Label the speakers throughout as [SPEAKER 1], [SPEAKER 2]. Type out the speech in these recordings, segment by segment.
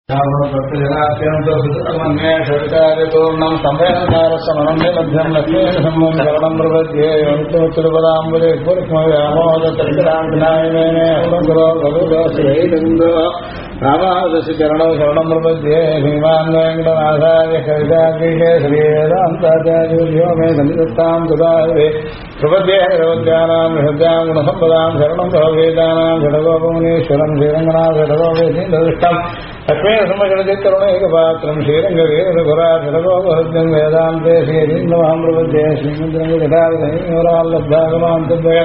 [SPEAKER 1] पूर्णं संवेदनकारसमनन्दमध्यं लक्ष्मेण सम्मं शरणं प्रपद्ये तिरुपदाम्बुजे पूर्णमोदतरिकराङ्गनायमेने अहङ्गरो गरुडोऽस्यैदन्दो रामादस्य चरणौ शरणं प्रपद्ये श्रीमान् वेङ्कटनाथाय कविताग्रीशे श्रीवेदान्ताचार्यो मे सन्निधत्तां सुधारे प्रपद्ये निरवद्यानां निहद्यां गुणसम्पदां शरणं भववेदानां षडगोपमुनीश्वरं श्रीरङ्गनाथ षडगोपेन्ददृष्टम् लक्ष्मेण समजलचित्तरुणैकपात्रं श्रीरङ्गवीरघुराशरगोपहृद्यं वेदान्ते श्रीरङ्गमहं प्रपद्ये श्रीमद्रङ्गजटादिनैराल्लब्धागमान्तद्वय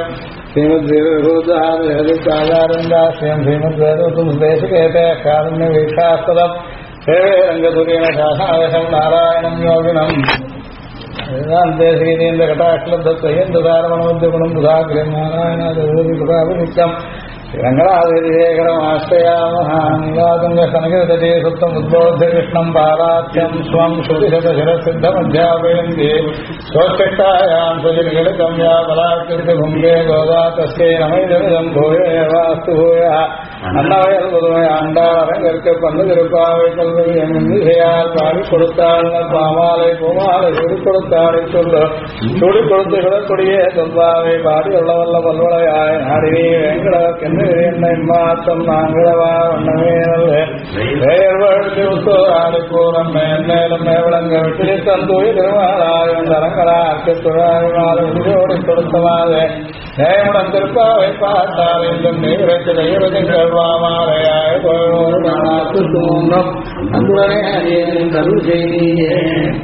[SPEAKER 1] श्रीमद्वीरभूतादिहरिताचार्यन्दास्यं श्रीमद्वेदोतुमुपदेशकेते कारुण्यवीक्षास्पदं सेवे रङ्गधुरेण शासनायशं नारायणं योगिनम् वेदान्ते श्रीनीन्द्रकटाक्षलब्धत्वयन्दधारमणोद्यगुणं बुधाग्र्यं नारायणादिकृताभिनित्यम् रङ्गनाथेकरमाश्रयामहानिवातुङ्गस्तनगिरितटे सुप्तम् उद्बोध्य कृष्णम् पारात्यम् स्वम् श्रुतिशतशिरसिद्धमध्यापयन्ति स्वच्छट्टायाम् स्वजनिगलितम् या बलात्कृत्य भुङ्गे गोदा तस्यै नमैदमिदम् भूयेवास्तु भूयः अन्नवयल्बुधमय आण्डारङ्गற்கு பந்து திருப்பாவை கல்வி என்கிறார் பாடி கொடுத்தாள் பாமாலை பூமாலை சுடி கொடுத்தாளை சொல்லு சுடி கொடுத்து சுடக்கூடிய சொல்வாவை பாடி உள்ளவல்ல பல்வளையாய் நாடினி வேங்கடக்கென்று என்னை மாற்றம் நாங்களவா ஒன்னமே ஆடிப்பூரம் மேன்மேலும் மேவளங்க விட்டு தந்தூய் திருமாலாயும் தரங்களாக்கு துழாவிமாறு விடியோடு கொடுத்தவாறு நேமுடன் திருப்பாவை பார்த்தால் என்றும் நீரத்தில் வாமாலையாய் தூங்கும் அன்புடனே அடியேன் அருள் செய்தியே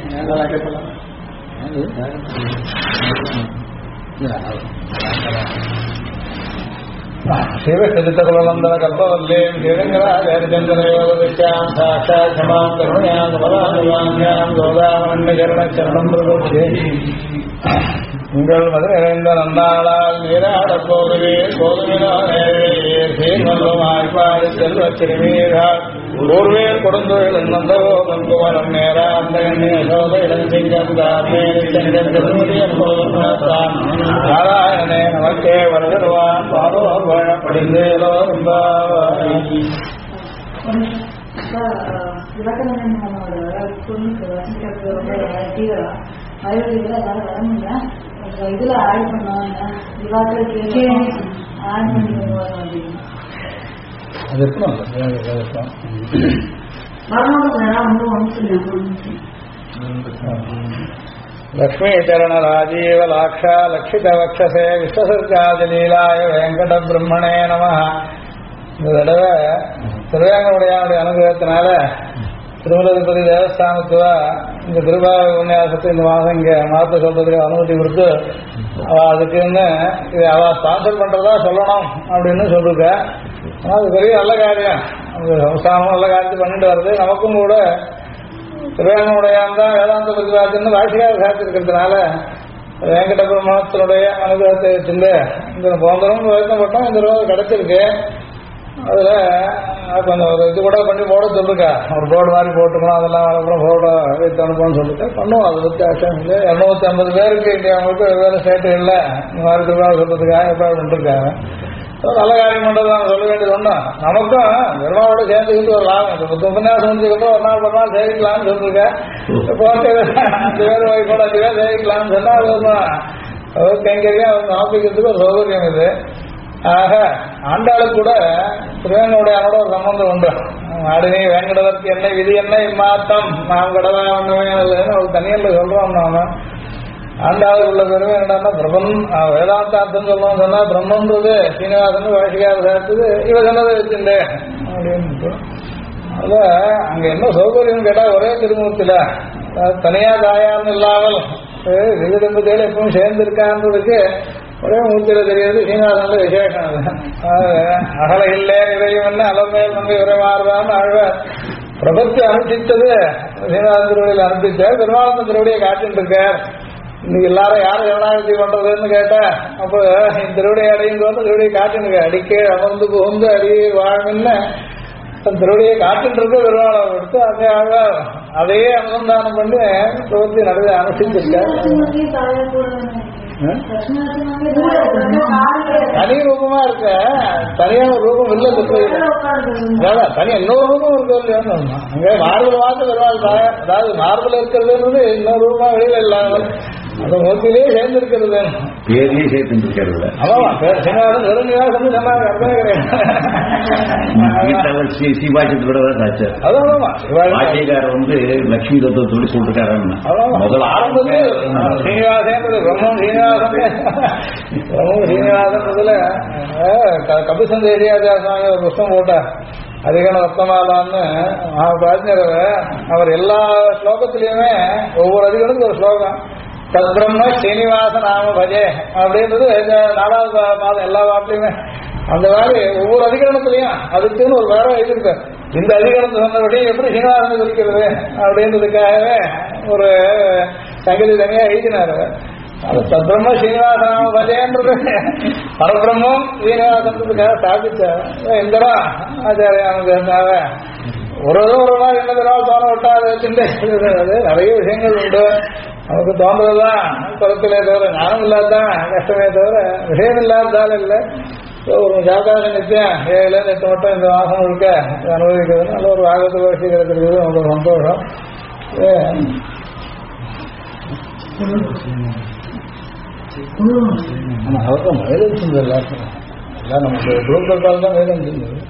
[SPEAKER 1] शिवचरितकुलवन्दन कल्पवल्लीं श्रीरङ्गराजहरिचन्द्रयोगविद्यां साक्षात् क्षमां करुण्यां कमलानुवान्यां गोदावण्यचरणचरणं प्रबोध्ये உங்கள் மதுரைந்த நன்னாளால் நீராடப் போகிறேன் கோதுமினோ நேரேர் சீர்மல்லுமாய்ப்பாடு செல்வச் சிறுமீர்கள் ஊர்வேல் கொடுந்தொழில் நந்தவோ மங்குவரம் நேரா அந்த எண்ணெய் யசோத இளஞ்சிங்கம் தார்மேனிச்சந்திரமுடியன் நாராயணனே நமக்கே வருவான் பாலோர் வாழப்படிந்தேலோ
[SPEAKER 2] இதுல ஆட் பண்ணுவாங்க ஆட் பண்ணி
[SPEAKER 1] அது இருக்கணும் லக்ஷ்மீ சரண ராஜீவ லாட்சா லட்சித வக்ஷசே விஸ்வசர்காதிலீலாய வெங்கட பிரம்மணே நம. இந்த தடவை திருவேங்கனுடைய அனுகிரகத்தினால திருமலதிபதி தேவஸ்தானத்துவ இந்த திருபாவை உன்னியாசத்தை இந்த மாதம் இங்கே மாற்ற சொல்றதுக்கு அனுமதி கொடுத்து அதுக்குன்னு இது அவ ஸ்பான்சர் பண்றதா சொல்லணும் அப்படின்னு சொல்லிருக்க. ஆனால் அது பெரிய நல்ல காரியம், அந்த சம்ஸ்தானம் நல்ல காரியத்தை பண்ணிட்டு வருது. நமக்கும் கூட திருவேங்கனுடையான் தான் வேதாந்த பிரதிபாத்தின்னு வாசிகார சாத்திருக்கிறதுனால வேங்கட பிரம்மணத்தினுடைய அனுகிரகத்தை வச்சுட்டு இந்த போந்தரும் பிரயத்தனப்பட்டோம். இந்த ரூபா கிடைச்சிருக்கு. அதுல கொஞ்சம் ஒரு இது கூட பண்ணி போட சொல்லிருக்கா, ஒரு போர்டு மாதிரி போட்டுக்கணும், அதெல்லாம் அப்புறம் போட்டோ வைத்து அனுப்பணும்னு சொல்லிட்டு பண்ணுவோம். அதை பற்றி ஆட்சேபம் இல்லை. 250 பேருக்கு இங்கே அவங்களுக்கு வெவ்வேறு ஸ்டேட்டு இல்லை இந்த மாதிரி திருவிழா சொல்றதுக்காக ஏற்பாடு பண்ணிருக்காங்க. நல்ல காரியம் பண்றது நாங்கள் சொல்ல வேண்டியது ஒன்றும். நமக்கும் பெருமாவோட சேர்ந்துக்கிட்டு ஒரு லாபம். உபன்யாசம் முடிஞ்சுக்கிட்டு ஒரு நாள் சேவிக்கலாம்னு சொல்லிருக்கேன். போட்டு 5 பேர் கூட 5 பேர் சேவிக்கலாம்னு சொன்னா அது ஒன்றும் கைங்கரியா ஆப்பிக்கிறதுக்கு ஒரு சௌகரியம் இது. ஆக ஆண்டாளுக்கு கூட திருவேங்கனுடைய ஒரு சம்பந்தம் உண்டு. ஆடினி வேங்கடவர்க்கு என்ன விதி என்ன இம்மாத்தம் நாம் கடவா ஒண்ணுமே ஒரு தனியில் சொல்றோம். நாம ஆண்டாளுக்கு உள்ள பெருமை என்னன்னா பிரம்மன் வேதாந்தார்த்தம் சொல்லணும் சொன்னா பிரம்மன்றது சீனிவாசன் வாசிக்கார சேர்த்தது இவ சொன்னதை வச்சுண்டு அப்படின்னு. அதுல அங்க என்ன சௌகரியம் கேட்டா ஒரே திருமுகத்துல தனியா தாயார்னு இல்லாமல் விதம்பதிகள் எப்பவும் சேர்ந்திருக்கான்றதுக்கு ஒரே மூர்த்தியில தெரியாது. சீனிவாசன்ல விசேஷம் அது அகல இல்லை இறைவன் அலமேல் வந்து உரைமாறுதான் ஆழ்வார் பிரபத்தி அனுஷ்டித்தது சீனிவாசன் திருவடியில் அனுஷ்டிச்சார். பெருமாளந்த திருவடியை காட்டிட்டு இருக்கார். இன்னைக்கு எல்லாரும் யாரும் ஜனநாயகத்தை பண்றதுன்னு கேட்டா அப்ப இந்த திருவடியை அடையும் போது திருவடியை காட்டினுங்க அடிக்க அமர்ந்து புகுந்து அடி வாழ்மின்னு திருவடியை காட்டிட்டு இருக்க பெருமாளை கொடுத்து அதே ஆழ்வார் அதையே அனுசந்தானம் பண்ணி பிரபத்தி நடந்து அனுஷ்டிச்சிருக்கார். தனி ரூபமா இருக்க தனியான ரூபம் இல்ல தனியா இன்னொரு ரூபம் இருக்கு இல்லையா அங்க மார்பிள் பார்த்து வருவாள் அதாவது மார்பிள் இருக்கிறதுன்றது இன்னொரு ரூபமா வெளியில இல்லாம அந்த மூர்த்தியிலேயே சேர்ந்து இருக்கிறது
[SPEAKER 3] பேர்லயே சேர்த்து இருக்கிறது.
[SPEAKER 1] ஆமா சின்னாலும் நெருங்கினாலும் சொன்னாங்க
[SPEAKER 3] சீபாட்சத்தோட பாட்டியக்காரர் லட்சுமி தத்துவத்தோடு சொல்லிருக்காரு. முதல்ல
[SPEAKER 1] ஆரம்பத்துல சீனிவாசன் பிரம்மம் சீனிவாசன்றதுல கபிசந்த ஏரியாசாமி ஒரு புத்தகம் போட்டார் அதிகன ரத்தமாலான்னு பாஜர். அவர் எல்லா ஸ்லோகத்திலயுமே ஒவ்வொரு அதிகனுக்கும் ஒரு ஸ்லோகம் தத்பிரம்ம ஸ்ரீனிவாச நாம பஜே அப்படின்றது 4வது மாதம் எல்லா வாட்டிலையுமே அந்த மாதிரி ஒவ்வொரு அதிகரணத்திலையும் அதுக்குன்னு ஒரு வேற எழுதியிருக்க. இந்த அதிகரணத்தை சொன்னபடி எப்படி சீனிவாசனை குறிக்கிறது அப்படின்றதுக்காகவே ஒரு சங்கதி தனியா எழுதினாரு. அது தத்பிரம்ம ஸ்ரீனிவாச நாம பஜேன்றது பரபிரம்மம் ஸ்ரீனிவாசன்றதுக்காக ஸ்தாபிச்சார். இந்தரா ஆச்சாரியானதுக்காக ஒரு நாள் என்ன நாள் தோண விட்டா அதை வச்சுட்டு நிறைய விஷயங்கள் உண்டு. நமக்கு தோன்றதுதான் குறத்திலே தவிர ஞானம் இல்லாதான் கஷ்டமே தவிர விஷயம் இல்லாததால இல்லை. ஒரு சாதாரண நித்தியம் 7 8 மட்டும் இந்த மாசம் இருக்க அனுபவிக்கிறது நல்ல ஒரு ஆகத்து வரிசை கிடைக்கிறது உங்களுக்கு சந்தோஷம். ஆமா அவருக்கும் வேதம் செஞ்சது எல்லாம் நமக்கு குரூப்கள் தான் வேதம் செஞ்சது.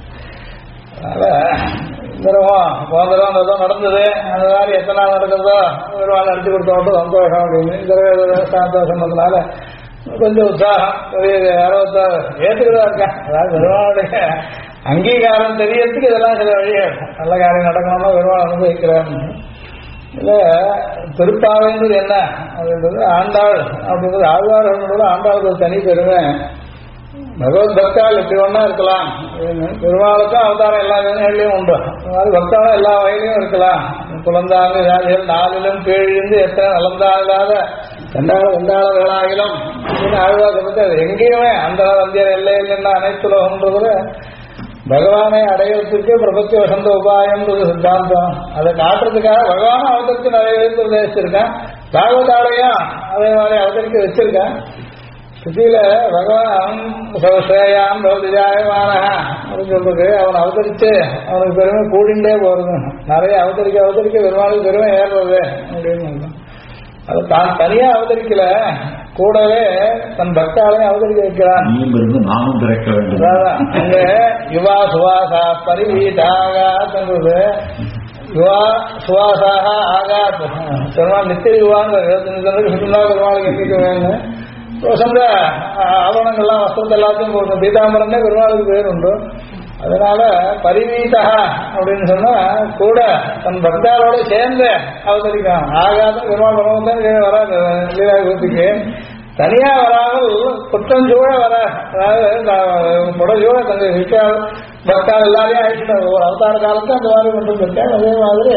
[SPEAKER 1] அதனால போந்தரம் நடந்தது அந்த மாதிரி எத்தனை நாள் நடக்கிறதோ ஒரு நாள் நடத்தி கொடுத்தோம் சந்தோஷம் அப்படின்னு இந்த சந்தோஷம்னால கொஞ்சம் உற்சாகம் ஏற்றுக்கிறதா இருக்கேன். அதாவது பெருமாளுடைய அங்கீகாரம் தெரியறதுக்கு இதெல்லாம் சில வழிகள் நல்ல காரியம் நடக்கணும்னா பெருமாள் அனுபவிக்கிறான். இல்ல திருப்பாவைன்றது என்ன அப்படின்றது ஆண்டாள் அப்படின்றது ஆழ்வார்களோட ஆண்டாளுக்கு ஒரு தனி பெருமை. பகவத் பக்தால் இப்படி ஒன்னா இருக்கலாம். பெருமாளுக்கும் அவதாரம் எல்லா வேலையும் உண்டு. அது பக்தாலும் எல்லா வகையிலையும் இருக்கலாம். குழந்தாக ஜாதிகள் 4லும் கீழிருந்து எத்தனை நலந்தாளாத வெண்டாள வேளாகிலும் அப்படின்னு ஆழ்வாசப்பட்டு அது எங்கேயுமே அந்த வந்தியர் எல்லையில் என்ன அனைத்துலகம்ன்றதுல பகவானை அடையறதுக்கு பிரபத்தி வசந்த உபாயம்ன்றது சித்தாந்தம். அதை காட்டுறதுக்காக பகவான அவதரித்து நிறைய பேர் உபதேசிச்சிருக்கான். பாகவதாலையும் அதே மாதிரி அவதரிக்க வச்சிருக்கான். சுத்தியில பகவான் ஸ்ரேயாம் பௌதிஜாயமான அப்படின்னு சொல்றது அவன் அவதரிச்சு அவனுக்கு பெருமை கூடிண்டே போறது. நிறைய அவதரிக்க பெருமாளுக்கு பெருமை ஏறுறது அப்படின்னு. அது தான் தனியா அவதரிக்கல, கூடவே தன் பக்தாலையும் அவதரிக்க வைக்கிறான்.
[SPEAKER 3] நாமும் பிறக்க வேண்டும்.
[SPEAKER 1] அங்க யுவா சுவாசா பரிவீட்டாகாத்ன்றது யுவா சுவாசாக ஆகாத் பெருமாள் நித்திய யுவான்னு 25 சுற்றுலா பெருமாளுக்கு எண்ணிக்க வேணும். சொந்த ஆவணங்கள்லாம் வஸ்திரத்தை எல்லாத்தையும் போடணும். பீதாம்பரம்னே பெருமாளுக்கு பேர் உண்டு. அதனால பரிவீதா அப்படின்னு சொன்னா கூட தன் பக்தாரோட சேர்ந்து அவதரிக்கலாம். ஆகாத பெருமாள் பரமத்தான் வராது லீலா கூத்துக்கு தனியா வராமல் குற்றஞ்சூழ வர, அதாவது புடஞ்சூழ தங்க விற்கா பக்தால் எல்லாரையும் ஆயிடுச்சு. ஒரு அவதார காலத்தை அந்த மாதிரி கொண்டு இருக்கேன். அதே மாதிரி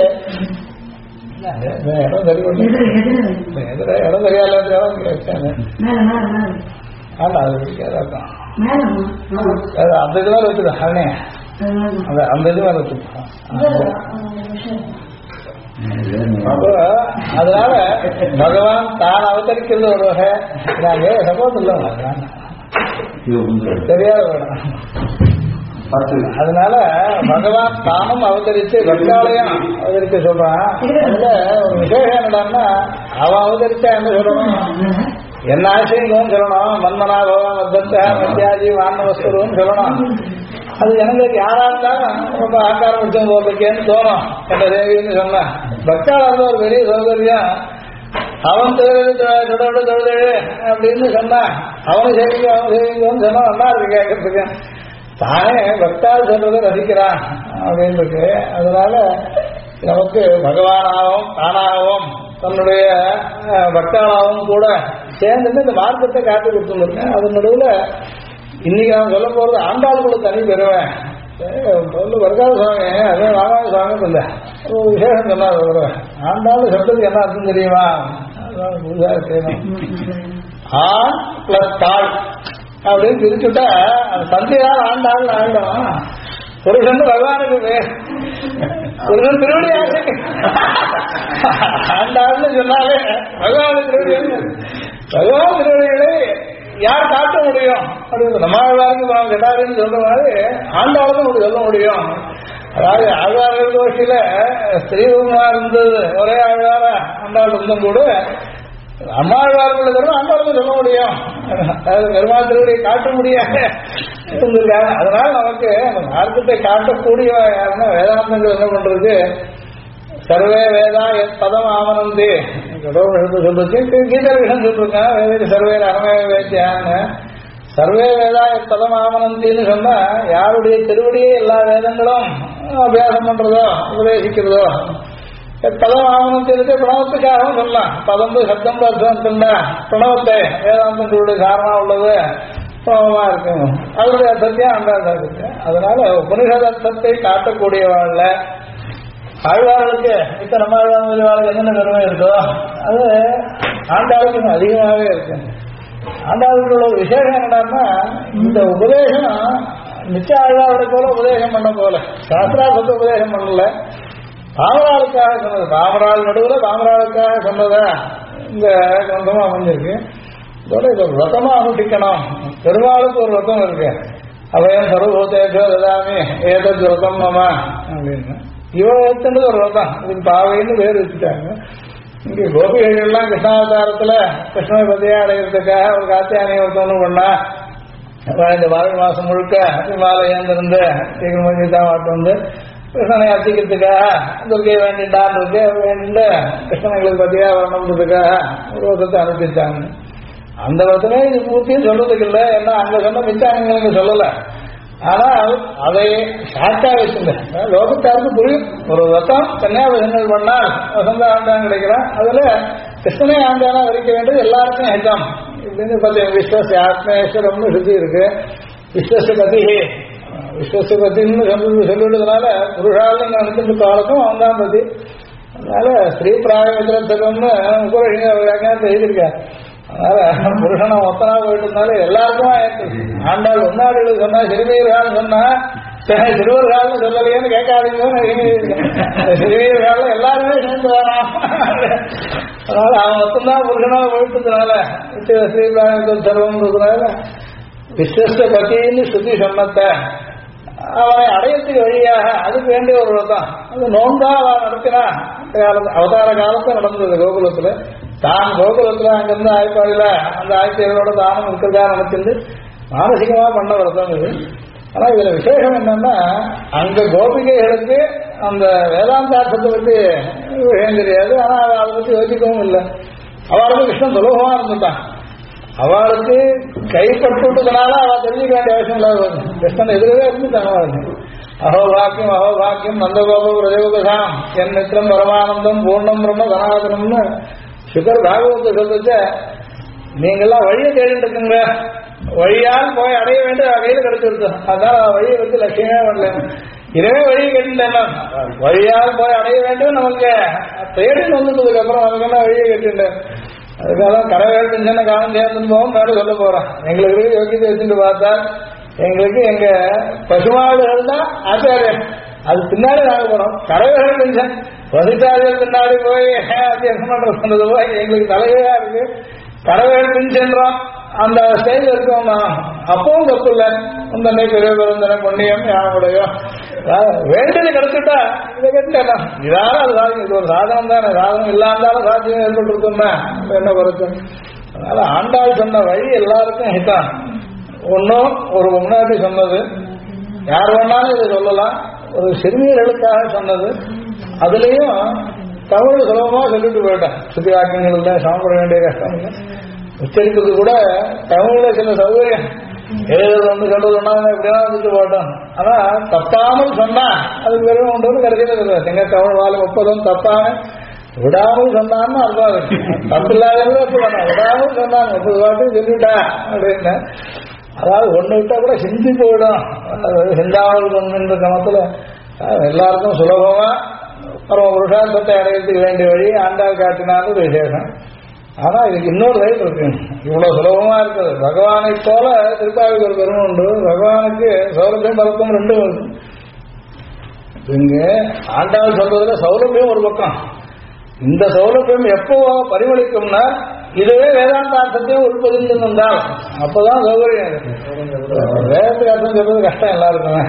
[SPEAKER 1] இடம் சரி பண்ணி இடம் சரியால வச்சாங்க. ஆமா அது பிடிக்காதான் அந்த இது மேல வச்சுதான் அண்ணே அந்த இது மேல வச்சுருப்பான். அப்போ அதனால பகவான் தான் அவதரிக்கிறது ஒரு வகை. நாங்க சப்போர்ட் இல்லை தெரியாத வேணும். அதனால பகவான் தானும் அவதரிச்சு பக்தாலயம் அவதரிக்க சொல்றான். அதுல ஒரு விசேஷம் என்னடான்னா அவன் அவதரிச்சா என்ன சொல்லணும், என்ன ஆசைங்களும் சொல்லணும். மன்மனா பகவான் மத்தா மத்தியாதி வானவஸ்தரும் சொல்லணும். அது ஜனங்களுக்கு யாரா இருந்தாலும் ரொம்ப ஆக்காரம் முடிச்சவங்க போகிறதுக்கேன்னு தோணும். என்ற தேவின்னு சொன்ன பக்தால இருந்த ஒரு பெரிய சௌகரியம். அவன் தொழில் அப்படின்னு சொன்னா அவனு சேவிக்கும் சொன்னா நல்லா இருக்கு கேட்கறதுக்கு. தானே பக்தால் சொல்றதை ரசிக்கிறான் அப்படின்னு இருக்கு. அதனால நமக்கு பகவானாகவும் தானாகவும் தன்னுடைய பக்தானாகவும் கூட சேர்ந்து இந்த மார்க்கத்தை காட்டி கொடுத்துருக்கேன். அதன் நடுவில் இன்னைக்கு அவன் சொல்ல போறது ஆண்டாளுக்குள்ள தனி பெறுவேன் வருகாத சுவாமி. அதே வாகாத சுவாமி இல்லை ஒரு விசேஷம் சொன்னார். ஆண்டாள் சொல்றதுக்கு என்ன அர்த்தம் தெரியுமா? ஆண் பிளஸ் தாள் அப்படின்னு பிரிச்சுட்டா அந்த தந்தையால் ஆண்டாள் ஆயிடும். புருஷன் பகவானுக்கு பேர், புருஷன் திருவடி ஆண்டாள்னு சொன்னாலே பகவானுக்கு திருவடி. பகவான் திருவடிகளை யார் காட்ட முடியும் அப்படின்னு நம்மளுக்கு கேட்டாருன்னு சொல்ற மாதிரி ஆண்டாளுக்கும் அப்படி சொல்ல முடியும். அதாவது ஆழ்வார்கள் கோஷியில ஸ்ரீரூபமா இருந்தது ஒரே ஆழ்வார ஆண்டாள் இருந்தும் கூட அம்மாழ்வார்கள் ஆண்டாளுக்கும் சொல்ல முடியும். அதாவது பெருமாள் திருவடியை காட்ட முடியாது இருந்திருக்காங்க. அதனால நமக்கு அந்த மார்க்கத்தை காட்டக்கூடிய யாருன்னா வேதாந்தங்கள் என்ன பண்றது, சர்வே வேதா எத் பதம் ஆமனந்தி சொல்றது கீதா விஷயம் சொல்லிருக்காங்க. வேத சர்வே அகமே வேத்தியான்னு சர்வே வேதா எத் பதம் ஆமனந்தின்னு சொன்னா யாருடைய திருவடியே எல்லா வேதங்களும் அபியாசம் பண்றதோ உபதேசிக்கிறதோ. பதம் ஆமனத்திற்கு பிரணவத்துக்காகவும் சொல்லலாம். பதம் சப்தம் அர்த்தம் பிரணவத்தை வேதாந்தங்களுடைய காரணம் உள்ளது பிரணவமா இருக்கும். அதனுடைய அர்த்தத்தையும் அந்த இருக்கு. அதனால உபனிஷத் அர்த்தத்தை காட்டக்கூடியவாழ்ல ஆழ்வார்களுக்கு இப்ப நம்ம ஆழ்வார்களுக்கு என்னென்ன கருமை இருக்கோ அது ஆண்டாளுக்கு அதிகமாகவே இருக்கு. ஆண்டாளுக்கு உள்ள விசேஷம் என்னன்னா இந்த உபதேசம் நிச்சய ஆழ்வாருடைய போல உபதேசம் பண்ண போல சாஸ்திரார்த்தத்தை உபதேசம் பண்ணல, பாமராளுக்காக சொன்னது. பாமராள் நடுவில் பாமராளுக்காக சொன்னதா இந்த கிரந்தமா அமைஞ்சிருக்கு. இதோட இது ஒரு விரதமா அனுஷ்டிக்கணும். பெருமாளுக்கு ஒரு விரதம் இருக்கு. அவையம் சர்வபூதேஷோ ததாமி ஏதத் விரதம் மம அப்படின்னு இவத்துன்றது ஒரு விரதம். இதுக்கு பாவைன்னு பேர் வச்சுட்டாங்க. இங்க கோபிகைகள்லாம் கிருஷ்ணாவதாரத்துல கிருஷ்ணனை பத்தியா அடைகிறதுக்காக ஒரு காத்தியானி ஒருத்தவனும் பண்ணா. இந்த வாழ் மாசம் முழுக்க இமாலயந்திருந்து சீக்கிரமா மாட்டு வந்து கிருஷ்ணனை அர்த்திக்கிறதுக்காக துர்க்கையை வேண்டிட்டான். துர்க்கையை வேண்டிட்டு கிருஷ்ணனைகளுக்கு பத்தியா வரணுன்றதுக்காக ஒரு விரதத்தை அனுப்பிச்சாங்க. அந்த விரதமே இது பூர்த்தியும் சொல்றதுக்கு இல்லை. ஏன்னா அங்க சொன்ன மிச்சானங்களுக்கு சொல்லல. ஆனால் அதை ஷார்ட்டா வச்சுங்க லோகத்தாருக்கு புரியும். ஒரு விரதம் கன்னியாபுரங்கள் பண்ணால் வசந்த ஆண்டான் கிடைக்கிறான். அதுல கிருஷ்ணனை ஆண்டானா வரிக்க வேண்டியது எல்லாருக்கும் ஹிதம் இப்படின்னு பார்த்தீங்க. விஸ்வச ஆத்மேஸ்வரம்னு சுத்தி இருக்கு. விஸ்வச பதி விஸ்வச பத்தின்னு சொல்லிவிடுறதுனால புருஷால் நினைச்சிட்டு காலக்கும் அவன் தான் பதி. அதனால ஸ்ரீ பிராயத்திரம்னு உபரிஷத்தை எழுதியிருக்காரு. அதனால புருஷனை மொத்தனா போயிட்டு இருந்தாலும் எல்லாருக்குமா ஏற்றது. ஆண்டாள் ஒன்னாடுகள் சொன்னா சிறுவீர்கள் சொன்னா சிறுவர்கள்னு சொல்லலையேன்னு கேட்காதீங்க. சிறுவீர்கள் எல்லாருமே சேர்ந்து வரான். அதனால அவன் மொத்தம்தான் புருஷனா போயிட்டதுனால ஸ்ரீபிராயத்தில் சர்வம்ன்றதுனால விஸ்வஸ்த பத்தின்னு சுத்தி சொன்னத்தை அவனை அடையத்துக்கு வழியாக அதுக்கு வேண்டிய ஒரு விரதம். அது நோன்பா அவன் நடத்தினா அவதார காலத்தை நடந்தது கோகுலத்துல. தான் கோகுலத்துல அங்கிருந்து ஆய்ப்பாடியில அந்த ஆய்ச்சியர்களோட தானம் இருக்கிறதா நினைச்சிருந்து மானசிகமா பண்ண விரதம் இது. ஆனா இதுல விசேஷம் என்னன்னா அங்க கோபிகைகளுக்கு அந்த வேதாந்தார்த்தத்தை பத்தி விஷயம் தெரியாது. ஆனா அதை பத்தி யோசிக்கவும் இல்லை. அவளுக்கு கிருஷ்ணன் சுலபமா இருந்துட்டான். அவளுக்கு கைப்பட்டுட்டதுனால அவள் தெரிஞ்சுக்க வேண்டிய அவசியம் இல்லாத கிருஷ்ணன் எதிரவே இருந்துட்டாங்க. அகோபாக்கியம் அகோபாக்கியம் நந்தகோப பிரதேவகாம் என் மித்திரம் பரமானந்தம் பூர்ணம் பிரம்ம சனாதனம்னு சுகர் பாகவத்தை சொல்லிச்ச நீங்கெல்லாம் வழியை தேடிட்டு இருக்குங்க. வழியால் போய் அடைய வேண்டும் கையில் கிடைச்சிருக்கு. அதனால வழியை வச்சு லட்சியமே பண்ணல. இதே வழியை கேட்டுட்டேன். வழியால் போய் அடைய வேண்டும் நமக்கு தேடின்னு வந்துட்டதுக்கு அப்புறம் நமக்கு என்ன வழியை கேட்டுட்டேன். அதுக்காக கரவேல் பென்ஷனை காலம் சேர்ந்து போவோம் மேலே சொல்ல போறோம். எங்களுக்கு யோகியத்தை வச்சுட்டு பார்த்தா எங்களுக்கு எங்க பசுமாடுகள் தான் ஆச்சாரியம். அது பின்னாடி நாங்க போறோம். கரவேல் பென்ஷன் வசிச்சாரியர் பின்னாடி போய் அத்தியாசம் சொன்னது போய் எங்களுக்கு தலைவையா இருக்கு. கரவேல் பென்ஷன்றோம் அந்த ஸ்டேஜ் இருக்கோம். அப்பவும் தப்பு இல்லை. அந்த பெரிய பெருந்தன பொன்னியம் யாருடையோ வேண்டியது கிடைச்சிட்டா இதை கேட்டுட்டா இதால அது சாதிக்கும். இது ஒரு சாதனம் தானே. சாதனம் இல்லாந்தாலும் சாத்தியம் ஏற்பட்டுருக்கோம்னா என்ன குறைச்சு. அதனால ஆண்டாள் சொன்ன வழி எல்லாருக்கும் ஹிதான். ஒன்னும் ஒரு முன்னாடி சொன்னது யார் வேணாலும் இதை சொல்லலாம். ஒரு சிறுமியர்களுக்காக சொன்னது. அதுலயும் தமிழ் சுலபமா சொல்லிட்டு போயிட்டேன். சுத்தி வாக்கியங்கள் இல்லை, சாப்பிட வேண்டிய கஷ்டம் இல்லை. உச்சரிப்புக்கு கூட தமிழ்ல சில சௌகரியம் எழுதுறது வந்து சொல்றது ஒன்னா எப்படியா வந்துட்டு போட்டோம். ஆனா தப்பாமல் சொன்னா அதுக்கு வெறும் ஒன்று கிடைக்கிறது. எங்க தமிழ் வாழ் 30 தப்பாம விடாமல் சொன்னான்னு அர்த்தம் இருக்கு. தப்பு இல்லாத விடாமல் சொன்னாங்க 30 பாட்டும் சொல்லிவிட்டா அப்படின்னு. அதாவது ஒண்ணு விட்டா கூட சிந்தி போயிடும். சிந்தாமல் கொண்டு கிரமத்துல எல்லாருக்கும் சுலபமா பரம புருஷார்த்தத்தை அடையிறதுக்கு வேண்டிய வழி ஆண்டாள் காட்டினாலும் ஒரு விசேஷம். ஆனா இதுக்கு இன்னொரு ரைட் இருக்கு. இவ்வளவு சுலபமா இருக்குது. பகவானை போல திருப்பாவிக்கு ஒரு பெருமை உண்டு. பகவானுக்கு சௌலபியம் பலக்கம் ரெண்டும் இருக்கு. இங்க ஆண்டாள் சொல்றதுல சௌலபியம் ஒரு பக்கம். இந்த சௌலபியம் எப்போ பரிமளிக்கும்னா இதுவே வேதாந்தார்த்தத்தையும் உள்பொதிந்திருந்தால் அப்பதான் சௌகரியம். வேதத்துக்கு அர்த்தம் சொல்றது கஷ்டம் எல்லாருக்குமே.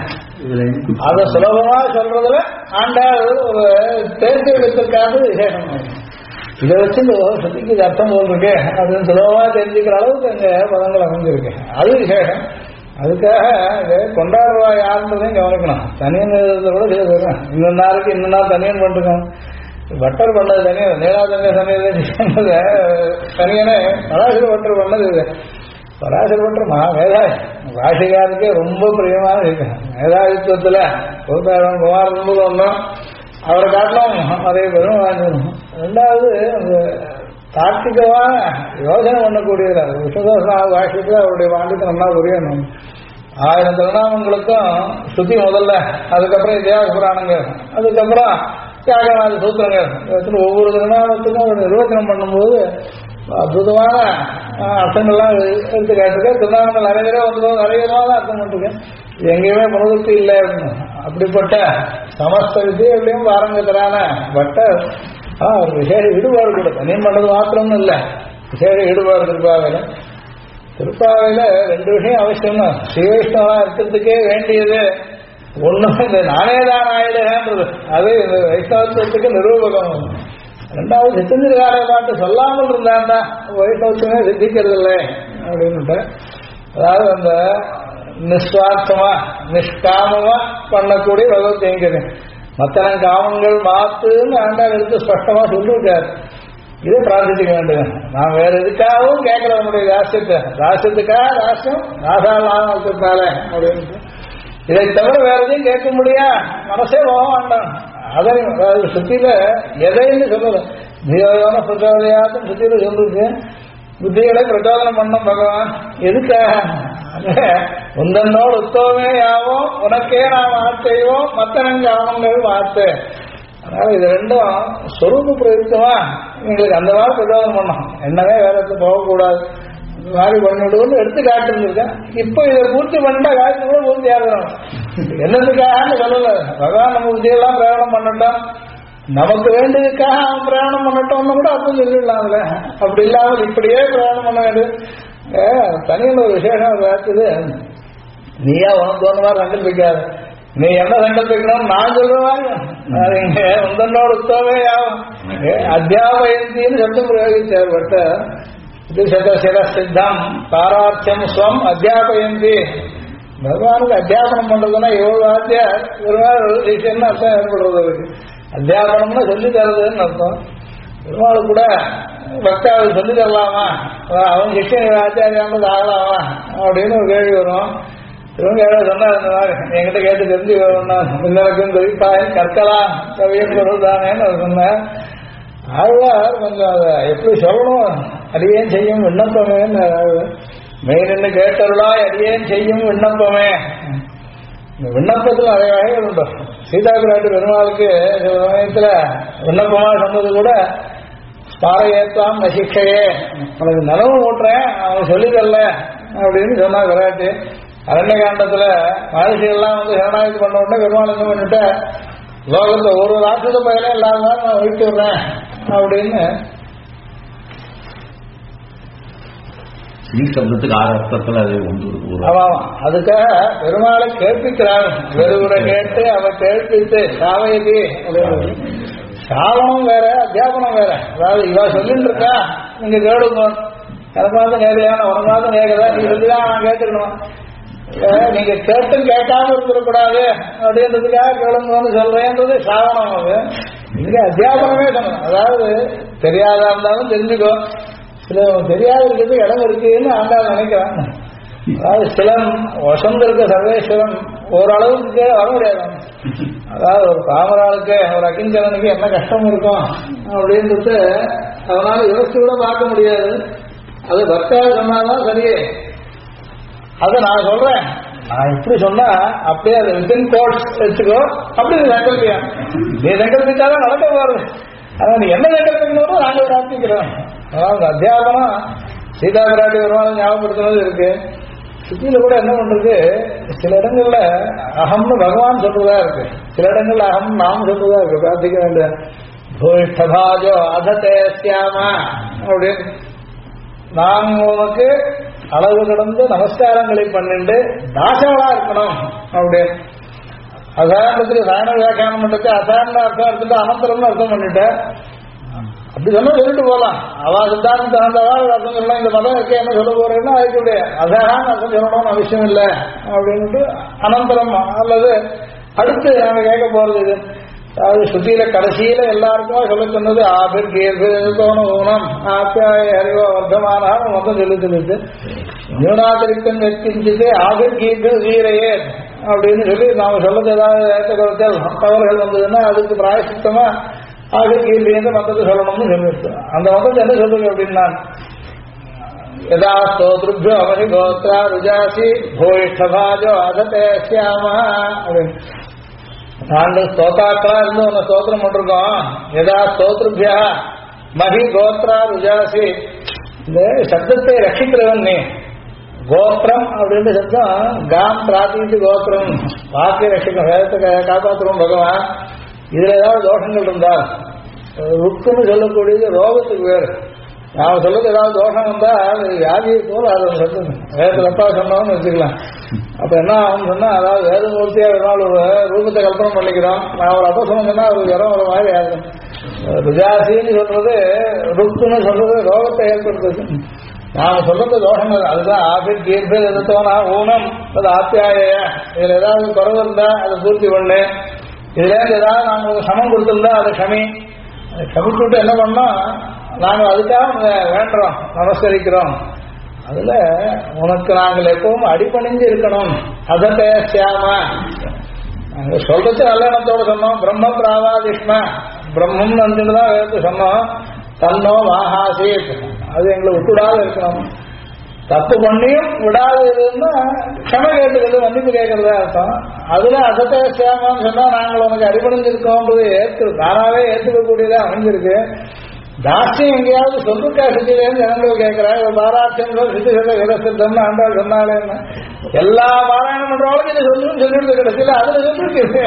[SPEAKER 1] அதை சுலபமா சொல்றதுல ஆண்டாள் ஒரு தேர்ச்சி எடுத்திருக்காது விசேஷம். இதை வச்சு இந்த சக்திக்கு இது அர்த்தம் போல் இருக்கு அப்படின்னு சுலபமா தெரிஞ்சுக்கிற அளவுக்கு அங்க பதங்கள் அமைஞ்சிருக்கு. அது விசேஷம். அதுக்காக இதை கொண்டாடுவா யாருன்றதையும் கவனிக்கணும். தனியன் கூட செய்யணும். இன்னொரு நாளுக்கு இன்னொரு நாள் தனியன் பண்ணிருக்கோம். பட்டர் பண்ணது தனியன், நீலாதங்க சமயத்தை தனியனே பராசர பட்டர் பண்ணது இது. பராசர பட்டர் மேதாவி பாஷிகாருக்கே ரொம்ப பிரியமான இருக்கு. மேதாவித்துவத்துல குமார் ரொம்ப ஒன்றும் அவரை காட்டலாம் அதே பெரும் வாங்கணும். ரெண்டாவது அந்த தார்த்திகமான யோசனை பண்ணக்கூடியது விஷ்ணுதாசனா பாஷத்துக்கு அவருடைய வாங்கத்தை நல்லா புரியணும். 1000 திருநாமங்களுக்கும் ஸ்ருதி முதல்ல, அதுக்கப்புறம் இத்தியாச புராணங்கள், அதுக்கப்புறம் தியாகநாத சூத்திரங்கள், ஒவ்வொரு திருநாமத்துக்கும் அவர் நிர்வச்சனம் பண்ணும்போது அற்புதமான அர்த்தங்கள்லாம் எடுத்து கேட்டிருக்கேன். திருநாமங்கள் நிறைய தடவை வந்து நிறைய விதமாக தான் அர்த்தம் பண்ணிருக்கேன். எங்கேயுமே புனருத்தி இல்லை அப்படின்னு. அப்படிப்பட்ட சமஸ்த வித்தியிலையும் பாரங்கத்தரான பட்டர் அவர் விசேஷ ஈடுபாடு கூட தனியும் பண்ணது மாத்திரம்னு இல்லை, விசேஷ ஈடுபாடு திருப்பாவையில். திருப்பாவையில் 2 விஷயம் அவசியம் தான். ஸ்ரீவைஷ்ணவா இருக்கிறதுக்கே வேண்டியது ஒன்றும் இந்த நானேதான் ஆயிடுகிறது, அது இந்த வைஷ்ணவத்துவத்துக்கு நிரூபகம். 2வது சித்தந்திரகார பாட்டு சொல்லாமல் இருந்தாண்டா வைஷ்ணவத்துமே சித்திக்கிறது இல்லை அப்படின்னுட்டு. அதாவது அந்த நிஸ்வார்த்தமா நிஷ்காமமா பண்ணக்கூடிய பகவத் எங்கிறது மத்தன காமங்கள் மாத்துன்னு ஆண்டாள் எடுத்து ஸ்பஷ்டமா சொல்லிருக்காரு. இதே பிரார்த்திக்க வேண்டியது. நான் வேற எதுக்காகவும் கேட்கல நம்முடைய ராசியத்துக்காக ராசியம் ராசாலாமத்தினால அப்படின்னு. இதை தவிர வேற எதையும் கேட்க முடியா, மனசே போக வேண்டாம். அதாவது சுத்தியில எதைன்னு சொல்லல, ஜீவயோன பிரச்சோதயாத்தும் சுத்தியில சொல்லிருக்கு. புத்திகளை பிரச்சோதனம் பண்ணும் பகவான் எதுக்காக? உந்தன்னோடு உத்தவமே யாவோம் உனக்கே நாம் ஆச்செய்வோம் மத்தனங்க ஆவங்கள் வார்த்தை. அதனால இது 2ம் சொரூப பிரயுக்தமா எங்களுக்கு அந்த மாதிரி பிரச்சோதனம் பண்ணோம். என்னவே வேறத்து போகக்கூடாது, இந்த மாதிரி பண்ணிவிடுவோம்னு எடுத்து காட்டுருந்துருக்கேன். இப்போ இதை பூர்த்தி பண்ணிட்டா காய்ச்சி கூட பூர்த்தி ஆகணும். என்னதுக்காக சொல்லல, பகவான் நம்ம புத்தியெல்லாம் பிரயாணம் பண்ணட்டும், நமக்கு வேண்டியதுக்காக அவன் பிரயாணம் பண்ணட்டோம்னு கூட அர்த்தம் சொல்லிடலாம்ல. அப்படி இல்லாமல் இப்படியே பிரயாணம் பண்ண வேண்டியது. தனியில் ஒரு விசேஷம் இருக்குது. நீயா உனக்கு தோணுமா சங்கல்பிக்காது, நீ என்ன சங்கல்பிக்கணும் நான் சொல்றேன். உந்தன்னோட உத்தவே ஆகும் அத்தியாபயந்தின்னு சப்தம் பிரயோகிச்சார். பட்ட இது சதசிர சித்தம் பாரார்த்தியம் ஸ்வம் அத்தியாபயந்தி. பகவானுக்கு அத்தியாபனம் பண்றதுன்னா எவ்வளவு வாத்தியார் என்ன அர்த்தம் ஏற்படுறது இருக்கு. அத்தியாபனம்னா சொல்லி தரதுன்னு அர்த்தம். பெருமாள் கூட பக்தாவுக்கு சொல்லி தரலாமா, அவன் சிஷ்யன் ஆச்சாரியானது ஆகலாமா அப்படின்னு ஒரு கேள்வி வரும். இவங்க யாராவது சொன்னா இந்த மாதிரி என்கிட்ட கேட்டு தெரிஞ்சு இன்னும் கவிப்பாய் கற்கலாம் கவியன் பொருள் தானேன்னு அவர் சொன்னேன். ஆழ்வார் கொஞ்சம் அதை எப்படி சொல்லணும், அடியேன் செய்யும் விண்ணப்பமேன்னு மெயின்னு கேட்டருளாய் அடியேன் செய்யும் விண்ணப்பமே. இந்த விண்ணப்பத்தில் நிறைய வகைகள் உண்டு. சீதா பிராட்டி பெருமாளுக்கு சில சமயத்துல விண்ணப்பமா சொன்னது கூட பாறையேற்றாம் நசிக்கையே உனக்கு நனவு ஊட்டுறேன் அவன் சொல்லிதல்ல அப்படின்னு சொன்னா விராட்டி. அரண்ய காண்டத்துல மகர்ஷிகள்லாம் வந்து சரணாகி பண்ண உடனே பெருமாள் என்ன பண்ணிட்ட, லோகத்துல ஒரு ராட்சத பயில இல்லாம நான் வீட்டு விடுறேன் அப்படின்னு.
[SPEAKER 3] சப்தத்துக்கு 6 அர்த்தத்தில் அது
[SPEAKER 1] ஆமா, அதுக்காக பெருமாளை கேட்பிக்கிறாங்க. வெறுவுரை கேட்டு அவ கேட்பித்து சாவையதி. சாவனம் வேற அத்தியாபனம் வேற. அதாவது இவ சொல்லிட்டு இருக்கா நீங்க கேளுங்க, எனக்காவது நேரையான உனக்காவது நேரதான் நீ சொல்லிதான் நான் கேட்டுக்கணும். நீங்க கேட்டும் கேட்காம இருந்துடக்கூடாது அப்படின்றதுக்காக கேளுங்கன்னு சொல்றேன்றது சாவனம். அது இங்க அத்தியாபனமே சொன்ன. அதாவது தெரியாதா இருந்தாலும் தெரிஞ்சுக்கோ, சில தெரியாத இருக்கிறது இடம் இருக்குன்னு ஆண்டாள் நினைக்கிறான். அதாவது சிலம் வசந்த இருக்க சர்வேஸ்வரன் ஓரளவுக்கு வர முடியாது. அதாவது ஒரு காமராளுக்கு ஒரு அகிஞ்சலனுக்கு என்ன கஷ்டம் இருக்கும் அப்படின்றது அதனால யோசிச்சு கூட பார்க்க முடியாது. அது பக்தாக சொன்னாதான் சரியே. அதை நான் சொல்றேன், நான் இப்படி சொன்னா அப்படியே அதை வித்தின் கோட்ஸ் வச்சுக்கோ, அப்படி சங்கல்பியா நீ சங்கல்பிச்சாதான் நடக்க போறது. ஆனா நீ என்ன சங்கல்பிக்கணும் நாங்கள் பிரார்த்திக்கிறோம். அதாவது அத்தியாபனம் சீதா பிராட்டி வருமானம் ஞாபகப்படுத்துறது இருக்கு. சுத்தியில கூட என்ன பண்றது, சில இடங்கள்ல அகம்னு பகவான் சொல்றதா இருக்கு, சில இடங்கள்ல அகம் நாம் சொல்றதா இருக்கு. பிரார்த்திக்க வேண்டிய பூஷ்டபாஜோ அததே சியாமா அப்படின்னு நாங்க உனக்கு அளவு கடந்து நமஸ்காரங்களை பண்ணிட்டு தாசாவா இருக்கணும் அப்படி அசாரணத்துக்கு சாயன வியாக்கியானம் பண்ணிட்டு அசாரண அர்த்தம் எடுத்துட்டு அனந்தரம்னு அர்த்தம் பண்ணிட்டேன். அப்படி சொன்னா சொல்லிட்டு போகலாம். அவ சித்தாந்தம் தகுந்தவா அர்த்தம் சொல்லலாம். இந்த மதம் இருக்க என்ன சொல்ல போறேன்னா அதுக்கு அசாரான அர்த்தம் சொல்லணும்னு அவசியம் இல்லை அப்படின்ட்டு அனந்தரம் அல்லது அடுத்து நாங்க கேட்க போறது இது. அதாவது ஸ்ருதியில கடைசியில எல்லாருக்குமே சொல்ல சொன்னது ஆபிர் கீர்த்தோன ஊனம் ஆத்தியாய அறிவோ வர்த்தமானாலும் மொத்தம் சொல்லிட்டு நியூனாதிரிக்கம் வெற்றிஞ்சிட்டு ஆபிர் கீர்த்து வீரையே அப்படின்னு சொல்லி நாம சொல்லது ஏதாவது ஏற்றக்கருத்தல் தவறுகள் வந்ததுன்னா அதுக்கு பிராயசித்தமா ஆபிர் கீர்த்தின்னு மொத்தத்தை சொல்லணும்னு சொல்லியிருக்கோம். அந்த மொத்தத்தை என்ன சொல்லுங்க அப்படின்னா யதா ஸ்தோத்ருபியோ அவனி கோத்ரா ருஜாசி பூயிஷ்டபாஜோ அததே சியாமா அப்படின்னு நாங்கள் ஸ்தோதாக்களா இருந்து உன்னை ஸ்தோத்திரம் பண்ணிருக்கோம். எதா ஸ்தோத்ருபியா மகி கோத்ரா ருஜாசி இந்த சப்தத்தை ரட்சிக்கிறவன் நீ. கோத்திரம் அப்படின்ற சப்தம் காம் பிரார்த்திச்சு கோத்திரம் வாக்கிய ரட்சிக்கும் வேதத்தை காப்பாற்றுவோம் பகவான். இதுல ஏதாவது தோஷங்கள் இருந்தால் ருக்குன்னு சொல்லக்கூடியது ரோகத்துக்கு வேறு. நாம சொல்றது ஏதாவது தோஷம் வந்தா அது வியாதியை போல அது சொல்லுங்க வேதத்துல தப்பா சொன்னோம்னு வச்சுக்கலாம். அப்ப என்ன ஆகும் சொன்னா அதாவது வேதமூர்த்தியா ஒரு நாள் ஒரு ரூபத்தை கல்பனை பண்ணிக்கிறோம். நான் ஒரு அபசனம் சொன்னா அது ஜரம் ஒரு மாதிரி ஆகும். ருஜாசின்னு சொல்றது ருக்குன்னு சொல்றது ரோகத்தை ஏற்படுத்துது. நாம சொல்றது தோஷங்கள் அதுதான் ஆபிட் கீர்த்து எதிர்த்தோனா ஊனம் அது ஆத்தியாய இதுல ஏதாவது குறவு இருந்தா அதை பூர்த்தி பண்ணு. இதுல இருந்து ஏதாவது நாங்க சமம் கொடுத்திருந்தா அதை க்ஷமி க்ஷமிச்சுட்டு என்ன பண்ணோம் நாங்கள் அதுக்காக வேண்டுறோம் நமஸ்கரிக்கிறோம். அதுல உனக்கு நாங்கள் எப்பவும் அடிபணிஞ்சு இருக்கணும். அதத்தை சியாமா நாங்க சொல்றது நல்ல எண்ணத்தோட சொன்னோம். பிரம்ம பிராவாதிஷ்ம பிரம்மம் வந்துதான் வேறு சொன்னோம். தன்னோ வாஹாசீத் அது எங்களை விட்டுடாத இருக்கணும். தப்பு பண்ணியும் விடாது இருந்தா க்ஷம கேட்டுக்கிறது மன்னிப்பு கேட்கறதா அர்த்தம். அதுல அதத்தை சியாமான்னு சொன்னா நாங்கள் உனக்கு அடிபணிஞ்சிருக்கோன்றது தானாவே ஏற்றுக்கக்கூடியதா அமைஞ்சிருக்கு. தாஸ்யம் எங்கேயாவது சொல்லுக்கா சித்திலேன்னு ஜனங்கள் கேட்கிறாங்க. ஒரு பாராட்சியங்களோ சித்தி சொல்ல விடசித்தம்னு ஆண்டாள் சொன்னாலேன்னு எல்லா பாராயணம் பண்றவங்களும் இதை சொல்லுன்னு சொல்லிட்டு கிடைச்சல அதுல சொல்லிருக்கு.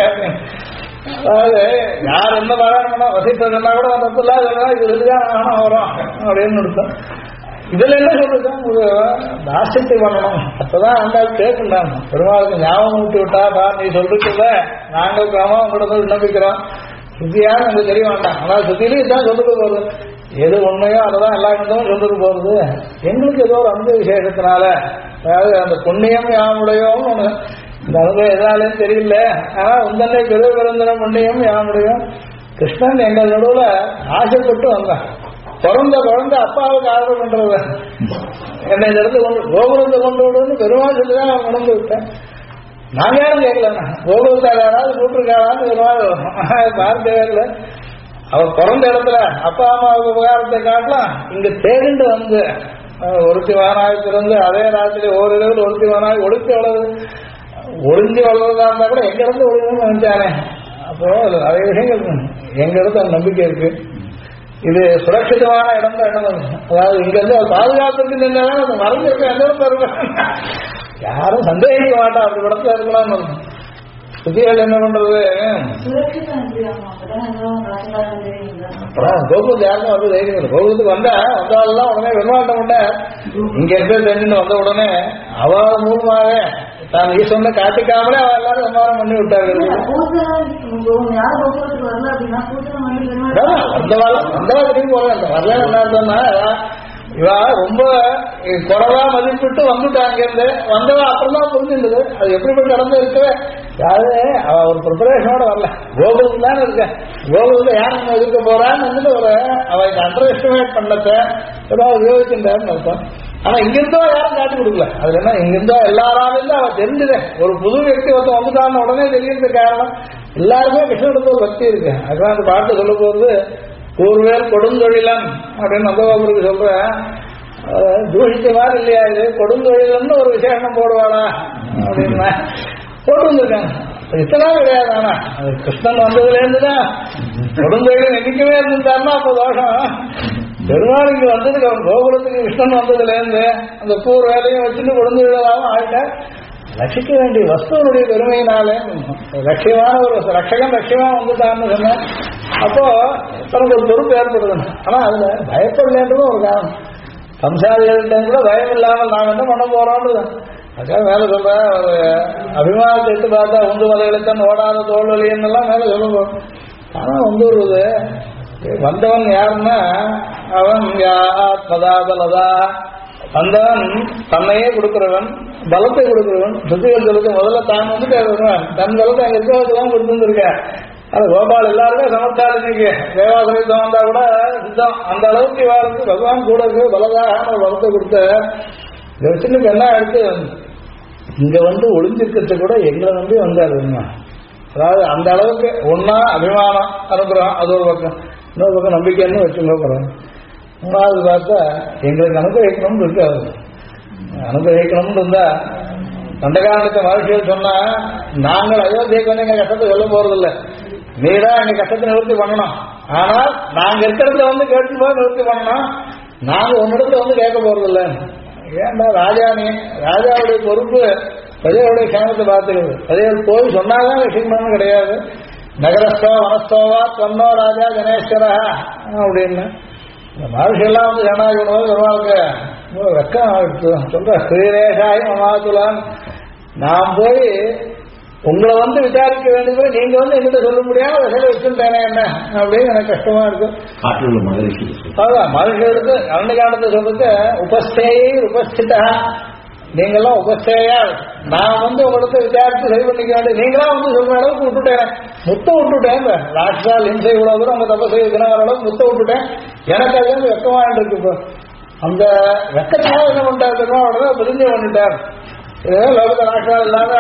[SPEAKER 1] அதாவது யார் என்ன பாராயணம் பண்ணா வசித்த சொன்னா கூட வந்தப்பெல்லாம் சொல்லலாம் இது சொல்லிதான் ஆனா வரும் அப்படின்னு அர்த்தம். இதுல என்ன சொல்லுதான் ஒரு தாசியத்தை பண்ணணும். அப்பதான் ஆண்டாள் கேட்கண்டாங்க. பெருமாளுக்கு ஞாபகம் விட்டு விட்டா பா நீ சொல்லிருக்கல நாங்கள் கிராமம் உங்களோட விண்ணப்பிக்கிறோம். சுத்தியான நமக்கு தெரிய வேண்டாம். ஆனால் சுத்திலையும் இதுதான் சொல்லிட்டு போறது. எது உண்மையோ அதைதான் எல்லா இடமும் சொல்லிட்டு போறது. எங்களுக்கு ஏதோ ஒரு அனுபவ விசேஷத்தினால அதாவது அந்த புண்ணியம் யாமுடையோன்னு ஒண்ணு இந்த அனுபவம் எதாலேன்னு தெரியல. ஆனா உந்தன்னை பெரு பெருந்தன புண்ணியம் யாமுடையும். கிருஷ்ணன் எங்கள் நடுவுல ஆசைப்பட்டு வந்தான். பிறந்த குழந்தை அப்பாவுக்கு ஆதரவு பண்றது என்னை இந்த இடத்துல கொண்டு கோபுரத்தை கொண்டு விடுன்னு பெருமாள் சொல்லிதான் அவன் கொண்டு விட்டேன். நாங்க யாரும் கேட்கலண்ணா கோகுலத்தால் யாராவது கூப்பிட்டுருக்காரான்னு பார்க்கவே இல்லை. அவ பிறந்த இடத்துல அப்பா அம்மாவுக்கு உபகாரத்தை காட்டலாம். இங்க தேடிண்டு வந்து ஒருத்தி வானாய் பிறந்து அதே ராத்திரி ஓரிரவில் ஒருத்தி வானாய் ஒழுத்தி வளருது. ஒளிஞ்சி வளர்றதா இருந்தா கூட எங்க இருந்து ஒழுங்கன்னு நினைச்சானே. அப்போ நிறைய விஷயங்கள் எங்க இடத்துல அந்த நம்பிக்கை இருக்கு. இது சுரட்சிதமான இடம் தான் இடம். அதாவது இங்க இருந்து பாதுகாப்புக்கு நின்றாலும் அது மறைஞ்சிருக்க எந்த இடத்துல இருக்க யாரும் சந்தேகிக்க மாட்டா. அப்படி படத்துல இருக்கலாம்னு சுத்திகள் என்ன பண்றது கோகுலத்து யாருக்கும் வந்து தைரியம். கோகுலத்துக்கு வந்தாலும் உடனே வெண்மாட்டம் உடனே இங்க இருக்க தெரிஞ்சுன்னு வந்த உடனே அவ மூலமாவே தான் ஈஸ்வரனை காட்டிக்காமலே அவ எல்லாரும் சம்மாரம் பண்ணி விட்டார்கள். வந்தவா திரும்பி போக வரல என்ன அர்த்தம்னா இவா ரொம்ப குறைவா மதிப்பிட்டு வந்துட்டாங்க இருந்து வந்தவா அப்புறம் தான் புரிஞ்சுருந்தது அது எப்படிப்பட்ட நடந்து இருக்கவே. யாரு அவ ஒரு ப்ரிப்பரேஷனோட வரல. கோகுலத்துல தானே இருக்க. கோகுலத்துல யார் நம்ம இருக்க போறான்னு வந்துட்டு ஒரு அவளுக்கு அண்டர் எஸ்டிமேட் பண்ணத ஏதாவது உபயோகிச்சுட்டாருன்னு அர்த்தம். ஆனா இங்கிருந்தோ யாரும் காட்டி கொடுக்கல. அதுல என்ன இங்கிருந்தோ எல்லாராலும் அவ தெரிஞ்சுது. ஒரு புது వ్యక్తి ஒருத்தன் வந்துட்டான்னு உடனே தெரியறது காரணம் எல்லாருமே கிருஷ்ணனுக்கு ஒரு பக்தி இருக்கு. அதுதான் அந்த பாட்டு சொல்ல போறது கூர்வேல் கொடுந்தொழிலன் அப்படின்னு நந்தபாபுருக்கு சொல்ற தூஷித்த மாதிரி இல்லையா இது கொடுந்தொழிலன்னு ஒரு விசேஷம் போடுவாளா அப்படின்னா போட்டு வந்திருக்காங்க. இத்தனை கிடையாது. ஆனா அது கிருஷ்ணன் வந்ததுல இருந்துதான் கொடுந்தொழிலன் என்னைக்குமே இருந்துட்டாருன்னா அப்ப தோஷம். பெருமாள் இங்க வந்ததுக்கு அவன் கோகுலத்துக்கு கிருஷ்ணன் வந்ததுல இருந்து அந்த கூர் வேலையும் வச்சுட்டு கொடுந்தொழிலாகவும் ஆயிட்டார். ரட்சிக்க வேண்டிய வஸ்துவனுடைய பெருமையினாலே லட்சியமான ஒரு ரட்சகன் லட்சியமா வந்துட்டான்னு சொன்ன அப்போ தனக்கு ஒரு பொறுப்பு ஏற்படுது. ஆனா அதுல பயப்படலன்றதும் ஒரு காரணம். சம்சாரிகள்கிட்ட கூட பயம் இல்லாமல் நாம் என்ன பண்ண போறோம்னு அதுக்காக மேல சொல்ற ஒரு அபிமானத்தை எடுத்து பார்த்தா உந்து மலைகளைத்தான் ஓடாத தோல்வலின்னு எல்லாம் மேல சொல்லுவோம். ஆனா வந்துருது வந்தவன் யாருன்னா அவன் பதாபலதா வந்தவன் தன்னையே கொடுக்கிறவன், பலத்தை கொடுக்கிறவன். சுத்திகள் சொல்லுது முதல்ல தான் வந்துட்டு தன் பலத்தை அங்க இருக்கிறதுதான் கொடுத்துருக்க. அது கோபால் எல்லாருமே சமர்த்தாரு. இன்னைக்கு தேவாசிரியத்தம் வந்தா கூட சித்தம் அந்த அளவுக்கு இவாளுக்கு பகவான் கூட இருக்கு பலதாக பலத்தை கொடுத்த இதை வச்சுன்னு என்ன எடுத்து இங்க வந்து ஒளிஞ்சிருக்கிறது கூட எங்களை நம்பி வந்தாரு. அதாவது அந்த அளவுக்கு ஒன்னா அபிமானம் அனுப்புறோம், அது ஒரு பக்கம். இன்னொரு பக்கம் நம்பிக்கைன்னு வச்சுங்க போறோம். மூணாவது பார்த்தா எங்களுக்கு அனுகிரகிக்கணும்னு இருக்காது. அனுகிரகிக்கணும்னு இருந்தா தண்டகாண்டத்தை மகிழ்ச்சியில் சொன்னா நாங்கள் அயோத்தியக்கு வந்து எங்க கஷ்டத்தை சொல்ல போறதில்லை, நீதான் எங்க கஷ்டத்தை நிவர்த்தி பண்ணணும். ஆனால் நாங்க இருக்கிறத வந்து கேட்டு போய் நிவர்த்தி பண்ணணும், நாங்க உன்னிடத்துல வந்து கேட்க போறதில்லை. ஏன்டா ராஜா நீ ராஜாவுடைய பொறுப்பு பிரஜைகளுடைய சேமத்தை பார்த்துக்கிறது. பிரஜைகள் போய் சொன்னாதான் விஷயம் கிடையாது. நகரஸ்தோ வனஸ்தோவா தொன்னோ ராஜா கணேஸ்வரா அப்படின்னு இந்த மனுஷெல்லாம் வந்து ஜனாதி பண்ணுவது பெருமாளுக்கு வெக்கம் சொல்ற ஸ்ரீரேஷாயி மமாதுலான். நான் போய் உங்களை வந்து விசாரிக்க வேண்டியது நீங்க வந்து எங்கிட்ட சொல்ல முடியாம விசையில வச்சுட்டேனே என்ன அப்படின்னு எனக்கு கஷ்டமா இருக்கு. அதான் மனுஷருக்கு அரண்யகாண்டத்தை சொல்றது உபஸ்தேயை உபஸ்திதா. நீங்கெல்லாம் உபஸ்தேயா நான் வந்து உங்களிடத்தை விசாரித்து சரி பண்ணிக்க வேண்டிய நீங்களாம் வந்து சொல்ற அளவுக்கு விட்டுட்டேன், முத்த விட்டுட்டேன். ராட்சால் இம்சை இவ்வளவு தூரம் உங்க தப்ப செய்ய வர அளவுக்கு முத்த விட்டுட்டேன். எனக்கு அது வந்து வெக்கமா இருக்கு. இப்போ அந்த வெக்கத்தினால என்ன பண்ணிட்டாரு உடனே பிரிஞ்சு பண்ணிட்டார். லோகத்தை ராட்சா இல்லாம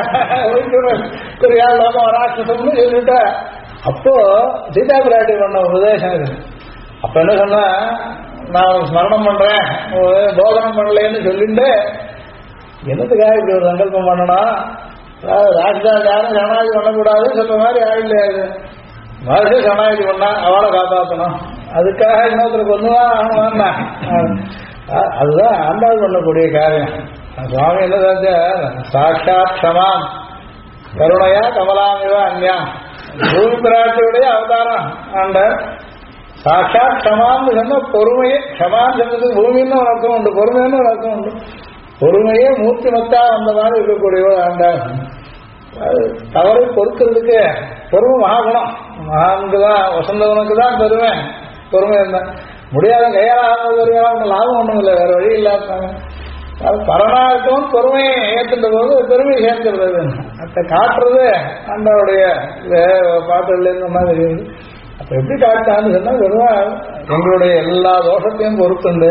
[SPEAKER 1] லோகம் ராட்சசம்னு சொல்லிட்டு அப்போ சீதா பிராட்டி பண்ண உபதேசம் இது. அப்ப என்ன சொன்னா நான் ஸ்மரணம் பண்றேன் போதனம் பண்ணலன்னு சொல்லிட்டு என்னத்துக்காக இப்படி ஒரு சங்கல்பம் பண்ணணும், ராட்சா யாரும் சரணாகி பண்ணக்கூடாதுன்னு சொல்ற மாதிரி ஆயில்லையாது. மறுபடியும் சரணாகி பண்ணா அவளை காப்பாற்றணும், அதுக்காக இன்னொருத்தருக்கு ஒண்ணுதான் ஆகணும்னா அதுதான் ஆண்டாள் பண்ணக்கூடிய காரியம். சுவாமி என்ன செஞ்ச சாட்சாத் க்ஷமாம் கருணையா கமலாமிவ அந்யாம். பூமி பிராட்டியுடைய அவதாரம் ஆண்ட சாட்சாத் க்ஷமான்னு சொன்ன பொறுமையே. க்ஷமான்னு சொன்னதுக்கு பூமின்னு ஒரு அர்த்தம் உண்டு, பொறுமைன்னு ஒரு அர்த்தம் உண்டு. பொறுமையே மூர்த்திமத்தா வந்த மாதிரி இருக்கக்கூடியவர் ஆண்டாள். தவறை பொறுக்கிறதுக்கு பொறுமை மகாகுணம். மகானுக்கு தான் வசந்தவனுக்கு தான் பெருமை. பொறுமை இருந்தா முடியாத கையாளாக லாபம் ஒன்றும் இல்லை, வேற வழி இல்லாதாங்க. அது பரணார்த்தம் பொறுமையை ஏற்றுன்ற போது பெருமை சேர்க்கிறது. அதை காட்டுறது அண்டாவுடைய பாட்டுல இருந்த மாதிரி தெரியுது. அப்ப எப்படி காட்டான்னு சொன்னா வெறும் எங்களுடைய எல்லா தோஷத்தையும் பொறுத்துண்டு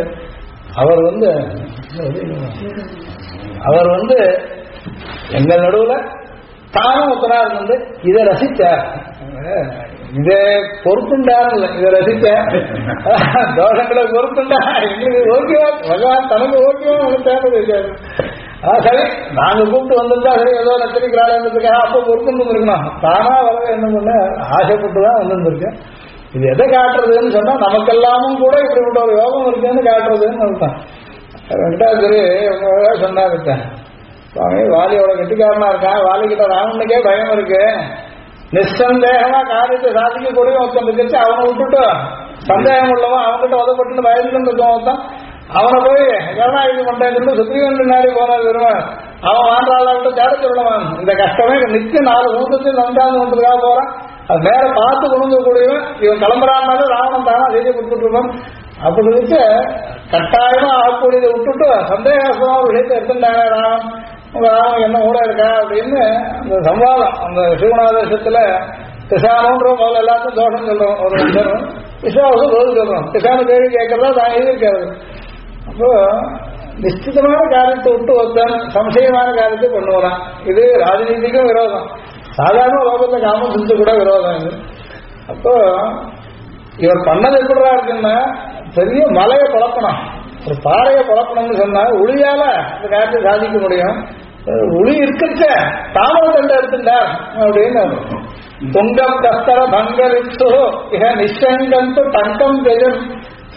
[SPEAKER 1] அவர் வந்து எங்கள் நடுவுல தானும் ஒத்தனா இருந்து இதை ரசித்தார். இதை பொறுத்துண்டார் இல்லை, இதை ரசித்த தோஷங்களை பொறுத்துண்டா எங்களுக்கு ஓகேவா பகவான் தனக்கு ஓகேவா உங்களுக்கு தேவையாது. சரி நாங்க கூப்பிட்டு வந்திருந்தா சரி ஏதோ நச்சரிக்கிறாளுக்காக அப்போ பொறுத்துட்டு இருக்கணும். தானா வர என்ன பண்ண ஆசைப்பட்டுதான் வந்திருந்திருக்கேன். இது எதை காட்டுறதுன்னு சொன்னா நமக்கெல்லாமும் கூட இப்படிப்பட்ட ஒரு யோகம் இருக்குன்னு காட்டுறதுன்னு அர்த்தம். வெங்கடாச்சரி சொன்னாருக்கேன் சுவாமி வாலியோட கெட்டிக்காரனா இருக்கான், வாலிக்கிட்ட ராமனுக்கே பயம் இருக்கு, நிசந்தேகமா காரியத்தை சாதிக்கக்கூடிய ஒருத்தன் இருந்துச்சு, அவனை விட்டுட்டு சந்தேகம் உள்ளவன் அவன்கிட்ட உதப்பட்டு பயந்துன்னு இருக்கவன் ஒருத்தன் அவனை போய் கருணாயுதி பண்றேன்னு சுத்திகன் பின்னாடி போனது வருவான். அவன் வாண்டாளாவிட்ட தேட சொல்லவன். இந்த கஷ்டமே நிச்சயம் 4 மூத்தத்தில் நந்தாந்து கொண்டதுக்காக போறான். அது நேர பார்த்து கொண்டு கூடியவன் இவன் கிளம்புறான்னாலும் ராவணன் தானா செய்தி கொடுத்துட்டு இருப்பான். அப்படி இருந்துச்சு கட்டாயமா ஆகக்கூடியதை விட்டுட்டு சந்தேகமா ஒரு விஷயத்தை எடுத்துட்டாங்க ராவன். ராமன் என்ன கூட இருக்கா அப்படின்னு அந்த சம்வாதம் அந்த சிவநாதேசத்துல கிருஷ்ணன்ற முதல்ல எல்லாத்தையும் தோஷம் சொல்றோம். ஒரு விஸ்வாசம் பதில் சொல்றோம். கிருஷ்ண கேள்வி கேட்கறதா தான் எதிர்க்கிறது. அப்போ நிச்சயமான காரியத்தை விட்டு ஒருத்தன் சம்சயமான காரியத்தை கொண்டு வரான். இது ராஜநீதிக்கும் விரோதம், சாதாரண லோகத்தை காமம் செஞ்சு கூட விரோதம் இது. அப்போ இவர் பண்ணது எப்படிதான் இருக்குன்னா பெரிய மலையை பழக்கணும், ஒரு பாறையை பழக்கணும்னு சொன்னா உளியால இந்த காரியத்தை சாதிக்க முடியும். உளி இருக்க தாமரை தண்டை எடுத்துட்டார் அப்படின்னு துங்கம் கஸ்தர பங்கரித்து இக நிச்சயங்கந்து தங்கம் ஜெயம்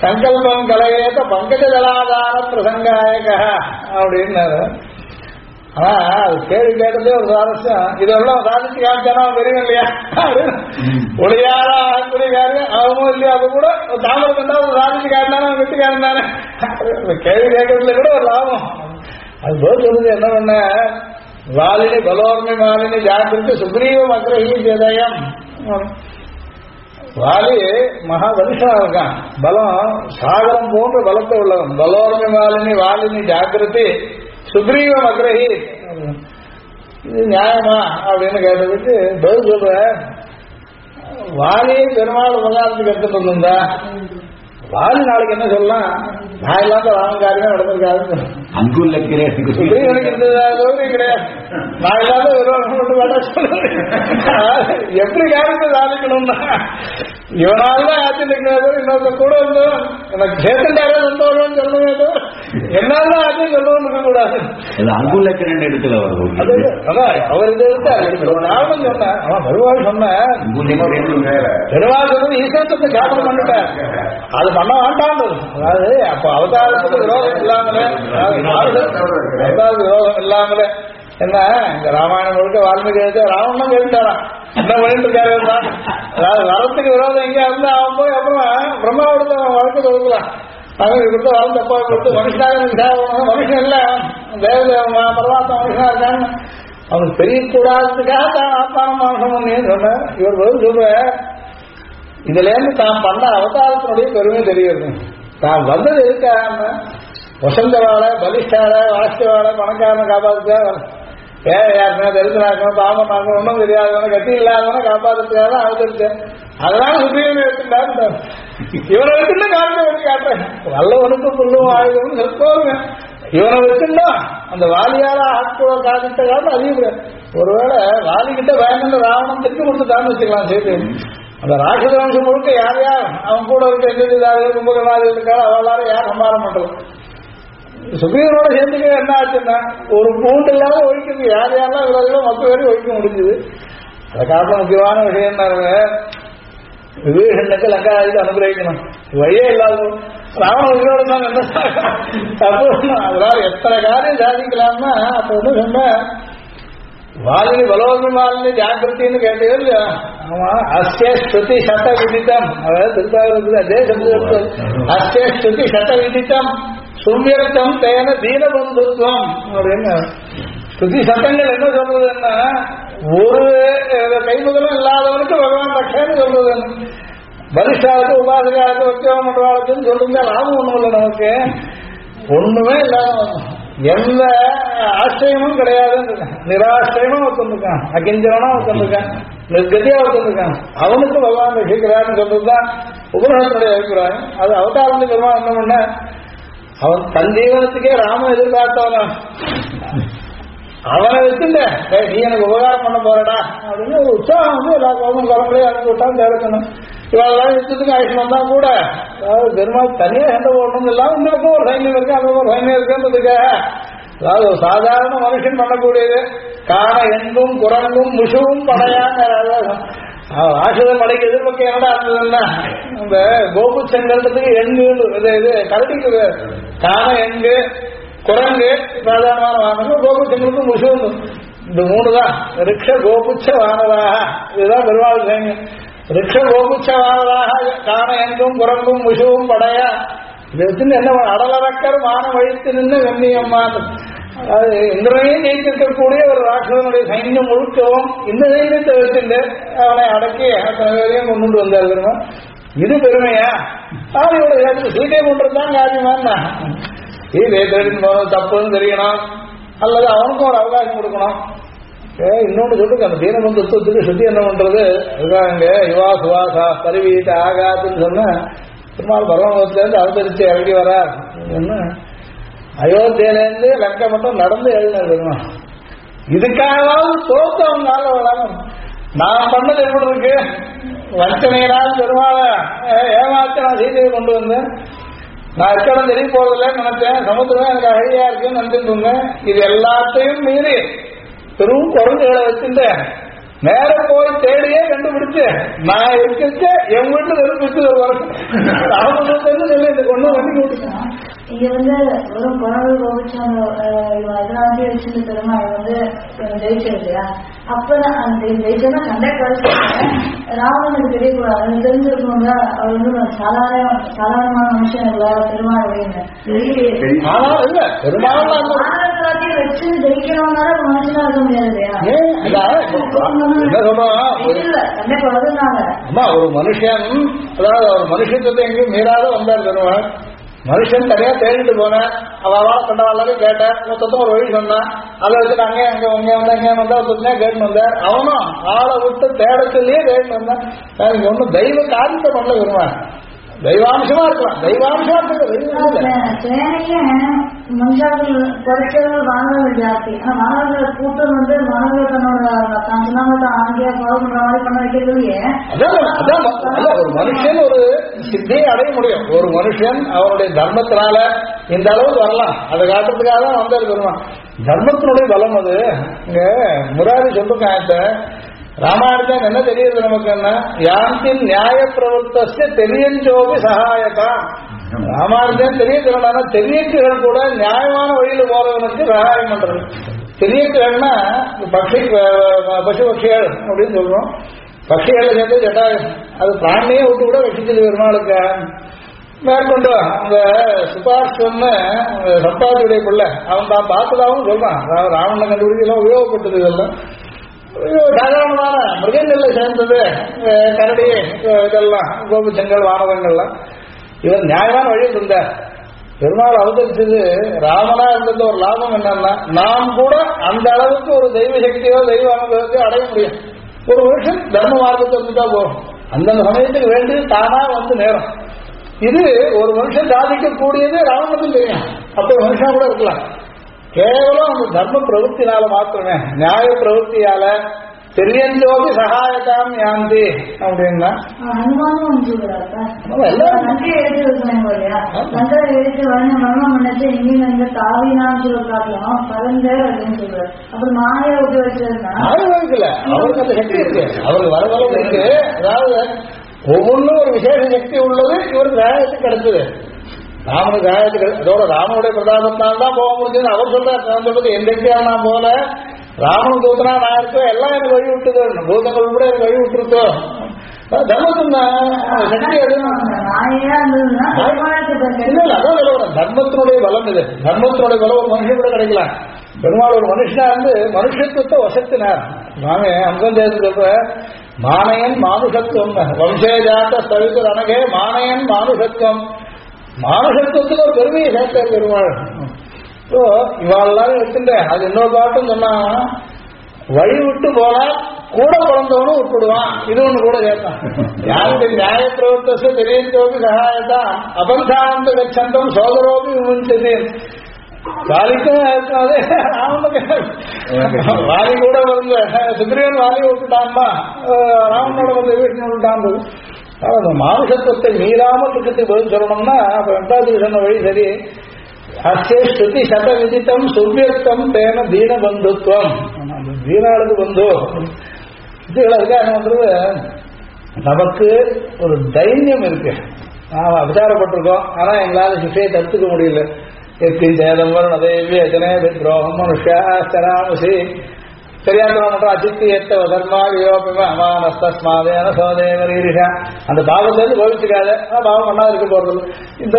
[SPEAKER 1] சங்கல்பம் கலையேத பங்கஜ ஜலாதார பிரசங்காயக அப்படின்னாரு. ஆனா அது கேள்வி கேட்டதே ஒரு சுவாரஸ்யம். இதெல்லாம் சாதிச்சு காமிச்சானா தெரியும் இல்லையா? ஒளியாரா ஆகக்கூடியாரு அவனும் இல்லையா? அது கூட தாமரை கண்டா ஒரு சாதிச்சு காட்டினானே வெட்டுக்காரன் தானே. கேள்வி கேட்கறதுல கூட ஒரு லாபம். அது போது சொல்லுது என்ன பண்ண, வாலினி பலோர்மி மாலினி ஜாக்கிரத்து சுக்ரீவம் அக்ரஹி ஜதயம். வாலி மகா பலிஷா இருக்கான், பலம் சாகரம் போன்ற பலத்தை உள்ளவன். பலோர்மி மாலினி வாலினி ஜாக்கிரதி சுக்ரீவம் அக்ரஹி. இது நியாயமா அப்படின்னு கேட்டதுக்கு பதில் சொல்ற, வாலியை பெருமாள் உபகாரத்துக்கு எடுத்துட்டு வந்திருந்தா வாலி நாளைக்கு என்ன சொல்லலாம், நான் இல்லாத ராமகாரியமே நடந்திருக்காது.
[SPEAKER 3] அங்குள்ள
[SPEAKER 1] எனக்கு இந்த சௌகரியம் கிடையாது, நான் இல்லாத எப்படி காரியத்தை சாதிக்கணும்னா இவனால்தான் ஆட்சி நிற்கிறது. இன்னொருத்த கூட இருந்தோம் எனக்கு சேர்த்துட்டாரே சந்தோஷம் சொல்லுங்க, என்னால்தான் ஆட்சி சொல்லணும்னு இருக்கக்கூடாது.
[SPEAKER 3] அங்குள்ள கிரண் இடத்துல
[SPEAKER 1] அதான் அவர் இதை எடுத்தார். நானும் சொன்னேன், அவன் பெருவாள் சொன்னேன், பெருவாள் சொன்னது ஈஸ்வரத்தை காரணம் பண்ணிட்டார். அது பண்ண வேண்டாம். அதாவது அப்ப அவதாரத்துக்கு விரோதம் இல்லாமலே, விரோதம் இல்லாமலே என்ன இந்த ராமாயணம் முழுக்க வால்மீகி எழுத ராவணன் கேட்டாராம் என்ன பண்ணிட்டு இருக்காரு. அதாவது வரத்துக்கு விரோதம் எங்க இருந்தா அவன் போய் அப்புறம் பிரம்மாவோட வழக்கு தொடுக்கலாம். கொடுத்து வரம் தப்பா கொடுத்து மனுஷனாக மனுஷன் இல்ல தேவதேவ பரமாத்மா மனுஷனா இருக்கான்னு அவனுக்கு தெரியக்கூடாததுக்காக தான் ஆத்மான மனுஷன் பண்ணு சொன்ன. இவர் பதில் சொல்ற, இதுல இருந்து தான் பண்ண அவதாரத்தினுடைய பெருமை தெரியுது. தான் வந்தது எதுக்காக, வசந்தவாழ பலிஷ்டார வாசிவாழ பணக்காரனை காப்பாத்துக்காக, யாருன்னா தரிசனாக்கணும் பாமனாக்கணும் ஒன்றும் தெரியாதவன கட்டி இல்லாதவன காப்பாத்துறதுக்காக தான் அவதரிச்சேன். அதனால சுப்ரீவன் எடுத்துட்டாரு. இவனை வச்சுட்டு காரணம் வச்சு காட்டுறேன், நல்லவனுக்கு புல்லும் ஆயுதம்னு சொல்லுவாங்க. இவனை வச்சுன்னா அந்த வாலியார ஆட்குவ காதிட்ட காரணம் அதிகம். ஒருவேளை வாலிகிட்ட வேணும்னு ராவணம் திட்டு கொடுத்துட்டான்னு வச்சுக்கலாம். சேர்த்து அந்த ராட்சத வம்சம் முழுக்க யார் யார் அவன் கூட இருக்க எதிர்த்தார்கள் கும்பகநாதிகள் இருக்காரு அவளாரும் யார் சம்பாரம் பண்றது. சுக்ரீவனோட சேர்ந்துக்க என்ன ஆச்சுன்னா ஒரு பூண்டு இல்லாத ஒழிக்கிறது யார் யாரெல்லாம் இவ்வளவு மொத்த பேரும் ஒழிக்க முடிஞ்சுது. அதை காரணம் முக்கியமான விஷயம் தான் விபீஷனுக்கு லங்காதிக்கு அனுகிரகிக்கணும். வழியே இல்லாத ராவண உயிரோடு தான் என்ன தப்பு. அதனால எத்தனை காரியம் சாதிக்கலாம்னா அப்ப வந்து சொன்ன வாலினி பலோர்மி மாலினி ஜாக்கிரத்தின்னு கேட்டது இல்லையா? ஆமா, அஸ்ய ஸ்ருதி சட்ட விதித்தம், அதாவது திருப்பாவது அதே சப்தம் அஸ்ய ஸ்ருதி சட்ட விதித்தம் சுவியர்த்தம் தேன தீனபந்துத்வம் அப்படின்னு. ஸ்ருதி சட்டங்கள் என்ன சொல்றதுன்னா ஒரு கைமுதலும் இல்லாதவனுக்கு பகவான் ரட்சன்னு சொல்றது. பலிஷ்டாவுக்கு உபாசகாவுக்கு உத்தியோகம் பண்றாளுக்குன்னு சொல்லிருந்தா லாபம் ஒண்ணும் இல்லை, நமக்கு ஒண்ணுமே இல்லாத எந்த ஆச்சரியமும் கிடையாது. நிராஷ்டயமா ஒருத்தந்துருக்கான், அகிஞ்சனா ஒருத்தந்துருக்கான், நிர்கதியா ஒருத்தந்துருக்கான். அவனுக்கு பகவான் ரசிக்கிறான்னு சொல்றதுதான் உபநிஷத்துடைய அபிப்பிராயம். அது அவதாரத்துக்கு பெருமாள் என்ன பண்ண, அவன் தன் ஜீவனத்துக்கே ராமன் எதிர்பார்த்தவனா அவனை வச்சுட்ட நீ எனக்கு உபகாரம் பண்ண போறடா அப்படின்னு ஒரு உற்சாகம் வந்து எல்லா கோபம் குழம்புலையும் அனுப்பி விட்டான்னு தேவைக்கணும். இவெல்லாம் யுத்தத்துக்கு ஆயுஷம் வந்தா கூட அதாவது பெருமாள் தனியா சண்டை போடணும் இல்லாம உங்களுக்கும் ஒரு சைன்யம் இருக்கு அந்த ஒரு சைன்யம் இருக்குன்றதுக்காக, அதாவது ஒரு சாதாரண மனுஷன் பண்ணக்கூடியது காண எங்கும் குரங்கும் முஷுவும் படையாங்க. ராட்சத படைக்கு எதிர்பக்கம் என்னடா இருந்ததுன்னா இந்த கோபுச்சங்கிறதுக்கு எங்கு இது கரடிக்கு காண எங்கு குரங்கு சாதாரணமான வாகனம், கோபுச்சங்களுக்கு முஷுவும் இந்த மூணு தான். ரிக்ஷ கோபுச்ச வானதாக இதுதான் பெருமாள் சைன்யம். ரிக்ஷ கோபுச்ச வானதாக காண எங்கும் குரங்கும் முஷுவும் படையா. இதை வச்சு என்ன அடலரக்கர் மான வழித்து நின்று வெண்ணியம்மான். அது இந்திரனையும் ஜெயித்திருக்கக்கூடிய ஒரு ராட்சதனுடைய சைன்யம் முழுக்கவும் இந்த சைன்யத்தை வச்சுட்டு அவனை அடக்கி அத்தனை பேரையும் கொண்டு வந்தார் பெருமாள். இது பெருமையா? அவனோட சீட்டை கொண்டுதான் காரியமானா சீதை தேடின்னு போனது தப்புன்னு தெரியணும், அல்லது அவனுக்கும் ஒரு அவகாசம் கொடுக்கணும். இன்னொன்று சொல்லுங்க, அந்த தீனபந்துத்துவத்துக்கு சுத்தி என்ன பண்றது அதுதான் இங்க யுவா சுவாசா பரிவீட்ட ஆகாதுன்னு சொன்ன பெருமாள் பரமபுரத்திலேருந்து அவதரிச்சு இறங்கி வரார். அயோத்தியிலேருந்து லங்கை மட்டும் நடந்து எழுதினார் பெருமாள். இதுக்காகவாவது தோத்து அவங்களால வளரும். நான் பண்ணது எப்படி இருக்கு, வஞ்சனையினால் பெருமாளை ஏமாத்தி நான் சீதையை கொண்டு வந்தேன். நான் இடம் தெரிய போறதில்லைன்னு நினைச்சேன், சமுத்திரம் எனக்கு அழகியா இருக்குன்னு நினைச்சிட்டு இருந்தேன். இது எல்லாத்தையும் மீறி பெரும் குரங்குகளை வச்சுட்டு நேர போய் தேடியே கண்டுபிடிச்சு நான் இருக்கிறது என் வீட்டுல இருக்கு ஒரு வருஷம் ராமதூதன்னு இந்த கொண்டு வண்டி கொடுத்தேன்.
[SPEAKER 2] இங்க வந்து ஒரு குழந்தை கோபிச்சு அந்த இதெல்லாம் வச்சிருந்த பெருமாள் வந்து ஜெயிச்சது இல்லையா? அப்பதான் அந்த ஜெயிச்சா சண்டை கழிச்சு ராவணனுக்கு தெரியக்கூடாது, அது தெரிஞ்சிருக்கணுங்க. அவர் வந்து சாதாரணமான மனுஷன் இல்ல பெருமாள் அப்படின்னு எல்லாத்தையும் வச்சு ஜெயிக்கணும்னால மனுஷனா இருக்க முடியாது இல்லையா? சண்டை குழந்தைனால
[SPEAKER 1] அம்மா ஒரு மனுஷன், அதாவது ஒரு மனுஷத்தை எங்கேயும் மீறாத வந்தார் பெருமாள். மனுஷன் தனியா தேடிட்டு போனேன், அவளா கண்டவாளும் கேட்டேன், மொத்தத்தும் ஒரு வழி சொன்னான். அதை வச்சு அங்கே அங்கே அங்கே வந்தா சொன்னா கேட்டு வந்தார். அவனும் ஆளை விட்டு தேட சொல்லியே கேட்டு வந்தான். இங்க ஒன்னும் தெய்வ காரியத்தை பண்ணல பெருமாள். தெய்வாம்சமா இருக்கலாம், தெய்வாம்சமா
[SPEAKER 2] மனுஷாக்கள் குறைச்சவர்கள் மாணவர்கள் ஜாஸ்தி. ஆனா மாணவர்கள் கூட்டம் வந்து மாணவர்கள் தன்னோட ஆங்கியா ஃபாலோ பண்ற மாதிரி பண்ண வைக்கிறதுலயே
[SPEAKER 1] ஒரு மனுஷன் ஒரு சித்தியை அடைய முடியும். ஒரு மனுஷன் அவருடைய தர்மத்தினால இந்த அளவுக்கு வரலாம், அதை காட்டுறதுக்காக தான் வந்தாரு பெருமாள். தர்மத்தினுடைய பலம் அது. இங்க முராரி சொல்லிருக்காங்க ராமாயணத்தான் என்ன தெரியுது நமக்கு, என்ன யாந்தின் நியாய பிரவர்த்தஸ்ய தெரியஞ்சோபி சகாயதா. ராமாயணத்தான் தெரிய திறனா தெரியக்குகள் கூட நியாயமான வழியில போறவனுக்கு சகாயம் பண்றது. தெரியக்குகள்னா பட்சி பசு பட்சிகள் அப்படின்னு சொல்றோம். பட்சிகளை சேர்ந்து ஜட்டாயம் அது பிராணியே விட்டு கூட ரசிச்சது பெருமாளுக்கு. மேற்கொண்டு அந்த சுபாஷ்வன்னு சப்பாத்தியுடைய பிள்ளை அவன் தான் பார்த்ததாகவும் சொல்றான். அதாவது ராவணனை கண்டுபிடிக்கலாம் உபயோகப்பட்டது இதெல்லாம் சாதாரணமான மிருகங்கள்ல சேர்ந்தது, கரடி இதெல்லாம் கோபுச்சங்கள் வானவங்கள்லாம். இவர் நியாயமான வழியில் இருந்தார். பெருமாள் அவதரிச்சது ராமனா இருந்தது ஒரு லாபம் என்னன்னா, நாம் கூட அந்த அளவுக்கு ஒரு தெய்வ சக்தியோ தெய்வ அனுபவத்தையோ அடைய முடியும். ஒரு வருஷம் தர்ம மார்க்கத்தை வந்துட்டா போகும். அந்தந்த சமயத்துக்கு வேண்டியது தானா வந்து நேரம். இது ஒரு மனுஷன் சாதிக்கக்கூடியது ராவணனுக்கும் தெரியும். அப்போ மனுஷன் கூட இருக்கலாம். கேவலம் அந்த தர்ம பிரவൃத்தினால மாத்திரமே, நியாய பிரவൃத்தியால தெரியஞ்சோபி சகாயதாம் யாந்தி அப்படின்னா
[SPEAKER 2] அனுமானம் நன்றி எடுத்து வைக்கணும் இல்லையா? நன்றி எடுத்து மர்மம் நினைச்சு இங்க தாவினான்னு சொல்ல காட்டலாம் பரந்த அப்படின்னு சொல்றாரு. அப்புறம் மாய உபயோகிச்சதுன்னா
[SPEAKER 1] வைக்கல அவருக்கு அந்த சக்தி இருக்கு, அவருக்கு வர வர இருக்கு. அதாவது ஒவ்வொன்றும் ஒரு விசேஷ சக்தி உள்ளது. இவருக்கு காயத்துக்கு கிடைச்சது, ராமனுக்கு காயத்துக்கு. அதோட ராமனுடைய பிரதாபத்தால் தான் போக முடிஞ்சது. அவர் சொல்றாரு, நான் சொல்றது எந்த நான் போல ராமன் தூத்தனா நான் இருக்கோ எல்லாம் எனக்கு வழி விட்டுது, பூதங்கள் கூட எனக்கு வழி விட்டுருக்கோ. தர்மத்தினுடைய பலம் இது. தர்மத்தினுடைய பலம் ஒரு மனுஷன் கூட கிடைக்கலாம். பெருமாள் ஒரு மனுஷனா இருந்து மனுஷத்துவத்தை வசத்தினார். நாங்க அங்கம் தேர்ந்து சொல்ற மானயன் மானுஷத்துவம் வம்சேஜாத்த தவிர அனகே மானயன் மானுஷத்துவம். மானுஷத்துவத்துக்கு ஒரு பெருமையை சேர்த்தார் பெருமாள். இவாள் எடுத்துட்ட அது இன்னொரு பாட்டும் சொன்னா, வழி விட்டு போனா கூட பிறந்தவனும் உட்படுவான். இது ஒண்ணு கூட சேர்த்தான். யாருடைய நியாய பிரவர்த்தச தெரியந்தோபி சகாயதா அபந்தாந்த கச்சந்தம் சோதரோபி விமுஞ்சது. வாலிக்கும் வாலி கூட வந்து சுக்ரீவன் வாலி விட்டுட்டான்மா, ராமனோட வந்து வீட்டு விட்டுட்டான். அந்த மானுஷத்துவத்தை மீறாமல் இருக்கிறதுக்கு பதில் சொல்லணும்னா அப்ப வெங்கடாதிரி சொன்ன வழி சரி. அச்சே ஸ்ருதி சத விதித்தம் சுவ்யத்தம் தேன தீன பந்துத்துவம். தீனாளுக்கு பந்து இதுகளுக்காக வந்துருது. நமக்கு ஒரு தைரியம் இருக்கு, நாம விசாரப்பட்டிருக்கோம். ஆனா எங்களால சிஷையை தடுத்துக்க முடியல. எத்தி சேதம் வருணதேவி அஜனே துரோகம் மனுஷாஸ்தராமசி சரியாத்தம் அச்சித்தி எத்த தர்மா யோபிம அமானஸ்தஸ்மாதேன சோதேவரீரிஷா. அந்த பாவத்திலிருந்து கோவிச்சுக்காத, பாவம் பண்ணா இருக்க போறது. இந்த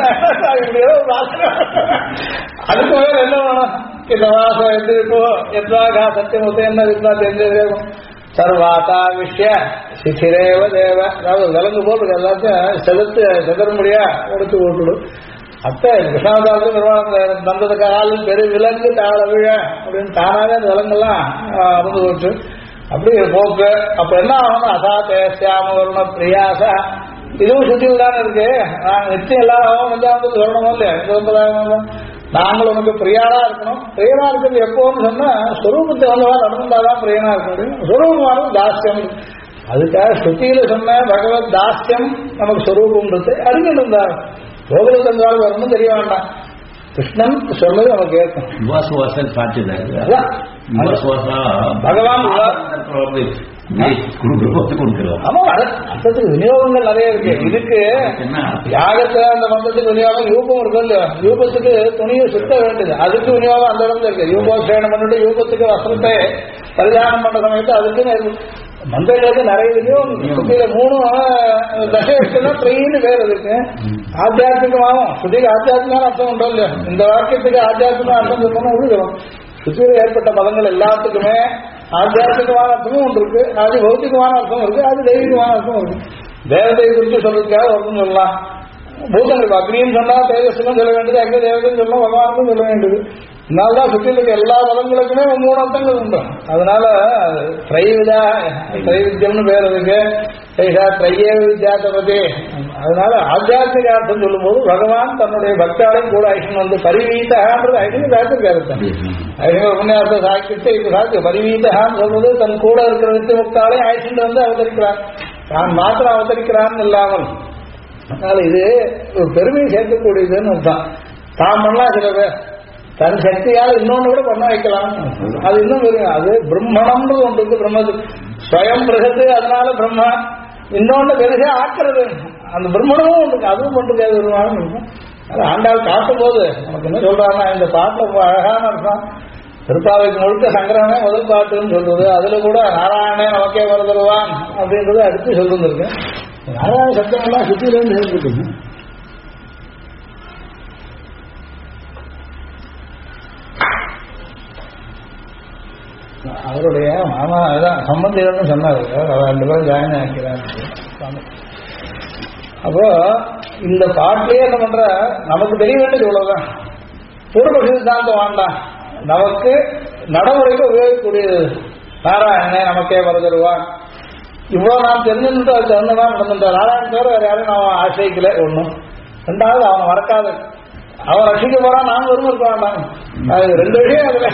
[SPEAKER 1] அதுக்கு மேல என்ன வேணும்? இந்த வாசம் எந்திருப்போ எத்வாகா சத்தியமுத்த என்ன இருந்தா தெரிஞ்சிருக்கும். சர்வாத்தா விஷய சிசிரேவ தேவ. அதாவது விலங்கு போட்டு எல்லாத்தையும் செலுத்து செதற முடியா எடுத்து போட்டுடும். அத்தை கிருஷ்ணாவதாரத்து நிர்வாகம் தந்தது காலில் பெரு விலங்கு தாழ விழ அப்படின்னு தானாவே அந்த விலங்கெல்லாம் அறந்து போச்சு. அப்படி போக்கு. அப்ப என்ன ஆகணும்? அசா தேசியாம வருண பிரியாசா. இதுவும் சுத்தியில் தானே இருக்கு. நாங்க நிச்சயம் எல்லாரும் வந்து சொல்லணுமோ இல்லையா? நாங்கள் உனக்கு பிரியாரா இருக்கணும். பிரியனா இருக்கிறது எப்போன்னு சொன்னா ஸ்வரூபத்தை வந்தவா நடந்தாதான் பிரியனா இருக்க முடியும். ஸ்வரூபமான தாஸ்யம். அதுக்காக ஸ்ருதியில சொன்ன பகவத் தாஸ்யம் நமக்கு ஸ்வரூபம் அறிஞர் இருந்தார். கோகுல தந்தாலும் வரணும் தெரிய வேண்டாம். கிருஷ்ணன் சொன்னது நமக்கு கேட்கும்.
[SPEAKER 3] விவாசவாசம் சாட்சிதான்
[SPEAKER 1] அதான்
[SPEAKER 3] விவாசவாசா
[SPEAKER 1] பகவான்
[SPEAKER 3] கொடுக்கிறோம்.
[SPEAKER 1] ஆமா, அர்த்தத்துக்கு விநியோகங்கள் நிறைய இருக்கு. இதுக்கு யாகத்துல அந்த மந்தத்துக்கு விநியோகம் யூபம் இருக்கு இல்லையா? யூபத்துக்கு துணியை சுத்த வேண்டியது, அதுக்கு விநியோகம் அந்த இடத்துல இருக்கு. யூபோஷேனம் பண்ணிட்டு யூபத்துக்கு வஸ்திரத்தை பரிதானம் பண்ற சமயத்தை அதுக்கு மந்திரங்களுக்கு நிறைய விநியோகம். சுத்தியில 3 தசை இருக்குன்னா ட்ரெயின்னு பேர் இருக்கு. ஆத்தியாத்மிகமாகும் சுத்திக்கு ஆத்தியாத்மிகமான அர்த்தம் உண்டோ இல்லையா? இந்த வாக்கியத்துக்கு ஆத்தியாத்மிக அர்த்தம் சொல்லணும் விழுகிறோம். சுத்தியில ஏற்பட்ட பதங்கள் எல்லாத்துக்குமே ஆத்தியாத்மிகமான அர்த்தமும் ஒன்று இருக்கு, அது பௌத்திகமான அர்த்தம் இருக்கு, அது தெய்வீகமான அர்த்தம் இருக்கு. தேவதை குறித்து சொல்றதுக்காக ஒருத்தம் சொல்லலாம். பூதங்களுக்கு அக்னியும் சொன்னா தேஜஸ்வனும் சொல்ல வேண்டியது, அங்கே தேவதையும் சொல்லணும், பகவானுக்கும் சொல்ல வேண்டியது. இதனால்தான் சுற்றில் இருக்க எல்லா பதங்களுக்குமே 3 அர்த்தங்கள் உண்டு. அதனால திரைவித்யம்னு பேர் இருக்கு, திரையே வித்யாத்தை பத்தி. அதனால ஆத்தியாத்மிக அர்த்தம் சொல்லும் போது பகவான் தன்னுடைய பக்தாலையும் கூட ஐஷன் வந்து பரிவீத்தகான்றது ஐஷன் சாத்திருக்காரு. ஐஷன் உபன்யாசம் சாக்கிட்டு இது சாத்து பரிவீத்தகான்னு சொல்றது தன் கூட இருக்கிற வித்து முக்தாலையும் ஐஷன் வந்து அவதரிக்கிறான், தான் மாத்திரம் அவதரிக்கிறான்னு இல்லாமல். அதனால இது ஒரு பெருமையை சேர்க்கக்கூடியதுன்னு தான். தான் பண்ணலாம் சில பேர் தன் சக்தியால் இன்னொன்னு கூட பண்ண வைக்கலாம், அது இன்னும் பெருமை. அது பிரம்மணம்ன்றது ஒன்று இருக்கு, பிரம்மத்துக்கு ஸ்வயம் பிரகத்து, அதனால பிரம்மா. இன்னொன்னு பெருசா ஆக்குறது அந்த பிரம்மணமும் ஒன்று, அதுவும் ஒன்றுக்கு அது வருமானம் இருக்கும். அது ஆண்டாள் காட்டும் போது நமக்கு என்ன சொல்றாங்கன்னா, இந்த பாட்டில் அழகான அர்த்தம். திருப்பாவைக்கு முழுக்க சங்கரமே முதல் பாட்டுன்னு சொல்றது, அதுல கூட நாராயணே நமக்கே வருதருவான் அப்படின்றத அடுத்து சொல்லிருக்கு. நாராயண சப்தம் எல்லாம் சுத்தியிலேருந்து ஏற்பட்டு அவருடைய மாமா அதான் சம்பந்திகள்னு சொன்னாரு, 2 பேரும் ஜாயின் ஆக்கிறார். அப்போ இந்த பாட்டிலேயே என்ன பண்ற, நமக்கு தெரிய வேண்டியது இவ்வளவுதான். பூர்வ சித்தாந்தம் வேண்டாம், நமக்கு நடைமுறைக்கு உபயோகிக்கக்கூடியது. நாராயணனே நமக்கே வருதருவான், இவ்வளவு நாம் தெரிஞ்சுட்டு அது தகுந்ததான் நடந்துட்டார். நாராயணன் தவிர வேற யாரும் நான் ஆசிரியக்கல. ஒண்ணும். 2வது அவனை மறக்காது, அவன் ரசிக்க போறான், நாங்க ஒருவர் இருக்க வேண்டாம். அது 2 விஷயம். அதுல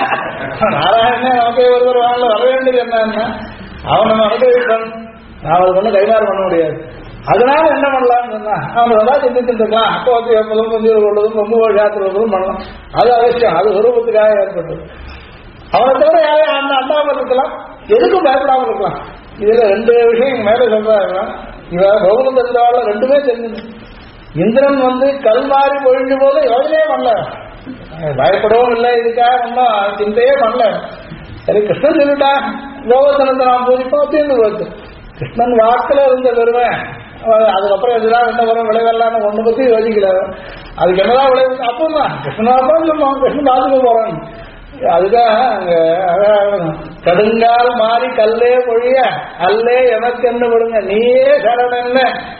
[SPEAKER 1] நாராயணனே நமக்கே ஒருவர் வாங்கல வர வேண்டியது என்னன்னா, அவன் நம்ம அனுபவிப்பான், நான் அவருக்கு ஒன்றும் கைமாறு பண்ண முடியாது. அதனால என்ன பண்ணலாம்னு சொன்னா, அவன் ஏதாவது சிந்திச்சுட்டு இருக்கலாம். அப்போ வந்து எப்போதும் கொஞ்சம் உள்ளதும் ரொம்ப சாத்திரம் பண்ணலாம், அது அவசியம், அது சுரூபத்துக்காக ஏற்பட்டது. அவனை தவிர யாரையும் அண்டாமல் இருக்கலாம், எதுக்கும் பயப்படாமல் இருக்கலாம். இதுல 2 விஷயம் மேல சொல்றாங்க. இவ பௌர்ணம் தெரிஞ்சவாள் 2மே தெரிஞ்சது. இந்திரன் வந்து கல்மாறி பொழிஞ்ச போது யோஜனையே பண்ணல, பயப்படவும் இல்லை, இதுக்காக ஒன்றும் சிந்தையே பண்ணல. சரி கிருஷ்ணன் சொல்லிட்டா கோவர்த்தனத்தை நாம் பூஜிப்போம் தீர்ந்து போச்சு. கிருஷ்ணன் வாக்குல இருந்த பெருமை, அதுக்கப்புறம் எதுதான் என்ன வரும் விளைவெல்லாம் ஒண்ணு பத்தி யோசிக்கல. அதுக்கு என்னதான் விளைவு அப்பதான் கிருஷ்ணன் சொல்லுவோம், கிருஷ்ணன் பாத்துக்க போறான். அதுக்காக அங்க கடுங்கால் மாறி கல்லே பொழிய அல்லே எனக்கு என்ன விடுங்க நீயே சரண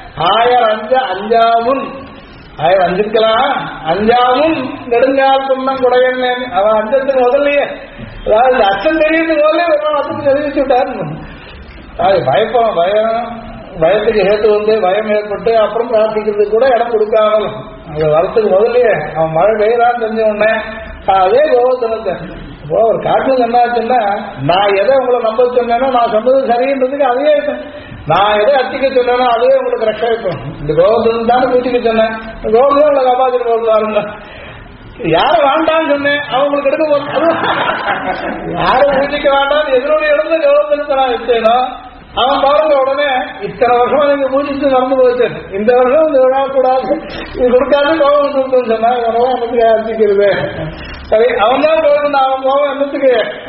[SPEAKER 1] 1000 அஞ்சாமுன் 1000 அஞ்சுக்கலாம், அஞ்சாமும் நெடுங்கால் சொன்ன குடையன்னு அவன் அஞ்சத்துக்கு முதல்லயே, அதாவது அச்சம் தெரியுது போதே அச்சத்துக்கு தெரிவிச்சு விட்டாரு. அது பயப்பம் பயத்துக்கு ஹேத்து வந்து பயம் ஏற்பட்டு அப்புறம் பிரார்த்திக்கிறதுக்கு கூட இடம் கொடுக்காமல் அது வரத்துக்கு முதல்லயே அவன் மழை பெய்யறான்னு தெரிஞ்ச உடனே அதே கோவத்தனத்தை. இப்போ ஒரு காட்டுல என்ன ஆச்சுன்னா, நான் எதை உங்களை நம்ப சொன்னேனோ நான் சொன்னது சரின்றதுக்கு அதே நான் எதை அத்திக்க சொன்னேனோ அதுவே உங்களுக்கு ரஷா இருக்கும். இந்த கோவத்தனம் தானே பூச்சிக்க சொன்னேன், கோவத்தான் உங்களை காப்பாற்றிட்டு போடுவாருங்க. யார வேண்டான்னு சொன்னேன் அவங்களுக்கு எடுக்க போது, யாரும் பூஜிக்க வேண்டாம் எதனுடைய இடத்துல கோவத்தனத்தை நான் வச்சேனோ அவன் பாருங்க உடனே இத்தனை வருஷமா நீங்க பூஜிச்சு நடந்து போச்சு, இந்த வருஷம் இந்த விழா கூடாது இது கொடுக்காது கோபம் கொடுத்துன்னு சொன்னா என்னத்துக்கு ஆரம்பிக்கிறது. சரி அவன் தான் கோபம், அவன் கோபம் என்னத்துக்கு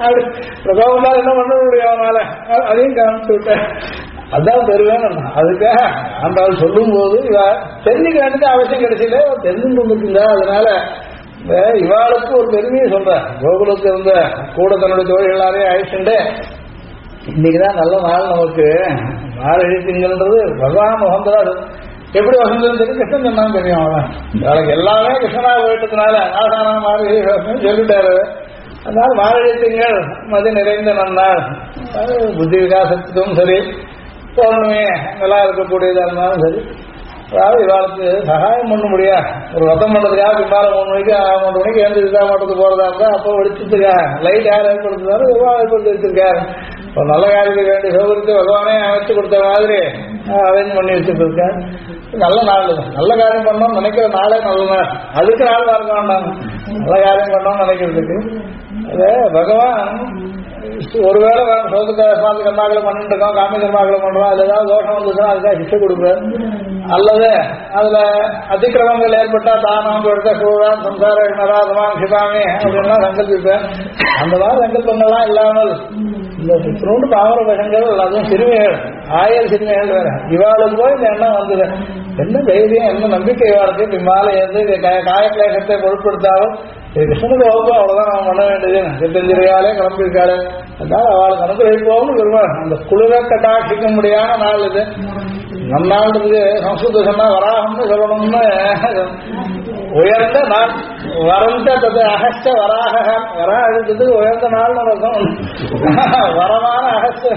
[SPEAKER 1] கோபம் தான் என்ன பண்ண முடியும் அவனால, அதையும் காமிச்சு விட்டேன். அதான் பெருவேன். அதுக்காக அந்த ஆள் சொல்லும் போது இவ தெரிஞ்சுக்க வேண்டியது அவசியம் கிடைச்சல, தெரிஞ்சுட்டு வந்துருக்குங்க. அதனால இவாளுக்கு ஒரு பெருமையை சொல்ற, கோகுலத்துக்கு இருந்த கூட தன்னுடைய தோழிகளாரே ஆயிடுச்சுண்டு. இன்னைக்குதான் நல்ல நாள் நமக்கு, மார்கழி திங்கள்ன்றது பகவான் வசந்தா. எப்படி வசந்தம் தெரியும், கிருஷ்ணன் சொன்னான்னு தெரியும். அவன் நாளைக்கு எல்லாமே கிருஷ்ணனாக போயிட்டதுனால ஆசானா மார்கழி சொல்லிட்டாரு. அதனால மார்கழி திங்கள் மதி நிறைந்த நன்னாள், புத்தி விகாசத்துக்கும் சரி பௌர்ணமி நல்லா இருக்கக்கூடியதா இருந்தாலும் சரி. அதாவது இவாளுக்கு சகாயம் பண்ண முடியா, ஒரு வதம் பண்றதுக்காக பின்னால 3 மணிக்கு 3 மணிக்கு எழுந்து விதா மாட்டத்துக்கு போறதா இருந்தா அப்போ வெளிச்சத்துக்கா லைட் யார் ஏற்படுத்தினாலும் எவ்வளோ ஏற்படுத்தி வச்சிருக்காரு. ஒரு நல்ல காரியத்துக்கு வேண்டிய சௌகரியத்தை பகவானே அமைச்சு கொடுத்த மாதிரி அரேஞ்ச் பண்ணி வச்சுட்டு இருக்கேன். நல்ல நாள் இது. நல்ல காரியம் பண்ணோம்னு நினைக்கிற நாளே நல்ல நாள். அதுக்கு நாள் பார்க்க வேண்டாம். நல்ல காரியம் பண்ணோம்னு நினைக்கிறதுக்கு அது பகவான் ஒருவேளை சோத கர்மாக்களை பண்ணிட்டு இருக்கோம், காமி கர்மாக்களை பண்றோம், அதுல ஏதாவது தோஷம் வந்துச்சுன்னா அதுக்காக சிக்ஷை கொடுப்பேன். அல்லது அதுல அதிக்கிரமங்கள் ஏற்பட்டா தானம் எடுத்த சூழல் சம்சார நராதமான் சிதாமி அப்படின்னா சங்கல்பிப்பேன். அந்த மாதிரி சங்கல்பங்கள்லாம் இல்லாமல் இந்த சித்தனோண்டு பாவர பசங்கள் அதுவும் சிறுமிகள் 1000 சிறுமிகள் வேற இவாளுக்கு போய் இந்த எண்ணம் வந்தது. என்ன தைரியம், என்ன நம்பிக்கை இவாளுக்கு பின்னால இருந்து காயக்லேசத்தை பொருட்படுத்தாலும் கிருஷ்ணனுக்கு வகுப்பும் அவ்வளவுதான் நம்ம பண்ண வேண்டியது. சித்தஞ்சிரியாலே கிளம்பியிருக்காரு. அதனால அவளுக்கு அனுகிரகிப்போம்னு விரும்புவேன். அந்த குளிர கட்டாட்சிக்க முடியாத நாள் இது. நம் நாள் இருக்கு. சம்ஸ்கிருத சொன்னா வராகம்னு சொல்லணும்னு உயர்ந்த நாள். வரந்த தது அகஸ்ட வராக வராது உயர்ந்த நாள் அர்த்தம். வரமான அகஸ்ட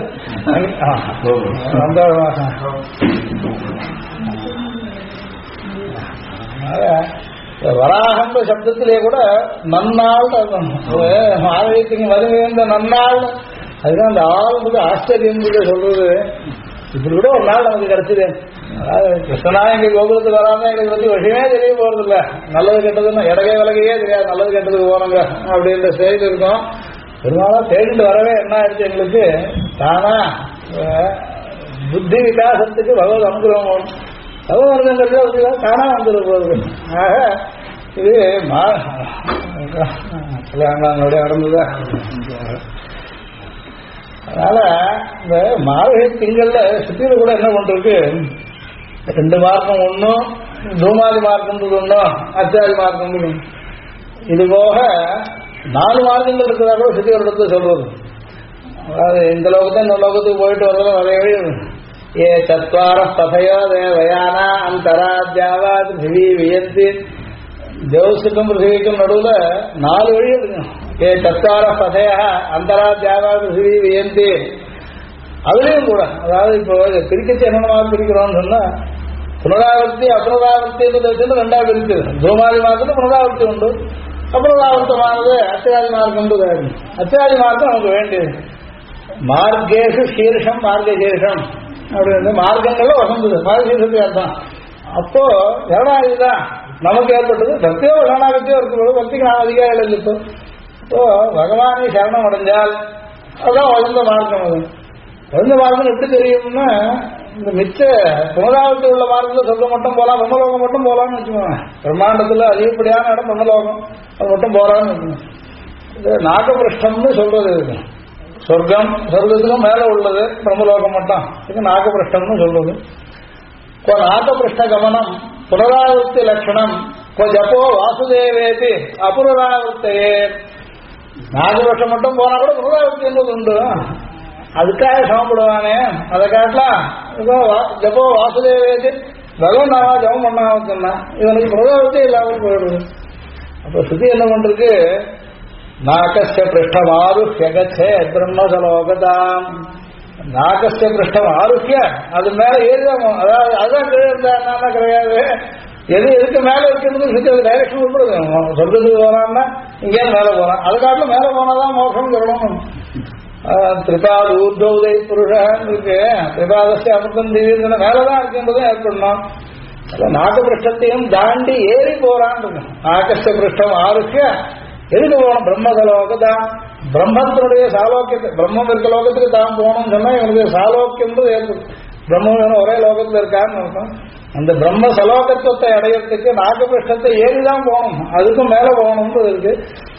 [SPEAKER 1] அந்த வராகன்ற சப்தத்திலே கூட நன்னாள் மாதவியத்துக்கு வருவேந்த நன்னாள். அதுதான் அந்த ஆளுக்கு ஆச்சரியம் சொல்றது. இப்படி கூட ஒரு நாள் நமக்கு கிடைச்சது. அதாவது கிருஷ்ணனா எங்க கோகுலத்துக்கு வராம எங்களுக்கு பத்தி விஷயமே தெரிய போறது இல்ல. நல்லது கெட்டதுன்னா இடகை விலகையே தெரியாது. நல்லது கெட்டதுக்கு போறோங்க அப்படின்ற செய்தி இருக்கும். பெரும்பாலும் தேடிட்டு வரவே என்ன ஆயிடுச்சு எங்களுக்கு தானா புத்தி விகாசத்துக்கு பகவத் அனுகிரகம் பகவத் அனுகிரகம் தானா வந்துட போகுது. ஆக இது கல்யாணங்களுடைய நடந்ததா. அதனால இந்த மார்கழி திங்கள்ல சுத்தியில கூட என்ன பண்றது, 2 மார்க்கம் ஒன்றும் தூமாதி மார்க்கம்ன்றது ஒன்றும் அச்சாரி மார்க்கம். இது போக 4 மார்க்கங்கள் இருக்கிறதா கூட சுத்தி ஒரு இடத்துல சொல்றது. அதாவது இந்த லோகத்தை இந்த லோகத்துக்கு போயிட்டு வர்றது நிறைய வழி. ஏ சத்வார பதையோ தேவயானா அந்தராஜாவா பிருத்திவி வியந்தி தேவசுக்கும் பிருத்திவிக்கும் நடுவுல 4 வழி இருக்கு. ஏ சத்வார பதையா அந்தராஜாவா பிருத்திவி வியந்தி. அதுலயும் கூட அதாவது இப்போ பிரிக்கச்சு என்னென்ன பிரிக்கிறோம்னு சொன்னா புனராவர்த்தி அப்புனராவர்த்தி வச்சுட்டு 2ஆ இருக்குது. தூமாதி மார்க்கத்துல புனராவர்த்தி உண்டு. அப்புனராவர்த்தமானது அச்சாதி மார்க்கம். அச்சாதி மார்க்கம் நமக்கு வேண்டியது. மார்க்கேஷு சீர்ஷம் மார்க்கசீர்ஷம் அப்படின்னு மார்க்கங்கள்ல வசந்தது மார்க்கசீர்ஷத்துக்கு அர்த்தம். அப்போ ஜனநாயகதான் நமக்கு ஏற்பட்டது. பக்தியோ ஜனநாயகத்தையோ இருக்கும்போது பக்திக்கு நாம் அதிகாரிகள் இருந்தோம். இப்போ பகவானை சரணம் அடைஞ்சால் அதான் வளர்ந்த மார்க்கம். அது வளர்ந்த மார்க்கம் எப்படி தெரியும்னா இந்த மிச்ச புனராவர்த்தி உள்ள மார்க்கத்தில் சொர்க்கம் மட்டும் போகலாம், பிரம்மலோகம் மட்டும் போகலாம்னு வச்சுக்கோங்க. பிரம்மாண்டத்தில் அதிகப்படியான இடம் பிரம்மலோகம், அது மட்டும் போகலான்னு வச்சுக்கோங்க. இது நாகபிருஷ்டம்னு சொல்றது இருக்கு. சொர்க்கம் சொர்க்கத்துக்கும் மேல உள்ளது பிரம்மலோகம் மட்டும், இது நாகபிருஷ்டம்னு சொல்றது. நாகபிருஷ்ட கமனம் புனராவர்த்தி லட்சணம் ஜப்போ வாசுதேவேதி அபுனராவர்த்தையே. நாகபிருஷ்டம் மட்டும் போனா கூட புனராவர்த்தி என்பது உண்டு. அதுக்காக சமப்படுவானே அதை காட்டலாம். ஜப்போ வாசுதேவேதி பகவன் நாவா ஜபம் பண்ணாம சொன்னா இவனுக்கு புனராவர்த்தி இல்லாமல் போயிடுது. அப்ப சுத்தி என்ன பண்றது, நாகஸ்ய பிருஷ்டம் ஆருஹ்யகச்சே பிரம்மசலோகதாம். நாகஸ்ய பிருஷ்டம் ஆருஹ்ய அது மேல ஏறிதான். அதாவது அதுதான் கீழே இருந்தா கிடையாது. எதுக்கு மேல இருக்கிறது சுத்தி அது டைரக்ஷன் உட்படுது. சொர்க்கத்துக்கு போறான்னா இங்கே மேல போறான். அது காட்டிலும் மேல போனாதான் மோசம் சொல்லணும். திரிபாத ஊர்தோதை புருஷன் இருக்கு. திரிபாதஸ்ய அமிர்தம் திடீர்னு மேலதான் இருக்கின்றதும் ஏற்படணும். நாகபிருஷ்டத்தையும் தாண்டி ஏறி போறான் இருக்கு. நாகஸ்ய பிருஷ்டம் ஆருஹ்ய எதுக்கு போகணும், பிரம்மசலோகதான். பிரம்மத்தினுடைய சாலோக்கியத்தை பிரம்மம் இருக்க லோகத்துக்கு தான் போகணும்னு சொன்னா இவனுக்கு சாலோக்கியம் ஏற்படும். பிரம்மம் ஒரே லோகத்தில் இருக்கான்னு இருக்கும். அந்த பிரம்ம சலோகத்துவத்தை அடையறதுக்கு நாகபிருஷ்டத்தை ஏறிதான் போகணும், அதுக்கும் மேல போகணும்னு இருக்கு.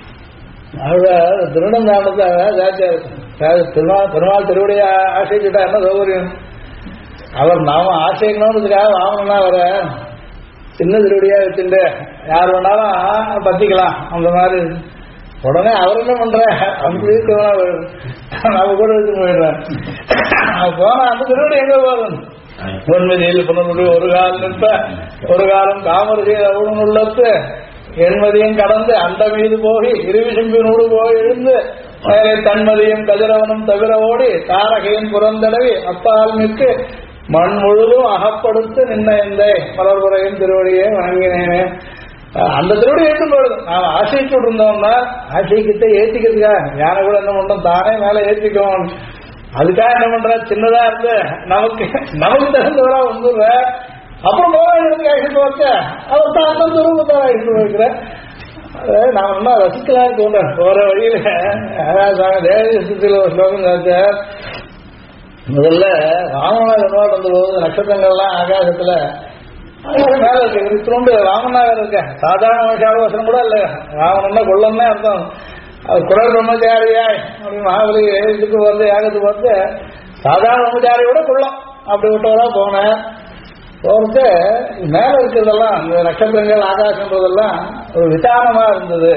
[SPEAKER 1] திருநந்தானத்தை ஜாத்தியா இருக்கு. பெருமாள் திருவடிய ஆசைக்கிட்டா என்ன சௌகரியம். அவர் நாம ஆசைக்கணும்ன்றதுக்காக வாங்கணும்னா வர சின்ன திருவடியா வச்சுட்டு யார் வேணாலும் பத்திக்கலாம். அந்த மாதிரி உடனே அவர் என்ன பண்ற அப்படி நம்ம கூட வச்சு போயிடுறேன். போனா அந்த திருவடி எங்க போகும், பொன்மதியில் புனருடைய ஒரு காலம் நிற்ப ஒரு காலம் காமரசிய அவனும் உள்ளத்து எண்மதியும் கடந்து அந்த மீது போகி இருவிசிம்பினோடு போய் எழுந்து மேலே தன்மதியும் கதிரவனும் தவிர ஓடி தாரகையின் புறந்தடவி அப்பால் மிக்கு மண் முழுதும் அகப்படுத்து நின்ன எந்த மலர்புறையும் திருவடியை வணங்கினேனே. அந்த திருவடி ஏற்று போடுது. நாம் ஆசைச்சுட்டு இருந்தோம்னா ஆசைக்கிட்ட ஏற்றிக்கிறதுக்கா யானை கூட என்ன பண்ணோம், தானே மேல ஏற்றிக்குவோம். அதுக்காக என்ன பண்ற, சின்னதா இருந்து நமக்கு தகுந்தவரா வந்துடுற, அப்புறம் போராடுறதுக்கு ஆகிட்டு வச்ச அவர் தான் அந்த துருவத்தான் ஆகிட்டு வைக்கிற. நான் என்ன ரசிக்கலாம் தோன்றேன் போற வழியில. தேவதேசத்தில் ஒரு ஸ்லோகம் சார், முதல்ல ராமநாதர் வந்தபோது நட்சத்திரங்கள்லாம் ஆகாசத்துல மேல இருக்கு, திரும்ப ராமநாதர் இருக்க சாதாரண வசனம் கூட இல்ல, ராவணன்னா கொள்ளம்னே அர்த்தம். அது குரல் பிரம்மச்சாரியாய் அப்படின்னு மகாபலி இதுக்கு வந்து யாகத்துக்கு வந்து சாதாரண பிரம்மச்சாரியோட கொள்ளம் அப்படி விட்டவரா போனேன். போறது மேல இருக்கிறதெல்லாம் இந்த நட்சத்திரங்கள் ஆகாசன்றதெல்லாம் ஒரு விசாரமா இருந்தது.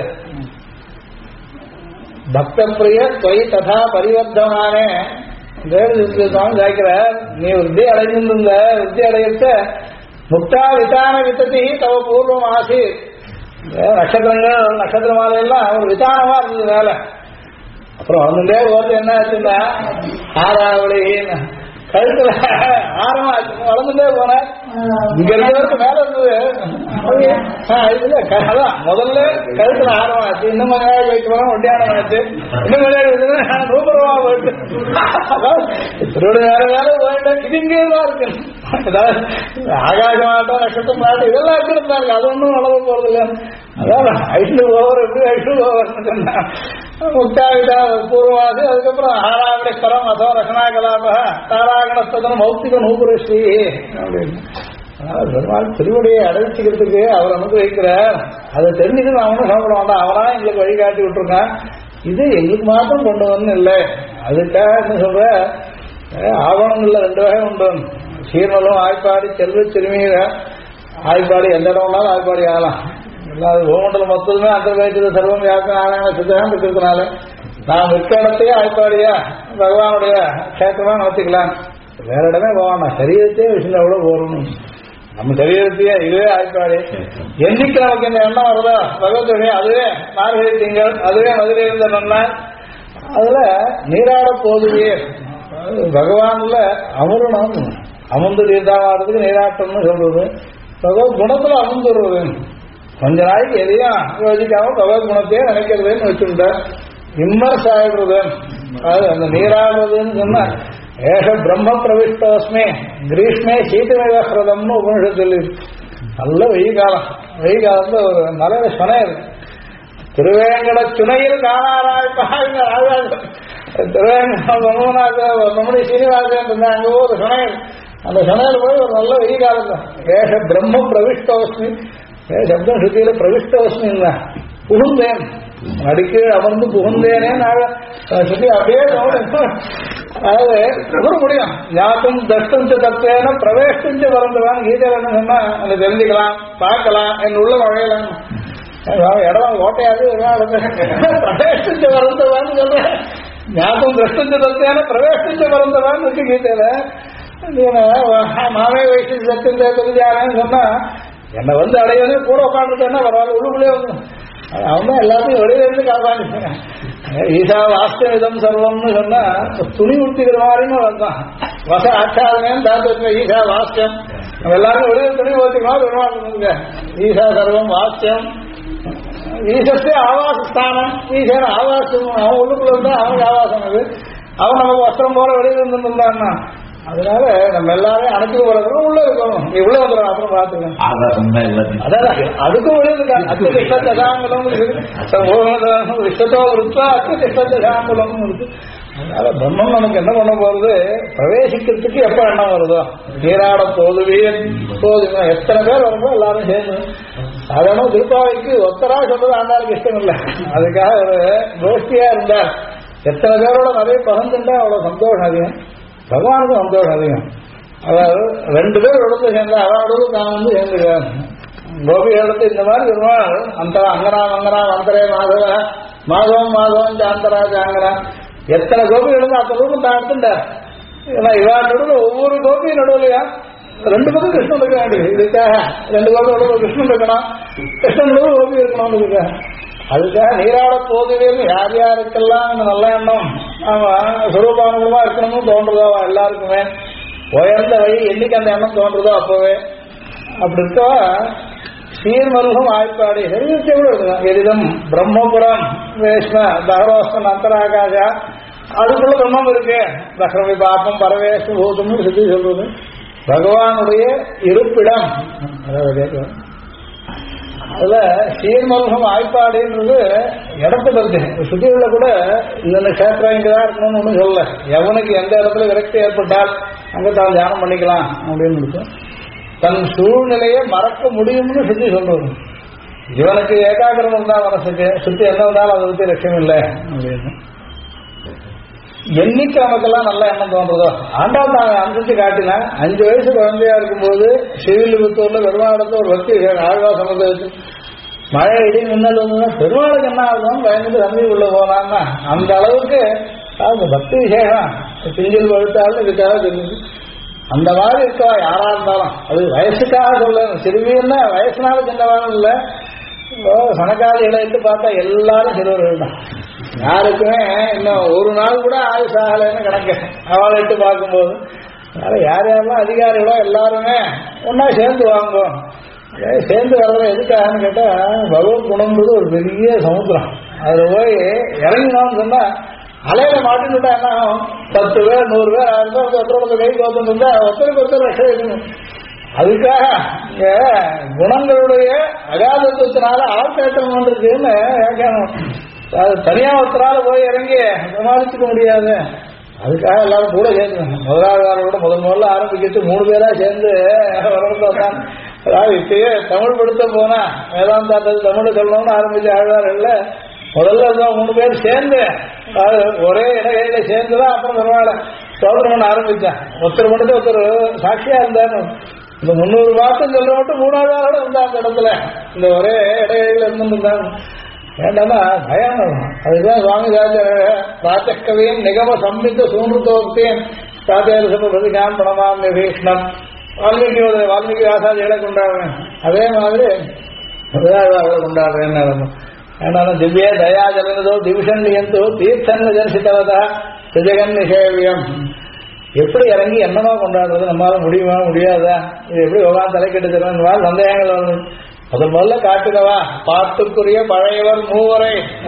[SPEAKER 1] பக்த பிரிய தொய் ததா பரிவர்த்தமானே ஜாய்க்கிறார், நீ விருத்தி அடைஞ்சிருந்த விருத்தி அடையத்த முக்தா விதான வித்ததி தவ பூர்வம் ஆசி. நட்சத்திரங்கள் நட்சத்திர மாலையெல்லாம் ஒரு விதானமா இருந்தது மேல. அப்புறம் வந்துட்டே போது என்ன ஆச்சுன்னா ஆறாவளின்னு கழுத்துல ஆரமா வளர்ந்துட்டே போனேன். இங்க இருக்கிறவருக்கு மேல இருந்தது அதான் முதல்ல கழுத்துல ஆரமாச்சு, இன்னும் மலையாளி வைக்க போறோம் ஒட்டியானம் ஆச்சு, இன்னும் மலையாளி ரூபரமா போயிட்டு திருவிட வேற வேலை போயிட்டு இது இங்கேதான் இருக்கு. ஆகாசமாட்டம் நட்சத்திரம் மாட்டம் இதெல்லாம் இருக்கிறாங்க, அது ஒன்றும் வளர போறது இல்லை. அதான் ஐந்து ஓவர் எப்படி ஐந்து ஓவர் முக்தாவிதா பூர்வாது. அதுக்கப்புறம் ஆறாவிட ஸ்வரம் அதோ ரசனா கலாப தாராகணஸ்தம் மௌத்திக நூபுரஸ்ரீ அப்படின்னு. பெருமாள் திருவடியை அடைச்சிக்கிறதுக்கு அவர் அனுபவிக்கிறார். அதை தெரிஞ்சுட்டு நான் ஒன்றும் சாப்பிட வேண்டாம், அவனா எங்களுக்கு வழிகாட்டி விட்டுருக்கான். இது எங்களுக்கு மாத்திரம் கொண்டு வரணும் இல்லை. அதுக்காக என்ன சொல்ற, ஆவணங்கள்ல ரெண்டு வகை உண்டு. சீர்மலும் ஆய்ப்பாடி செல்வ சிறுமீர ஆய்ப்பாடி எந்த இடம்னாலும் ஆய்ப்பாடி ஆகலாம். எல்லாரும் கோமண்டலம் மொத்தமே அந்தர்வேதித சர்வம் யாருக்கும் ஆராயண சித்தம் இருக்கிறதுனால நாம் இருக்க இடத்தையே ஆய்ப்பாடியா பகவானுடைய கஷேத்திரமா நடத்திக்கலாம். வேற இடமே போவானா, சரீரத்தையே விஷயம் எவ்வளவு போறணும். நம்ம சரீரத்தையே இதுவே ஆய்ப்பாடி. என்னைக்கு நமக்கு இந்த எண்ணம் வருதோ பகவத்துடைய அதுவே மார்கழி திங்கள், அதுவே மதுரை இருந்த நன்னா அதுல நீராட போதுவே பகவான்ல அமரணும். அமர்ந்து தீர்த்தாவாரத்துக்கு நீராட்டம்னு சொல்றது. பகவத் குணத்துல அமர்ந்துடுறது. கொஞ்ச நாளைக்கு எதையும் யோசிக்காம பகவத் குணத்தையே நினைக்கிறதுன்னு வச்சுட்ட இம்மர்ஸ் ஆயிடுறது. அது அந்த நீராடுறதுன்னு சொன்னா ஏக பிரம்ம பிரவிஷ்டோஸ்மே கிரீஷ்மே சீதமேவஹ்ரதம்னு உபனிஷத்து சொல்லி. நல்ல வெயில் காலம், வெயில் காலத்துல ஒரு மலையில சுனை இருக்கு. திருவேங்கட சுனையில் காணாராய் திருவேங்கடமணி சீனிவாசன் இருந்தா அங்க ஒரு சுனை, அந்த சுனையில் போய் ஒரு நல்ல வெயில் காலம் தான். ஏக பிரம்ம பிரவிஷ்டோஸ்மி, சப்தம் சுத்தியில பிரவிஷ்டோஸ்மி புகுந்தேன், அடிக்க அமர்ந்து புகுந்தேனே சுத்தி அப்படியே அதாவது புகழ முடியும். யாக்கும் தஷ்டஞ்ச தத்துவேன பிரவேஷ்டஞ்ச வரந்துவான் கீதையில என்ன சொன்னா அதை தெரிஞ்சுக்கலாம், பார்க்கலாம், என் உள்ள நுழையலாம். இடம் ஓட்டையாது பிரவேஷ்டஞ்ச வரந்தவான்னு சொல்றேன். யாக்கும் தஷ்டஞ்ச தத்துவேன பிரவேஷ்டஞ்ச வரந்தவான்னு இருக்கு கீதையில. மாவே வயசு சத்தியம் தெரிஞ்சானேன்னு சொன்னா என்னை வந்து அடையவே கூட உட்காந்துட்டேன்னா பரவாயில்ல, உள்ளுக்குள்ளே வந்து அவன் எல்லாத்தையும் வெளியில இருந்து காப்பாங்க. ஈசா வாஸ்தம் இதம் சர்வம்னு சொன்னா துணி உடுத்திக்கிற மாதிரின்னு வந்தான். வச ஆச்சாதனேன்னு தாத்து ஈசா வாஸ்யம், நம்ம எல்லாரும் வெளியில துணி ஊற்றிக்கலாம் வருவாங்க. ஈசா சர்வம் வாஸ்யம், ஈசத்தே ஆவாசஸ்தானம், ஈசன் ஆவாசம். அவன் உள்ளுக்குள்ள இருந்தா அவனுக்கு ஆவாசம். அது அவன் நமக்கு வஸ்திரம் போல வெளியில இருந்துருந்தான்னா அதனால நம்ம எல்லாரையும் அனுப்பி போறது உள்ள இருக்கணும். நீ உள்ள வந்துடும் அப்புறம் பாத்துக்கலாம். அதான் அதுக்கும் வெளியே இருக்காங்க. அத்து திஷ்டதாங்குலம் இஷ்டத்தோ இருக்கா, அத்து திஷ்டதாங்குலம் இருக்கு. அதனால பிரம்மம் நமக்கு என்ன பண்ண போறது, பிரவேசிக்கிறதுக்கு எப்ப எண்ணம் வருதோ நீராட போதுவே போதுங்க. எத்தனை பேர் வரும்போ எல்லாரும் சேர்ந்து சாதாரண திருப்பாவைக்கு ஒத்தரா சொல்றது ஆண்டாளுக்கு இஷ்டம் இல்லை. அதுக்காக ஒரு கோஷ்டியா இருந்தார். எத்தனை பேரோட நிறைய பகிர்ந்துட்டா அவ்வளவு சந்தோஷம் அதிகம், பகவானுக்கு சந்தோஷம் அதிகம். அதாவது ரெண்டு பேர் இடத்துல சேர்ந்தா அவரோட நான் வந்து சேர்ந்துருக்கேன். கோபி இடத்து இந்த மாதிரி பெருமாள் அந்த அங்கனா மங்கனா அந்தரே மாதவ மாதவம் மாதவம் சாந்தரா சாங்கரா எத்தனை கோபி எழுந்து அத்தனை ரூபம் தான் எடுத்துட்டார். ஏன்னா இவா நடுவில் ஒவ்வொரு கோபியும் நடுவிலையா ரெண்டு பக்கம் கிருஷ்ணன் இருக்க வேண்டியது. இதுக்காக ரெண்டு கோபி கிருஷ்ணன் இருக்கணும், கிருஷ்ணன் கோபி இருக்கணும். இதுக்காக அதுக்காக நீராட போதுவேன்னு யார் யாருக்கெல்லாம் இந்த நல்ல எண்ணம் ஆமா சுரூபானுகூலமா இருக்கணும்னு தோன்றதோ எல்லாருக்குமே உயர்ந்த வழி என்னைக்கு அந்த எண்ணம் தோன்றதோ அப்பவே அப்படி இருக்கவா சீர்மருகம் ஆய்ப்பாடி தெரிவிச்ச கூட இருக்கலாம். எதிதம் பிரம்மபுரம் வேஷ்ம தகரோஸ்மன் அந்தராகாஜா அதுக்குள்ள பிரம்மம் இருக்கு. தக்ரமி பாப்பம் பரவேச பூதம்னு சுத்தி சொல்றது பகவானுடைய இருப்பிடம். அதாவது அதுல சீர்மல்கம் ஆய்ப்பாடுன்றது இடத்து பத்தி சுத்தியுள்ள கூட இந்த கஷேத்திரம் இங்கதான் இருக்கணும்னு ஒன்றும் சொல்லல. எவனுக்கு எந்த இடத்துல விரக்தி ஏற்பட்டால் அங்க தான் தியானம் பண்ணிக்கலாம் அப்படின்னு இருக்கும். தன் சூழ்நிலையை மறக்க முடியும்னு சுத்தி சொல்றது. இவனுக்கு ஏகாகிரம் இருந்தா மனசுக்கு சுத்தி என்ன இருந்தாலும் அதை பத்தி லட்சியம் இல்லை அப்படின்னு என்னைக்கு நமக்கெல்லாம் நல்ல எண்ணம் தோன்றதோ ஆண்டாள் நாங்கள் அனுசரிச்சு காட்டினா 5 வயசு குழந்தையா இருக்கும்போது சிவிலிபுத்தூர்ல பெருமாளத்தை ஒரு பக்தி ஆழ்வா சமுதாயத்து மழை இடி மின்னல் வந்து பெருமாளுக்கு என்ன ஆகும் பயந்துட்டு தம்பி உள்ள போனான்னா அந்த அளவுக்கு அந்த பக்தி விசேஷம் பிஞ்சில் பழுத்தாலும் இதுக்காக தெரிஞ்சு அந்த மாதிரி இருக்கவா யாரா இருந்தாலும் அது வயசுக்காக சொல்ல சிறுமின்னா வயசுனால சின்னவாலும் இல்லை. சனக்கால இடையிட்டு பார்த்தா எல்லாரும் சிறுவர்கள் தான். யாருக்குமே இன்னும் ஒரு நாள் கூட ஆயுஷ் ஆகலைன்னு கணக்கு அவளை இட்டு பார்க்கும்போது அதனால யார் யாரெல்லாம் அதிகாரிகளோ எல்லாருமே ஒன்னா சேர்ந்து வாங்குவோம். சேர்ந்து வர்றத எதுக்காகன்னு கேட்டா பகவத் குணம்ன்றது ஒரு பெரிய சமுத்திரம். அதுல போய் இறங்கினோம்னு சொன்னா அலையில மாட்டின்னுட்டா என்ன ஆகும்? 10 பேர் 100 பேர் 1000 பேர் ஒருத்தரோட கை கோத்தம் இருந்தா ஒருத்தருக்கு ஒருத்தர் ரஷம் எடுக்கணும். அதுக்காக இங்க குணங்களுடைய அகாதத்துவத்தினால ஆழ்கேட்டம் இருக்குன்னு வியாக்கியானம். அது தனியா ஒருத்தரால போய் இறங்கி சமாளிச்சுக்க முடியாது. அதுக்காக எல்லாரும் கூட சேர்ந்து முதலாளரோட முதல்ல ஆரம்பிக்கிட்டு 3 பேரா சேர்ந்து வளர்ந்தான். அதாவது இப்பயே தமிழ் படுத்த போனா வேதாந்தாட்டது தமிழ் சொல்லணும்னு ஆரம்பிச்சு ஆழ்வார்கள் முதல்ல 3 பேர் சேர்ந்து ஒரே இடையில சேர்ந்துதான் அப்புறம் பரவாயில்ல சோதனை ஆரம்பிச்சேன். ஒருத்தர் மட்டும் ஒருத்தர் சாட்சியா இருந்தாரு. இந்த 300 வார்த்தை சொல்ல மட்டும் 3வது ஆளோட இருந்தா அந்த இடத்துல இந்த ஒரே இடையில இருந்துருந்தாங்க. வேண்டாமா பயம். அதுதான் சுவாமி ராஜக்கவியும் நிகம சம்மித்த சூன்றுத்தோக்தியும் சாத்தியான் பணமாம் வீஷ்ணம் வால்மீகி ஆசாதிகளை கொண்டாடுறேன். அதே மாதிரி அவளை கொண்டாடுறேன்னு ஏன்னா திவ்ய தயா ஜலனதோ டிவிஷன் நியந்தோ தீர்த்தன் ஜன்சித்தவதா திஜகன் நிஷேவியம். எப்படி இறங்கி என்னமா கொண்டாடுறது? நம்மளால முடியுமா முடியாதா? இது எப்படி பகவான் தலைக்கெட்டு தருவான் சந்தேகங்கள் வரும். முதல்ல காட்டுக்கவா பாட்டுக்குரிய பழையவர் 3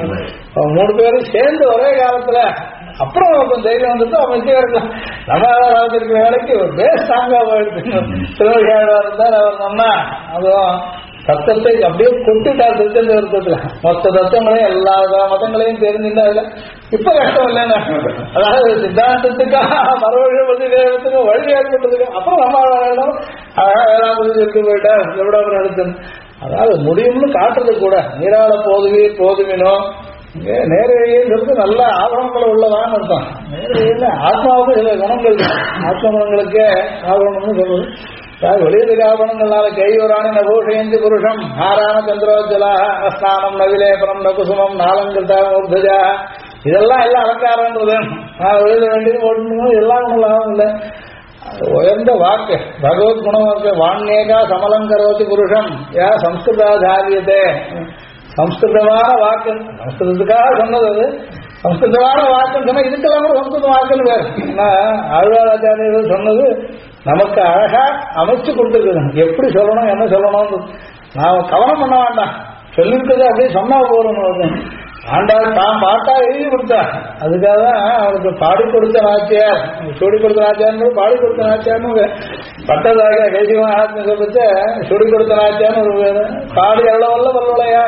[SPEAKER 1] 3 பேரும் சேர்ந்து ஒரே காலத்துல அப்புறம் கொஞ்சம் தைரியம் வந்துட்டு அவன் இருக்கலாம். நம்ம இருக்கிற வேலைக்கு ஒரு பேஸ் தாங்க போயிடுது. திருவிழா இருந்தால் அவர் சொன்னா அதுவும் தத்தத்தை அப்படியே கொண்டுட்டார். திருச்செந்தூரத்துல மொத்த தத்தங்களையும் எல்லா மதங்களையும் தெரிஞ்சுட்டா அதுல இப்ப கஷ்டம் இல்லைன்னா அதாவது சித்தாந்தத்துக்காக மறுவழி தேவத்துக்கு வழி ஏற்பட்டதுக்கு அப்புறம் நம்ம வேண்டாம் வேளாண் இருக்கு போயிட்டா எவ்வளோ நடத்து. அதாவது முடியும்னு காட்டுறது கூட நீராள போதுவீர் போதுமினோ நேரடியேங்கிறது நல்ல ஆவணங்கள் உள்ளதான்னு அர்த்தம். நேரடியில் ஆத்மாவுக்கு சில குணங்கள் ஆத்ம குணங்களுக்கு ஆவணம்னு சொல்லுது. வெளியில ஆவணங்களால கையூராணி நபூஷயந்தி புருஷம் ஆராம சந்திரோஜலா ஸ்நானம் நவிலேபனம் நகுசுமம் நாலங்கிருத்தா ஊர்தஜா இதெல்லாம் எல்லாம் அலங்காரன்றது. வெளியில வேண்டியது ஓடணும் எல்லாம் குணம் இல்லை. உயர்ந்த வாக்கு பகவத் குணவாக்கு வாண்யேகா சமலங்கரோதி புருஷம் யா சம்ஸ்கிருதாதாரியதே. சம்ஸ்கிருதமான வாக்கு சம்ஸ்கிருதத்துக்காக சொன்னது அது. சம்ஸ்கிருதமான வாக்குன்னு சொன்னா இதுக்கெல்லாம் கூட சம்ஸ்கிருத வாக்குன்னு வேறு. ஏன்னா ஆழ்வாராச்சாரியர்கள் சொன்னது நமக்கு அழகா அமைச்சு கொடுத்துருக்குது. எப்படி சொல்லணும் என்ன சொல்லணும்னு நாம கவனம் பண்ண வேண்டாம். சொல்லிருக்கிறது அப்படியே சொன்னா போறோம். ஆண்டாள் தான் பாட்டா எழுதி கொடுத்தா. அதுக்காக தான் அவனுக்கு பாடி கொடுத்த நாச்சியார் சுடி கொடுத்த நாச்சியார்னு பாடி கொடுத்த நாச்சியார்னு பட்டதாக கைசிவன் ஆத்ம சொல்லிட்டு சுடி கொடுத்த நாச்சியார்னு ஒரு பாடி எவ்வளவு வல்லுளையா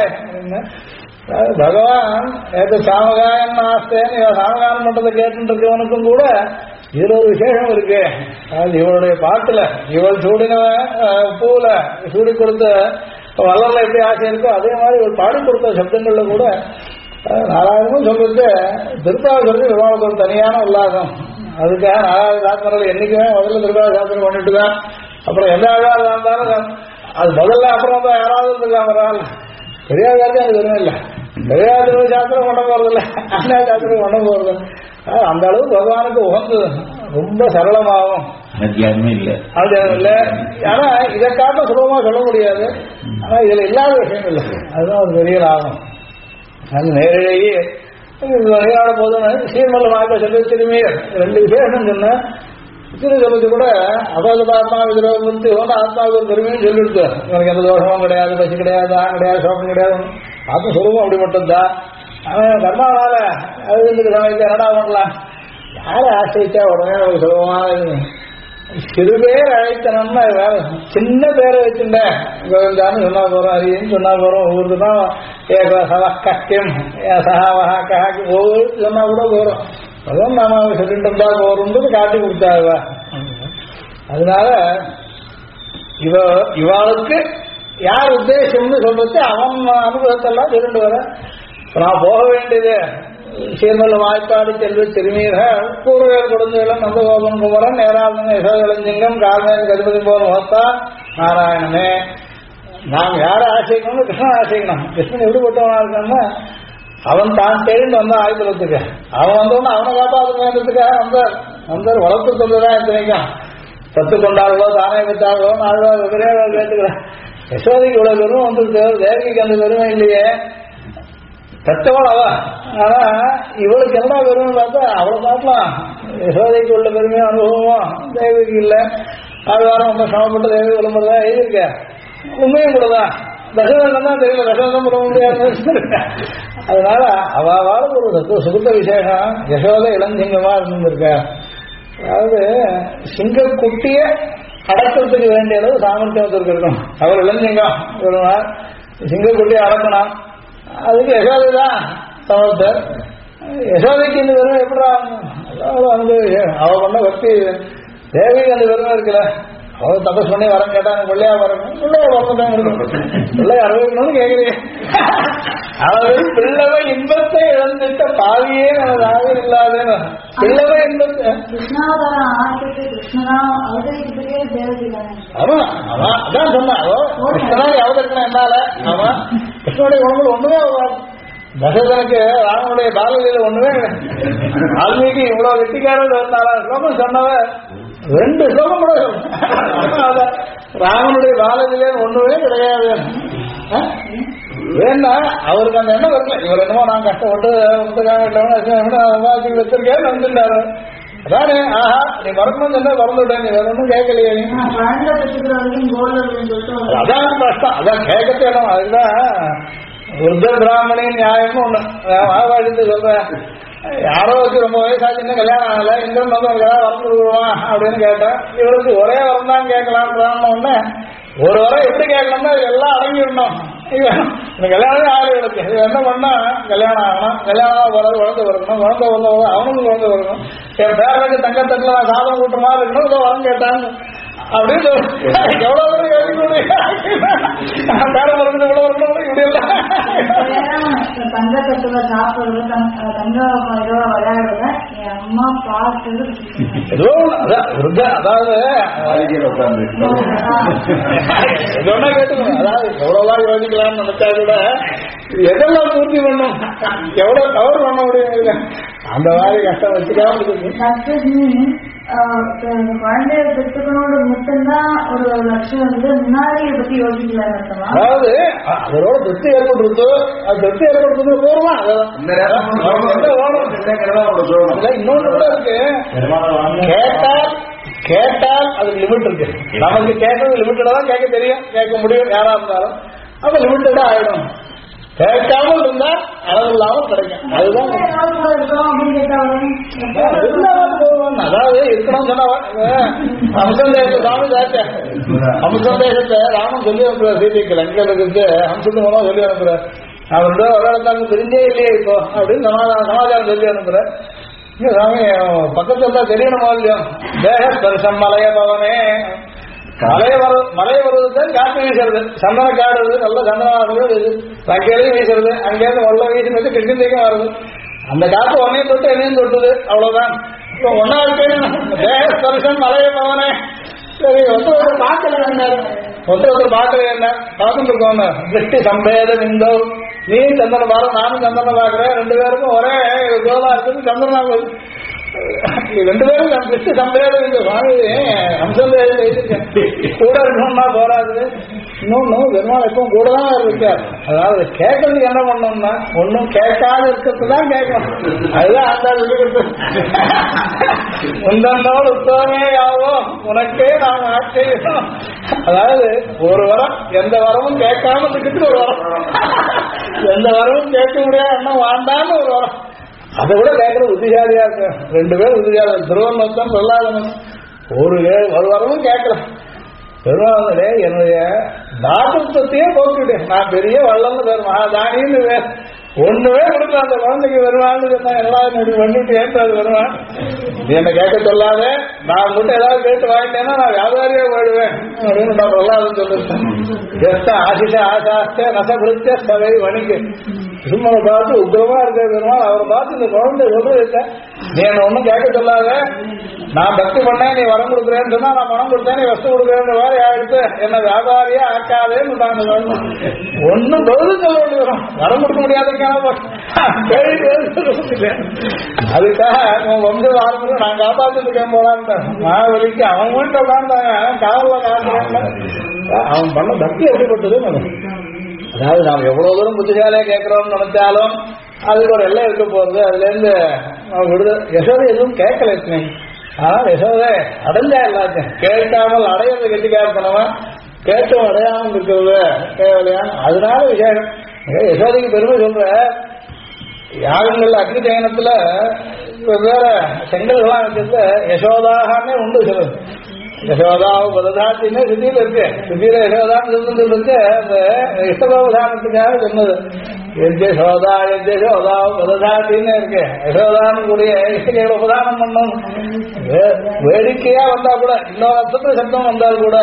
[SPEAKER 1] பகவான் ஏதோ சாமகாயன் ஆஸ்தேன்னு சாமகானம் பண்றதை கேட்டு இருக்கவனுக்கும் கூட இதுல ஒரு விசேஷம் இருக்கு. அது இவளுடைய பாட்டுல இவள் சூடின பூல சூடி கொடுத்த வளர்ல எப்படி ஆசை இருக்கோ அதே மாதிரி ஒரு பாடி கொடுத்த சப்தங்கள்ல கூட நாலாயிரமும் சொல்றது திருப்பாவூர் விவாதத்துக்கு ஒரு தனியான உல்லாசம். அதுக்காக 4000 சாஸ்திரங்கள் என்னைக்குமே முதல்ல திருப்பாவூர் சாஸ்திரம் பண்ணிட்டு தான் அப்புறம் எந்த ஆழ்வாரம் இருந்தாலும் அது முதல்ல அப்புறம் தான் யாராவது இருந்துக்கலாம். வரால் பெரியாருக்கு அது வெறும் இல்லை. பெரியார் சாஸ்திரம் பண்ண போறதில்லை, அண்ணா சாஸ்திரம் பண்ண போறது. அந்த அளவுக்கு பகவானுக்கு உகந்தது ரொம்ப சரளமாகும். அது இல்லை. ஆனா இதை காட்ட சுலபமா சொல்ல முடியாது. ஆனா இதுல இல்லாத விஷயம் இல்லை. அதுதான் ஒரு பெரிய லாபம். அது நேரிலேயே விளையாட போதும் சீர்மல்ல வாழ்க்கை சொல்லி திரும்பி 2 விசேஷம் சொன்ன திருச்சபத்து கூட அபோத ஆத்மா விதிரோகத்து ஆத்மாவுக்கு ஒரு பெருமையும் சொல்லிடுத்து. எனக்கு எந்த தோஷமும் கிடையாது, பசி கிடையாது, கிடையாது, சோகம் கிடையாது. ஆத்ம சுலபம் அப்படி மட்டும்தான். அவன் கர்மாவால அது சமயத்தை என்னடா பண்ணலாம், யாரை ஆசைச்சா உடனே நமக்கு சுலபமாக சிறு பேர் அழைத்தனம்னா வேற சின்ன பேரை வச்சுட்ட கோவிந்தான்னு சொன்னா போறோம், அரியன்னு சொன்னா போறோம், ஒவ்வொருத்தரும் ஏக சவக்கியம் சகாவகா காக்கி ஒவ்வொரு சொன்னா கூட போறோம். அதுவும் நாம சொல்லிட்டு இருந்தா போறோம்ன்றது காட்டி கொடுத்தாவா. அதனால இவாளுக்கு யார் உத்தேசம்னு சொல்றது அவன் அனுபவத்தெல்லாம் சொல்லிட்டு வர. நான் போக வேண்டியது சீர்மல்ல வாய்ப்பாடு செல்வ திருமீக கூறுவேல் கொடுந்தெல்லாம் நந்தகோபன் குமரன் நேராளன் யசோதளஞ்சிங்கம் கார்மேன் கதிபதி போன மோத்தா நாராயணனே. நாம் யாரை ஆசைக்கணும், கிருஷ்ணன் ஆசைக்கணும். கிருஷ்ணன் எப்படிப்பட்டவனா இருக்கான்னா அவன் தான் தெரிந்து வந்தான் ஆயுதத்துக்கு, அவன் வந்தோன்னு அவனை காப்பாற்றுறதுக்காக வந்தார் வளர்த்து தந்துதான் எத்தனைக்கும் பத்து கொண்டார்களோ தானே பெற்றார்களோ நாலு கேட்டுக்கிறேன். யசோதைக்கு இவ்வளவு பெருமை வந்துருக்கு, தேவிக்கு அந்த பெருமை இல்லையே, பெற்றவள் அவ. ஆனா இவளுக்கு என்ன பெருமை பார்த்தா அவளை பார்க்கலாம், யசோதைக்கு உள்ள பெருமையும் அனுபவமும் தேவிக்கு இல்லை. அது வாரம் ரொம்ப சமப்பட்ட தேவி விளம்பரதான் எழுதியிருக்க, உண்மையும் கூடதான். தசரதம் தான் தெரியல, தசரதம் பண்ண முடியாது. அதனால அவளுக்கு ஒரு சுகுத்த விசேஷம். யசோதை இளஞ்சிங்கமா இருந்திருக்க. அதாவது சிங்கக்குட்டிய அடக்கிறதுக்கு வேண்டிய அளவு சாமர்த்தியத்துக்கு இருக்கணும். அவர் இளஞ்சிங்கம் வருவார், சிங்கக்குட்டியை அடக்கணும். அதுக்கு யசோதை தான் சமர்த்தர். யசோதைக்கு இந்த வெறுமை எப்படா அவ பண்ண பக்தி, தேவிக்கு அந்த வெறுமை இருக்குல்ல. அவன் தபஸ் பண்ணி வரம் கேட்டாங்க, பிள்ளையா வரணும், பிள்ளையா வரதான் இருக்கணும், பிள்ளைய அனுபவிக்கணும்னு கேட்குறீங்க. அதாவது பிள்ளவை இன்பத்தை இழந்துட்ட பாவியே நமது ஆக இல்லாதேன்னு. பிள்ளவை இன்பத்தை அவன் அதான் சொன்னான், கிருஷ்ணனா அவதற்கணும் என்னால. அவன் கிருஷ்ணனுடைய குணங்கள் ஒண்ணுமே தசரதனுக்கு ராமனுடைய பாலலீல ஒண்ணுமே வால்மீகி இவ்வளவு வெட்டிக்காரர் இருந்தாலும் ஸ்லோகம் சொன்னவ 2 ஸ்லோகம் கூட ராமனுடைய பாலலீல ஒண்ணுமே கிடையாது. ஏன்னா அவருக்கு அந்த எண்ணம் வரல. இவர் என்னமோ நான் கஷ்டப்பட்டு வச்சிருக்கேன்னு வந்துட்டாரு. அதானே, ஆஹா நீ மறக்கணும்னு சொன்னா மறந்துவிட்டேன், நீ வேற ஒன்றும் கேட்கலையே. அதான் கஷ்டம், அதான் கேட்கத்தே இடம். அதுதான் விருத்த பிராமணின் நியாயம்னு ஒண்ணு மகாபாரதத்தை சொல்றேன். யாரோ வச்சு ரொம்ப வயசாச்சுன்னா கல்யாணம் ஆகல, இந்திரன் வந்து ஒரு கதை வரம் கொடுக்குவான் அப்படின்னு கேட்டேன். இவருக்கு ஒரே வரம் தான் கேட்கலான்னு ஒண்ணு. ஒரு வரம் எப்படி கேட்கலாம்னா எல்லாம் அடங்கிடணும். இந்த கல்யாணமே ஆளுகளுக்கு இது என்ன பண்ணா கல்யாணம் ஆகணும், கல்யாணம் போறது குழந்தை வரணும், குழந்தை வந்த அவனுக்கு குழந்தை வரணும், என் பேரனுக்கு தங்கத்தட்டுல சாதம் கூட்டமா இருக்கணும், ஏதோ வரம் கேட்டான்னு அப்படின்னு எவ்வளவு பேர மருந்து இவ்வளவு வரணும் இப்படி எல்லாம்
[SPEAKER 2] தங்கத்தட்டுல சாப்பிடுறது, தங்க விளையாடுறத என் அம்மா பார்த்து
[SPEAKER 1] ஏதோ அதாவது சொன்னா கேட்டுக்கணும். அதாவது எவ்வளவுதான் யோசிக்கலாம்னு நினைச்சா கூட எதெல்லாம் பூர்த்தி பண்ணும், எவ்வளவு கவர் பண்ண முடியும், அந்த மாதிரி கஷ்டம் வச்சுக்காம இருக்கு.
[SPEAKER 2] குழந்தைய பெற்றுக்கணும்னு மட்டும்தான் ஒரு லட்சம் வந்து முன்னாடி பத்தி யோசிக்கலாம்.
[SPEAKER 1] அதாவது அவரோட திருப்தி ஏற்பட்டு அது திருப்தி ஏற்படுறது போறோமா இன்னொன்று கூட இருக்கு. கேட்டால் அதுக்கு லிமிட் இருக்கு. நமக்கு கேட்கறது லிமிட்டடா தான் கேட்க தெரியும், கேட்க முடியும் யாரா இருந்தாலும். அப்ப லிமிட்டடா ஆயிடும். கேட்காமல் இருந்தா அளவு இல்லாமல் கிடைக்கும். அதுதான் அதாவது இருக்கணும் சொன்னா ஹம்சந்தேச சாமி சாச்ச ஹம்சந்தேசத்தை ராமன் சொல்லி அனுப்புறாரு சீதைக்கு லங்கலுக்கு ஹம்சத்து மூலம் சொல்லி அனுப்புறாரு. அவர் ஒரு இடத்தாங்க தெரிஞ்சே இல்லையே இப்போ அப்படின்னு சமாதானம் சொல்லி அனுப்புறாரு. சாமி பக்கத்துல தான் தெரியணுமோ இல்லையோ, தேக ஸ்பர்சம் மலைய பவனே மலையை வருவதுதான் காற்று வீசுறது, சந்தன காடுறது, நல்ல சந்தனமாக லங்கையிலையும் வீசுறது, அங்கேயிருந்து வெள்ள வீசுறது கிருஷ்ணந்தேக்கம் வருது. அந்த காற்று ஒன்னையும் தொட்டு என்னையும் தொட்டுது, அவ்வளவுதான். இப்போ ஒன்னா இருக்கேன் மலையை பவனே. சரி ஒருத்தர் பார்க்கல ஒருத்தர் பார்க்கல என்ன பார்த்துட்டு இருக்கோம். திருஷ்டி சம்பேதம் இந்தோ நீ சந்தனம் பாரு, நானும் சந்தனம் பார்க்கிறேன், 2 பேருக்கும் ஒரே கோலா இருக்குது. சந்தனம் 2 பேரும் திருஷ்டி சம்பேதம் இந்த சுவாமி அம்சம் கூட இருக்கணும்னா போராது. இன்னொன்னு பெருமாள் எப்பவும் கூட தான் இருக்கார். அதாவது கேட்கறதுக்கு என்ன பண்ணணும்னா ஒன்னும் கேட்காத இருக்கிறது தான் கேட்கணும். அதுதான் அந்த சொல்லிக்கிட்டு உந்தோடு உத்தவமே யாவோ உனக்கே நாம் ஆட்சேபம். அதாவது ஒரு வரம் எந்த வரமும் கேட்காம இருக்கிறது ஒரு வரம். எந்த வரவும் கேட்க முடியாது அண்ணன் வாண்டான்னு ஒரு வரம். அதை விட கேட்கற புத்திசாலியா இருக்க 2 பேர் புத்திசாலி. துருவன் மொத்தம் சொல்லாதவன் ஒரு வரவும் கேட்கல. பெருமாளே என்னுடைய தாத்தத்தையே போக்கிட்டேன். நான் பெரிய வள்ளல்னு பேர் மகாதானின்னு பேர் ஒண்ணுமே கொடுக்கல அந்த குழந்தைக்கு வருவான்னு சொன்னா எல்லாரும் பண்ணிட்டு அது வருவான். என்ன கேட்க சொல்லாத, நான் மட்டும் ஏதாவது கேட்டு வாங்கிட்டேன்னா நான் வியாபாரியே போயிடுவேன் அப்படின்னு நான் சொல்லாதுன்னு சொல்லிருக்கேன். ஆசிஷ ஆசாஸ்த நசபிருத்திய சவை வணிக்கு சும்மனை பார்த்து உக்ரமா இருக்க பெருமாள் அவரை பார்த்து இந்த குழந்தை சொல்றது நீ என்ன ஒன்னும் கேட்க சொல்லாத, நான் பக்தி பண்ணேன் நீ வரம் கொடுக்குறேன்னு சொன்னா நான் பணம் கொடுத்தேன் நீ வஸ்து கொடுக்குறேன்னு வேற ஆயிடுத்து என்ன வியாபாரியா ஆக்காதேன்னு நான் ஒன்னும் பதில் சொல்ல வேண்டி வரும். வரம் கொடுக்க முடியாதுக்கான அதுக்காக வம்சம் ஆரம்பிச்சு நான் காப்பாத்துட்டு போலான்னு மாவலிக்கு அவன் வீட்டை உட்கார்ந்தாங்க காவல காட்டுறேன். அவன் பண்ண பக்தி எப்படிப்பட்டது. அதாவது நாம் எவ்வளவு தூரம் புத்திசாலியா கேட்கிறோம்னு நினைச்சாலும் அதுக்கு ஒரு எல்லாம் இருக்க போறது. அதுல இருந்து யசோதை எதுவும் கேட்கல. ஆனால் யசோதை அடைஞ்சா எல்லாத்தையும் கேட்காமல் அடையிறது கெட்டிக்காக பண்ணவன் கேட்டும் அடையாமல் இருக்கிறது தேவையான அதனால விசேஷம். யசோதைக்கு பெருமை சொல்ற யாகங்கள் அக்னி ஜயனத்துல வெவ்வேறு செங்கல்கள்லாம் இருக்கிறது யசோதாகனே உண்டு சொல்லுது. யசோதாவும் பததாத்தின்னு சுத்தியில இருக்கு. சுத்தியில யசோதான்னு இருக்கு. அந்த இஷ்டபோதானத்துக்காக சொன்னது யசோதா யசோதாவும் பததாத்தின்னு இருக்கு. யசோதான்னு கூடிய இஷ்டகையோட உபதானம் பண்ணும். வேடிக்கையா வந்தா கூட இன்னொரு அர்த்தத்துல சத்தம் வந்தால் கூட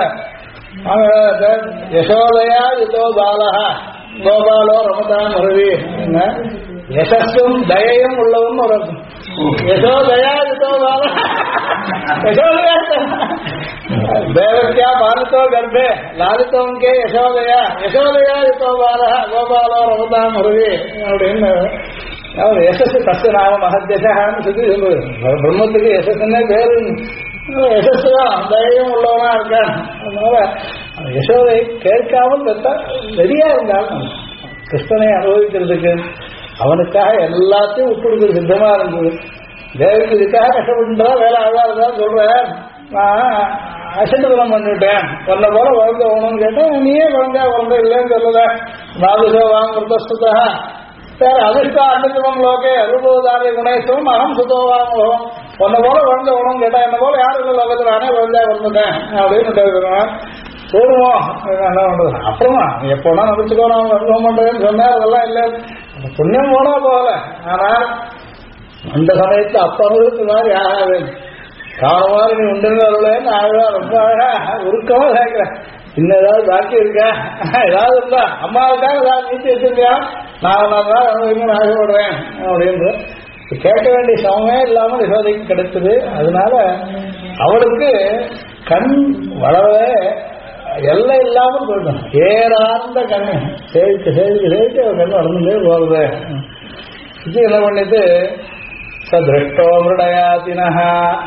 [SPEAKER 1] யசோதையா யுதோ பாலஹா கோபாலோ ரமதான் மருவி யசஸும் தயையும் உள்ளவன் ஒரு அர்த்தம். யசோதயா யுதோ பாலஹா யசோதயா தேவத்யா பாலித்தோ கர்ப்பே லாலித்தோம் கே யசோதயா யசோதயா யுதோ பாலஹா கோபாலோ ரமதான் மருவி அப்படின்னு யசஸ் தஸ்ய நாம மகத்யசான்னு சொல்லி சொல்லுது. பிரம்மத்துக்கு யசஸ்ன்னே பேரு. யசஸ்தான் தயையும் உள்ளவனா இருக்கான். அதனால யசோதை கேட்காமல் பெற்றா சரியா இருந்தாலும் கிருஷ்ணனை அனுபவிக்கிறதுக்கு அவனுக்காக எல்லாத்தையும் உட்கொடுக்க சித்தமா இருந்தது. தேவிக்கு இதுக்காக கஷ்டப்பட்டுதான் வேலை ஆகாதான் சொல்றேன். நான் அசட்டுதனம் பண்ணிவிட்டேன் கொல்ல போல வளர்ந்து போகணும்னு கேட்டேன். நீயே வளர்ந்த இல்லைன்னு சொல்லல. நாதுசோவாங்க பிரதஸ்துதா வேற அதிர்ஷ்டா அன்னிதம் லோகே அனுபவதாரிய குணேசம் அகம் சுதோவாங்க ஒன்ன போல வளர்ந்த உணவு கேட்டா என்ன போல யாரும் இல்லை லோகத்தில் நானே வளர்ந்தா வளர்ந்துட்டேன் அப்படின்னு போடுவோம். என்ன பண்றது அப்புறமா எப்போனா நடிச்சுக்கோ நான் அனுபவம் பண்றேன்னு சொன்னா அதெல்லாம் இல்லை. புண்ணியம் போனா போகல. ஆனால் அந்த சமயத்துல அப்ப அனுபவத்து மாதிரி ஆகாது. காலமாரி நீ உண்டு வரலன்னு ஆழா ரொம்ப அழகா உருக்கமா கேட்கிறேன். இன்னும் ஏதாவது பாக்கி இருக்கா ஏதாவது இருந்தா அம்மாவுக்காக ஏதாவது நீட்டி வச்சிருக்கியா நான் அனுபவிக்கணும்னு ஆசைப்படுறேன் அப்படின்னு கேட்க வேண்டிய சமமே இல்லாமல் யசோதைக்கு கிடைச்சது. அதனால அவளுக்கு கண் வளவே எல்லை இல்லாமல் போயிடும். ஏறார்ந்த கண்ணு சேவிச்சு சேவிச்சு சேவிச்சு அவள் கண் வளர்ந்துட்டே போகுது. இது என்ன பண்ணிட்டு சதிருஷ்டோ மிருடயாதினஹா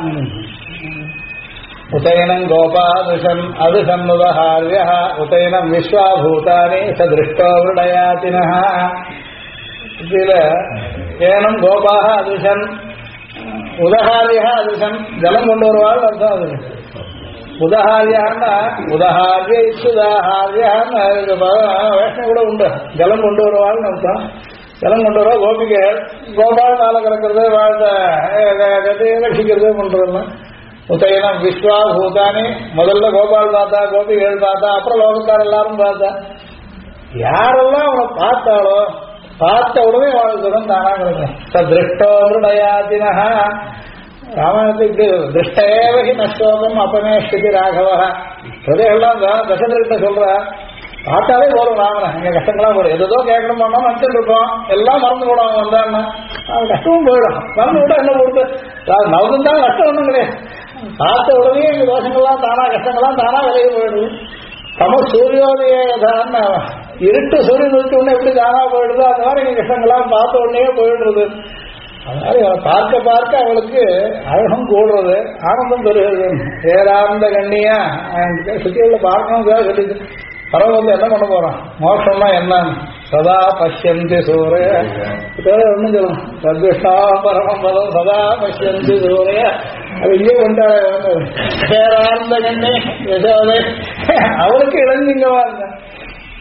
[SPEAKER 1] உதயனம் கோபாதுஷன் அதுசன்னுதஹார்ய உதயனம் விஸ்வாபூதானி சதிருஷ்டோ மிருடயாதினஹா. இதுல ஏனம் கோபாக அதுஷன் உதஹாரியா அதுஷன் ஜலம் கொண்டு வருவாள் அர்த்தம். அது உதஹாரியான்னா உதஹாரிய இசுதாஹாரியான்னு வேஷம் கூட உண்டு. ஜலம் கொண்டு வருவாள்னு அர்த்தம். ஜலம் கொண்டு வருவா கோபிகைகள் கோபால் நாளை கிடக்கிறது வாழ்ந்த ரட்சிக்கிறது பண்றதுலாம். உதயனம் விஸ்வா பூதானி முதல்ல கோபால் பார்த்தா கோபிகள் பார்த்தா அப்புறம் லோகத்தார் எல்லாரும் பார்த்தா. யாரெல்லாம் அவனை பார்த்தாலோ பார்த்த உடனே அவனுக்கு சுகம் தானா கிடைக்கும். திருஷ்டோ மிருடயாதினஹா ராமாயணத்துக்கு திருஷ்டேவகி நஷ்டோகம் அபமேஷ்டி ராகவா பிரதைகள்லாம் தசரகிட்ட சொல்ற பார்த்தாலே போதும் ராமனை இங்க கஷ்டங்கள்லாம் போடும். எதோ கேட்கணும் பண்ணோம் நினைச்சுட்டு இருக்கோம் எல்லாம் மறந்து கூட அவன் வந்தான்னா அவன் கஷ்டமும் போயிடும். மறந்து விட என்ன கொடுத்து நவதும் தான் கஷ்டம் ஒன்றும் கிடையாது. பார்த்த உடனே எங்க தோஷங்கள்லாம் தானா கஷ்டங்கள்லாம் தானா விலகி போயிடுது. தம சூரியோதயதான்னு இருட்டு சூரியன் இருக்க உடனே எப்படி தானா போயிடுதோ அந்த மாதிரி எங்க கஷ்டங்கள்லாம் பார்த்த உடனே போயிடுறது. அதனால பார்க்க பார்க்க அவளுக்கு அழகம் கூடுறது ஆனந்தம் பெறுகிறது. ஏறார்ந்த கண்ணியா சுத்தியில பார்க்கணும் சொல்லிட்டு பரவ என்ன பண்ண போறான் மோட்சம்னா என்ன சதா பசியந்தி சூரிய ஒன்னும் சொல்லணும் சத்விஷ்ணா பரமம் பதம் சதா பசியந்தி சூரிய அது இங்கே கொண்டாட கண்ணே யசோதை அவளுக்கு இளஞ்சிங்கமா இருந்த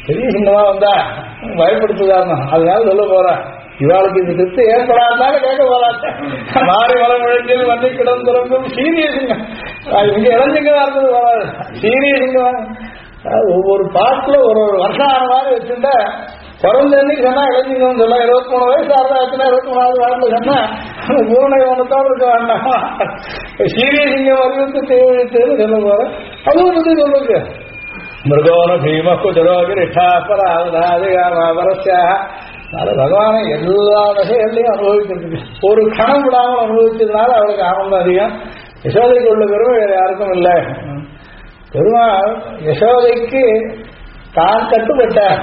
[SPEAKER 1] பெரிய சிங்கமா வந்தா பயப்படுத்துதாருன்னா அதனால சொல்ல போறேன். இவாளுக்கு இது திருப்தி ஏற்படாதாலும் கேட்க போறாங்க. மாறி மலை முழங்கில் வந்து கிடந்துறங்கும் சீரிய சிங்கம். இங்க இளஞ்சிங்கமா இருந்தது போறாது, சீரிய சிங்கமா. ஒவ்வொரு பாட்டுல ஒரு வருஷம் ஆன மாதிரி வச்சிருந்தா பிறந்த அன்னைக்கு சொன்னா இளஞ்சிங்கம் சொல்ல 23 வயசு ஆறுதா ஆச்சுன்னா 23வது வாரத்துல சொன்னா பூனை ஒன்றத்தோடு இருக்க வேண்டாம். சீரிய சிங்கம் அறிவித்து தேவைன்னு சொல்ல போறேன். அதுவும் பத்தி சொல்லுங்க. மிருகோன பீமக்கு ஜரோகிரிஷாபராதிகாமரஸ்யா. அது பகவானை எல்லா வகைகளையும் அனுபவிக்கிறதுக்கு ஒரு கணம் விடாமல் அனுபவிச்சதுனால அவளுக்கு ஆனந்தம் அதிகம். யசோதைக்கு உள்ள பெருமை வேற யாருக்கும் இல்லை. பெருமாள் யசோதைக்கு தான் கட்டுப்பட்டார்.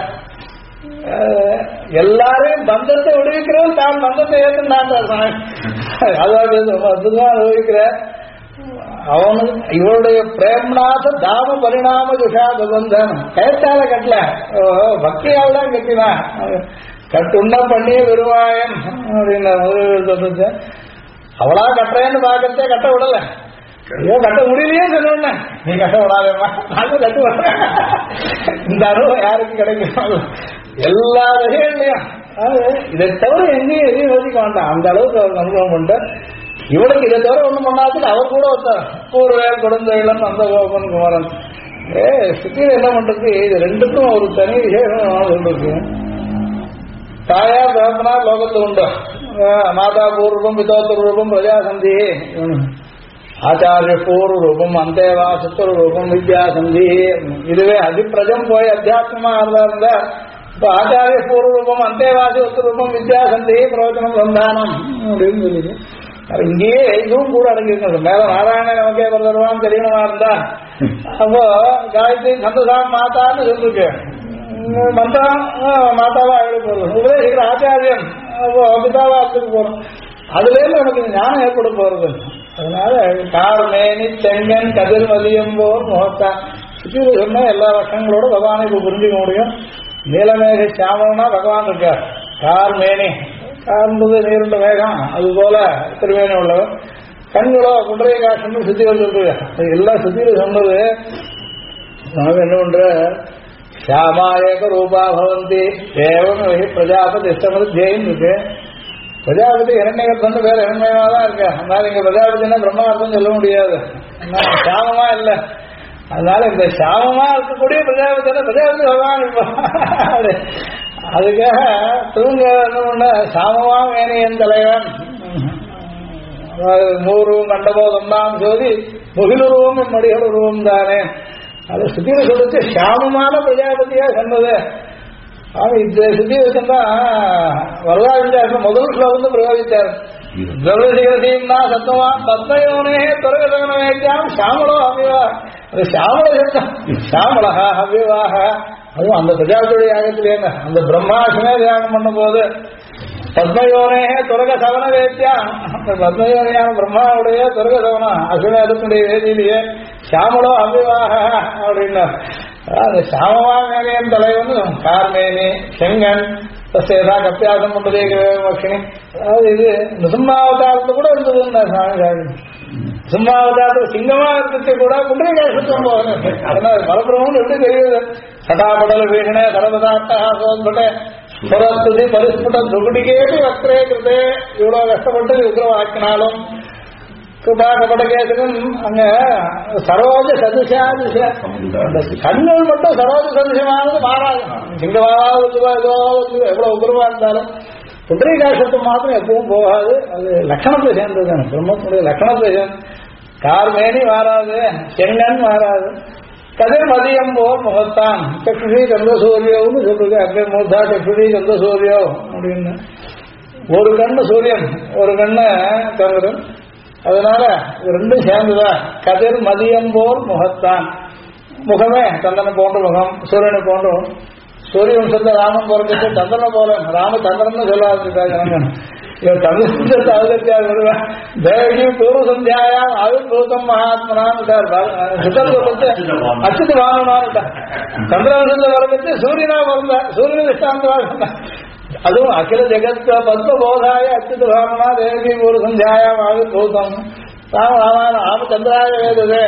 [SPEAKER 1] எல்லாரையும் பந்தத்தை விடுவிக்கிறவன் தான் பந்தத்தை ஏற்றுனான். அதாவது அற்புதமா அனுபவிக்கிறார். அவனுக்கு இவருடைய பிரேம்நாத தாம பரிணாம துஷாத பந்தன் கயத்தால கட்டல, பக்தியால் தான் கட்டினான். கட்டுண்ண பண்ணிய விருவாயன் அப்படின்னு அவளா கட்டுறேன்னு பாக்கிறதே கட்ட விடல. ஐயோ கட்ட முடியலையே சொன்ன நீ கட்ட விடாதேம்மா, நானும் கட்டு விடுறேன். இந்த அனுபவம் யாருக்கு கிடைக்கும்? எல்லா வகைகளையும் இதை தவிர எங்கேயும் எதையும் யோசிக்க வேண்டாம். அந்த அளவுக்கு அவர் அனுபவம் பண்ண. இவனுக்கு இதை தவிர ஒண்ணும் பண்ணாதுன்னு அவர் கூட ஒருத்தர் ஒரு வேல் கொடுந்த இளம் அந்த கோபன் குமாரன் சுத்தியில என்ன பண்றது? இது ரெண்டுக்கும் ஒரு தனி விசேஷம் சொல்றது. தாயார் தகப்பனா லோகத்தில் உண்டு. மாதா பூர்வம் பிதோத்தர் ரூபம் பிரஜாசந்தி, ஆச்சாரிய பூர்வ ரூபம் அந்தேவா சத்துரு ரூபம் வித்யாசந்தி. இதுவே அதிப்பிரஜம் போய் அத்தியாத்மா இருந்தா இப்ப ஆச்சாரிய பூர்வ ரூபம் அந்தேவாசி உத்தர ரூபம் வித்யாசந்தி பிரவச்சனம் சந்தானம் அப்படின்னு சொல்லி இங்கேயே இதுவும் கூட அடங்கிருக்கிறது. மேல நாராயண நமக்கே வருவான்னு தெரியணுமா இருந்தா அப்போ காயத்ரி சந்தசாம் மாதான்னு சொல்லிருக்கு. மந்திரம் மாதாவா போறது உபதேசிக்கிற ஆச்சாரியன் பிதாவா அதுக்கு போறோம். அதுல இருந்து நமக்கு ஞானம் ஏற்பட போறது. அதனால கார்மேனி செங்கன் கதிர் மதியம்போர் முகத்தா சுற்றி சொன்னா எல்லா லட்சங்களோட பகவானை இப்ப புரிஞ்சுக்க முடியும். நீலமேக சாமனா பகவான் இருக்கார். கார்மேனி கார்ந்தது நீருண்ட மேகம், அது போல திருவேணி உள்ளவர். கண்களோ குண்டரை காசு சுத்திகள் சொல்றது எல்லா சுத்தியில சொன்னது. நமக்கு என்ன பண்ற ஷியாமாயக ரூபா பவந்தி தேவம் பிரஜாபதி இஷ்டமத்தியும் இருக்கு. பிரஜாபதி இரண்யகத்து வேற இரண்யமா தான் இருக்கு. அதனால இங்க பிரஜாபதினா பிரம்மார்த்தம் சொல்ல முடியாது, சாமமா இல்லை. அதனால இந்த சாமமா இருக்கக்கூடிய பிரஜாபதி பிரஜாபதி பகவான் இருப்பான். அதுக்காக தூங்க சாமமா வேணியன் தலைவன் மூருவம் கண்டபோதம் தான் ஜோதி முகிலுருவம் மடிகள் உருவம் தானே. அது சுத்தியில சொல்லிச்சு சாமமான பிரஜாபதியா சொன்னது. இந்த சுத்தி வச்சா வரலாறு முதல் ஸ்லோகம் பிரயோகித்தார். திரவிடீம்னா சத்தமா பத்மயோனே துரகதகன வேண்டியாம் சாமளோ அவ்விவா. அது சாமள சத்தம் சாமளகா அவ்விவாக. அதுவும் அந்த பிரஜாபதி யாகத்திலே அந்த பிரம்மாசமே தியாகம் பண்ணும் போது பத்மயோனே துரக சவன வேத்தியா. அந்த பத்மயோனியான பிரம்மாவுடைய துரக சவனம் அசுவேதத்துடைய வேதியிலேயே சாமளோ அவ்விவாக அப்படின்னா அந்த சாமவா மேலையன் தலைவன் கார்மேனி செங்கன் தசேதா கப்பியாசம் பண்றதே மக்ஷினி. அதாவது இது நிசும்மாவதாரத்து கூட இருந்ததுன்னு சாமி சிம்மாவதாரத்தில் சிங்கமா இருந்துச்சு கூட குண்டரை காசத்துவம் போகணும். அதனால மலப்பிரமம் எப்படி தெரியுது? சடாபடல வீணே சரபதாட்டே சுரஸ்துதி பரிஸ்புட துகுடிகேபி வக்ரே கிருதே. இவ்வளவு கஷ்டப்பட்டு உக்ரவாக்கினாலும் கிருபா கபடகேசனும் அங்க சரோஜ சதுஷாதிஷ கண்கள் மட்டும் சரோஜ சதுஷமானது மாறாது. சிங்கமாவது எவ்வளவு உக்ரமா இருந்தாலும் குதிரை காசத்துவம் மாத்திரம் எப்பவும் போகாது. அது லட்சணத்தை சேர்ந்தது, பிரம்மத்தினுடைய லட்சணத்தை சேர்ந்து. கார்மேனி மாறாது, செங்கன் மாறாது. கதிர் மதியம் போல் முகத்தான் சக்ஷுஷி சந்திரசூரியோன்னு சொல்றது. அங்கே மூத்தா சக்ஷுஷி சந்திரசூரியோ அப்படின்னு ஒரு கண்ணு சூரியன் ஒரு கண்ணு சந்திரன். அதனால இது ரெண்டும் சேர்ந்துதா கதிர் மதியம் போல் முகத்தான். முகமே சந்திரனை போன்ற முகம், சூரியனை போன்ற. சூரிய வம்சத்தை ராமன் பிறந்துட்டு சந்திரனை போல ராமச்சந்திரன் சொல்லாது. இவர் சந்திரத்தை அவதரிச்சார் வருவேன். தேவகி பூர்வ சந்தியாயாம் ஆயுர்பூதம் மகாத்மனான்னு சித்தத்தை அச்சுத்து வாங்கணும்னு சந்திரவம்சத்தை வரப்பட்டு சூரியனா பிறந்த சூரியன் திஷ்டாந்தமா சொன்னார். அதுவும் அகில ஜெகத் பத்மபோதாய அச்சுத்து வாங்கனா தேவகி பூர்வ சந்தியாயாம் ஆயுர்பூதம் ராம ராமச்சந்திராய வேததே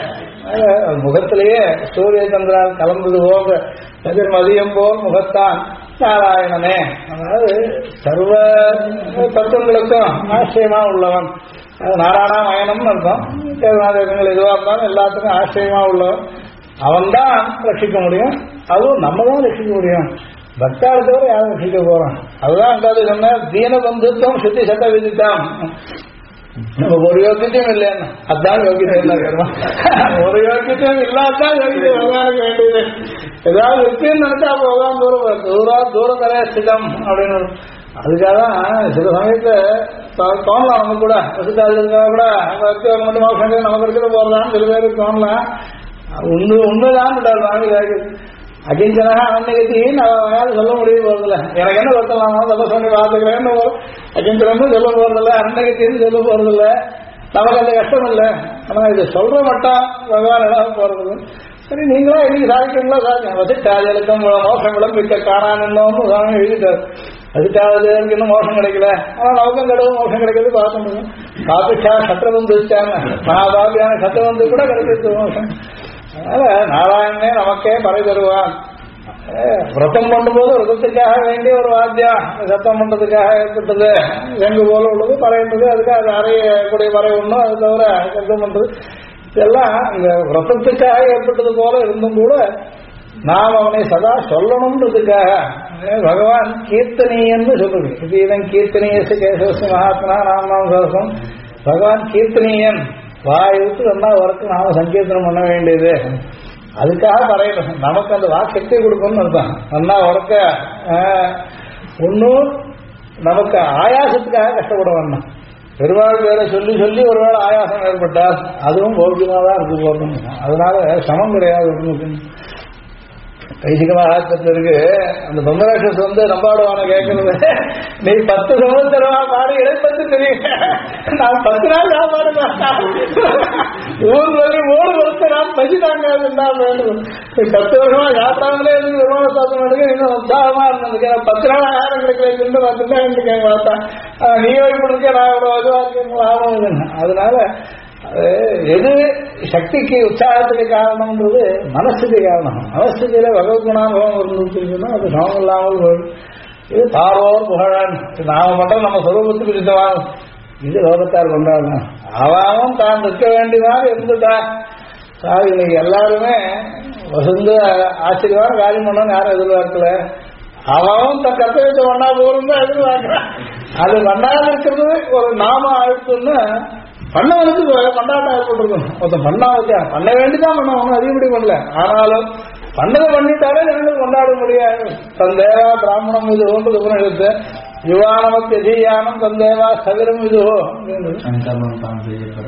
[SPEAKER 1] முகத்திலேயே சூரிய சந்திரால் கலந்தது போக மதியம் போல் முகத்தான் நாராயணனே. அதாவது சர்வ தத்துவங்களுக்கும் ஆச்சரியமா உள்ளவன். அது நாராயணா மயனம்னு அர்த்தம். தேவநாதங்கள் எதுவாக இருந்தாலும் எல்லாத்துக்கும் ஆச்சரியமா உள்ளவன். அவன் தான் ரட்சிக்க முடியும். அதுவும் நம்ம தான் ரட்சிக்க முடியும். பக்தாள் தவிர யாரும் ரட்சிக்க போறான். அதுதான் அங்காவது சொன்ன தீன பந்துத்துவம் சுத்தி சட்ட விதித்தான். நமக்கு ஒரு யோக்கியத்தையும் இல்லைன்னு அதான் யோகியம் என்ன கேட்கணும். ஒரு யோக்கியத்தையும் இல்லாதான் யோகியம் பகவானுக்கு வேண்டியது. ஏதாவது இருக்குன்னு நினைச்சா அப்ப பகவான் தூரம் தரையா ஸ்திதம் அப்படின்னு. அதுக்காக தான் சில சமயத்துல தோணலாம் நமக்கு கூட வசதிக்காக கூட மட்டும் மோசம் நமக்கு இருக்கிற போறதான்னு சில பேருக்கு தோணலாம். உண்மைதான் வாங்கி அகிஞ்சனா அன்னைக்கு நான் சொல்ல முடிய போறதில்ல. எனக்கு என்ன வருத்தலாம் தப்ப சொல்லி பார்த்துக்கிறேன்னு அகிஞ்சனமும் சொல்ல போறதில்ல, அன்னைக்கு சொல்ல போறதில்ல. நமக்கு அந்த கஷ்டம் இல்லை. ஆனா இதை சொல்ற மட்டும் பகவான் இடம் போறது. சரி நீங்களா இன்னைக்கு சாதிக்கிறீங்களா சாதிங்க. வசிட்டாஜலுக்கும் மோசம் விளம்பிக்க காணான்னு சாமி எழுதிட்டார். வசிட்டாஜலுக்கு இன்னும் மோசம் கிடைக்கல. ஆனா நமக்கும் கடவுள் மோசம் கிடைக்கிறது பார்க்க முடியும். காப்பிச்சா சத்திரபந்து வச்சாங்க. மகாபாபியான சத்திரபந்து கூட கிடைக்கிறது மோசம். அதனால நாராயணனே நமக்கே பறை தருவான். விரதம் பண்ணும்போது விரதத்துக்காக வேண்டிய ஒரு வாத்தியம் சத்தம் பண்றதுக்காக ஏற்பட்டது. வெங்கு போல உள்ளது பறைன்றது. அதுக்கு அது அறையக்கூடிய பறை ஒண்ணும். அது தவிர சத்தம் பண்றது இதெல்லாம் இந்த விரதத்துக்காக ஏற்பட்டது போல இருந்தும் கூட நாம் அவனை சதா சொல்லணும்ன்றதுக்காக பகவான் கீர்த்தனீயன்னு சொல்றது. இதன் கீர்த்தனீயசு கேசவசி மகாத்மா ராமநாம சகசம். பகவான் கீர்த்தனீயன் வாயுக்கு சொன்னா வரைக்கும் நாம சங்கீர்த்தனம் பண்ண வேண்டியது. அதுக்காக பறையணும். நமக்கு அந்த வாக்கு கொடுக்கணும்னு அர்த்தம். நல்லா உறக்க ஒன்னும் நமக்கு ஆயாசத்துக்காக கஷ்டப்பட வேண்டாம். பெருமாள் வேற சொல்லி சொல்லி ஒருவேளை ஆயாசம் ஏற்பட்டால் அதுவும் பௌர்ணமாதான் இருக்கு போகணும். அதனால சமம் கிடையாது. கைசிகமாக இருக்கு. அந்த பொம்மராட்சஸ் வந்து நம்பாடுவான கேட்கறது, நீ 10 சமுத்திரமா பாடி இடைப்பட்டு தெரியும். நான் 10 நாள் சாப்பாடு ஊர் வரை 3 வருஷம் நான் பசிதாங்க வேணும். 10 வருஷமா சாப்பிடாமலே இருந்து விமான சாத்தம் எடுக்க இன்னும் உற்சாகமா இருந்ததுக்கு 10 நாள் ஆயிரம் கிடைக்கல பார்த்துட்டா எனக்கு பார்த்தா நீ இப்படி இருக்க நான் இவ்வளவு இதுவா இருக்கேன் ஆகும். அதனால எது சக்திக்கு உற்சாகத்துக்கு காரணம்ன்றது மனசுக்கு காரணம். மனசுல பகவத் குணானுபவம் இருந்துச்சுன்னா அது சமம் இல்லாமல் போயிடும். இது தாரோர் புகழன் நாம மட்டும் நம்ம சொரூபத்துக்கு விருத்தமாக இது லோகத்தார் கொண்டாடணும். அவன் தான் நிற்க வேண்டியதாக இருந்துட்டா சார். இன்னைக்கு எல்லாருமே வசந்து ஆச்சரியமான காரியம் பண்ணணும்னு யாரும் எதிர்பார்க்கல. அவன் தன் கர்த்தவியத்தை பண்ணா போரும் தான் எதிர்பார்க்கிறான். அது பண்ணாத இருக்கிறது ஒரு நாம அழுத்தம்னு பண்ணவனுக்கு கொண்டாட்டம் ஏற்பட்டிருக்கும். ஒருத்தன் பண்ணா வச்சா பண்ண வேண்டிதான் பண்ண ஒன்றும் அதிகப்படி பண்ணல. ஆனாலும் பண்ணதை பண்ணிட்டாலே ஜனங்கள் கொண்டாட முடியாது. தந்தேவா பிராமணம் இது ஒன்று எடுத்து யுவானமக்கு எதியானம் தந்தேவா சகரம் இதுவோ தன்கர்மம் தான்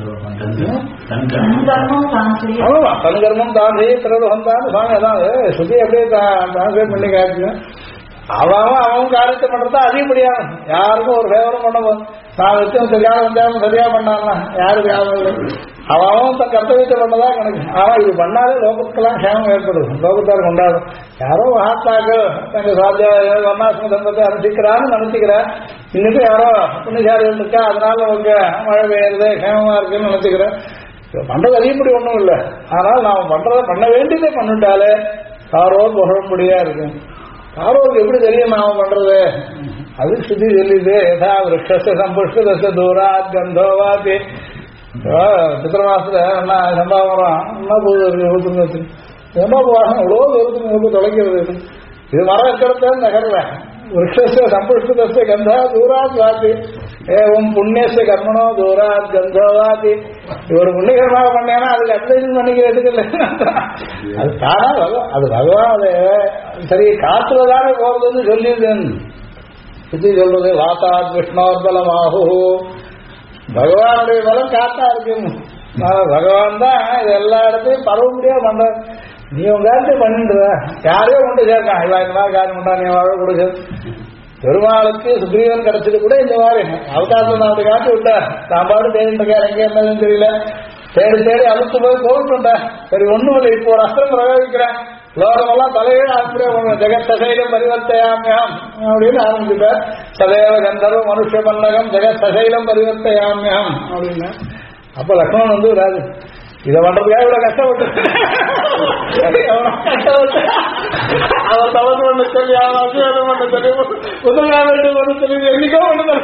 [SPEAKER 1] செய்ய பிறகுதான் சுவாமி. அதாவது சுத்தி அப்படியே டிரான்ஸ்லேட் பண்ணி காட்டுங்க. அவன் காரியத்தை பண்றதா அதிகப்படியான யாருக்கும் ஒரு ஃபேவரும் பண்ண போதும். நான் வச்சு சரியான வந்தாலும் சரியா பண்ணாங்க யாருக்கு யாரும் அவன் தன் கர்த்தவியத்தை பண்ணதா கணக்கு. ஆனா இது பண்ணாலே லோகத்துக்கெல்லாம் சேமம் ஏற்படுது. லோகத்தார் கொண்டாடும். யாரோ மகாத்மாக்கள் தங்க சுவாத்தியாய வர்ணாசிரம தர்மத்தை அனுப்பிக்கிறான்னு நினைச்சுக்கிறேன். இன்னைக்கு யாரோ புண்ணியசாரிகள் இருக்கா அதனால அவங்க மழை பெய்யுறது சேமமா இருக்குன்னு நினைச்சுக்கிறேன். பண்றது அதிகப்படி ஒன்றும் இல்லை. ஆனால் நாம் பண்றதை பண்ண வேண்டியதே பண்ணிட்டாலே யாரோ புகழும்படியா இருக்கு. யாரோக்கு எப்படி தெரியும் நாம பண்றது? அது சுத்தி சொல்லிது. யதா விரக்ஷ சம்புஷ்ட தூராத் கந்தோவாதி. சித்திரமாசத்துல என்ன சம்பாவரம் என்ன போகுது சம்பாவாசம் எவ்வளோ தூரத்துக்கு தொலைக்கிறது. இது மரம் இருக்கிறத நகர்ல விரக்ஷ சம்புஷ்ட கந்தா தூராத் வாதி ஏவம் புண்ணியச கர்மனோ தூராத் கந்தோவாதி. இவர் புண்ணியகரமாக பண்ணேன்னா அதுக்கு அட்வைஸ் பண்ணிக்கிறதுக்கு இல்லை. அது தானா அது பகவான் அது சரி காத்துலதானே போறதுன்னு சொல்லியிருந்தேன். சுத்தி சொல்றது வாத்தாத் விஷ்ணோர்பலமாகு. பகவானுடைய பலம் காத்தா இருக்கு. பகவான் தான் இது எல்லா இடத்தையும் பரவ முடியாது பண்ற. நீ உங்க காலத்தையும் பண்ணிட்டு யாரையோ கொண்டு சேர்க்கான். இவா இந்த மாதிரி காரியம் பண்ணா நீ வாழ கூட பெருமாளுக்கு சுக்ரீவன் கிடைச்சது கூட இந்த மாதிரி அவதாரத்தை நான் அப்படி காட்டி விட்டார். சாம்பாடு தேடிட்டு இருக்காரு. எங்க என்னதுன்னு தெரியல. தேடி தேடி அழுத்து போய் கோவிட்டுட்டா. சரி ஒண்ணும் இல்லை. இப்போ ஒரு அஸ்திரம் பிரயோகிக்கிறேன். லோகமெல்லாம் தலையே அப்படியே பண்ணுவேன். ஜெகத் சசைலம் பரிவர்த்தையாமியம் அப்படின்னு ஆரம்பிச்சுட்டார். சதேவ கந்தர்வ மனுஷ பல்லகம் ஜெகத் சசைலம் பரிவர்த்தையாமியம் அப்படின்னு. அப்ப லக்ஷ்மணன் வந்து விடாது இதை பண்றதுக்காக இவ்வளவு கஷ்டப்பட்டு அவன் தவறு பண்ண சொல்லி அவன் அசுவாதம் பண்ண சொல்லி முதலாவது பண்ண சொல்லி என்னைக்கோ ஒண்ணு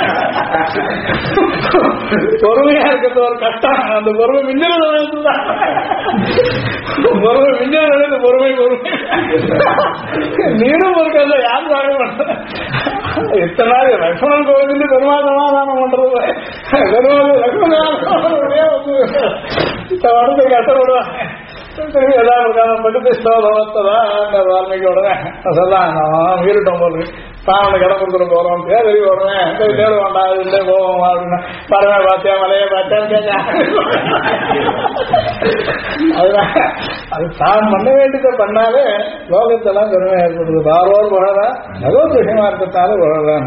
[SPEAKER 1] பொறுமையா இருக்கிறது ஒரு கஷ்டம். அந்த பொறுமை மின்னல் தான் பொறுமை மின்னல் பொறுமை பொறுமை நீரும் பொறுக்கல யாரும் வாங்க மாட்டேன். இத்தனை நாள் லக்ஷ்மணன் கோவிலுக்கு பெருமாசமாதானம் பண்றது வருது கஷ்டப்படுவாங்க. ஏதாவது பட்டு ஸ்தோபவத்ததான் வால்மீகி உடனே சொல்லலாம் நான் வீரிட்டோம் போது சாமனை கடன் கொடுத்துட போறோம் தேடி போடுவேன் தேட வேண்டாம் இல்லை போவோம் அப்படின்னு பறவை பாத்தியா மலையை பார்த்தேன்னு கேட்க அதுதான் அது தான் பண்ண வேண்டியதை பண்ணாலே லோகத்தெல்லாம் பெருமை ஏற்படுது. பார்வோர் புகழ ஏதோ விஷயமா இருக்கிறதால புகழதான்.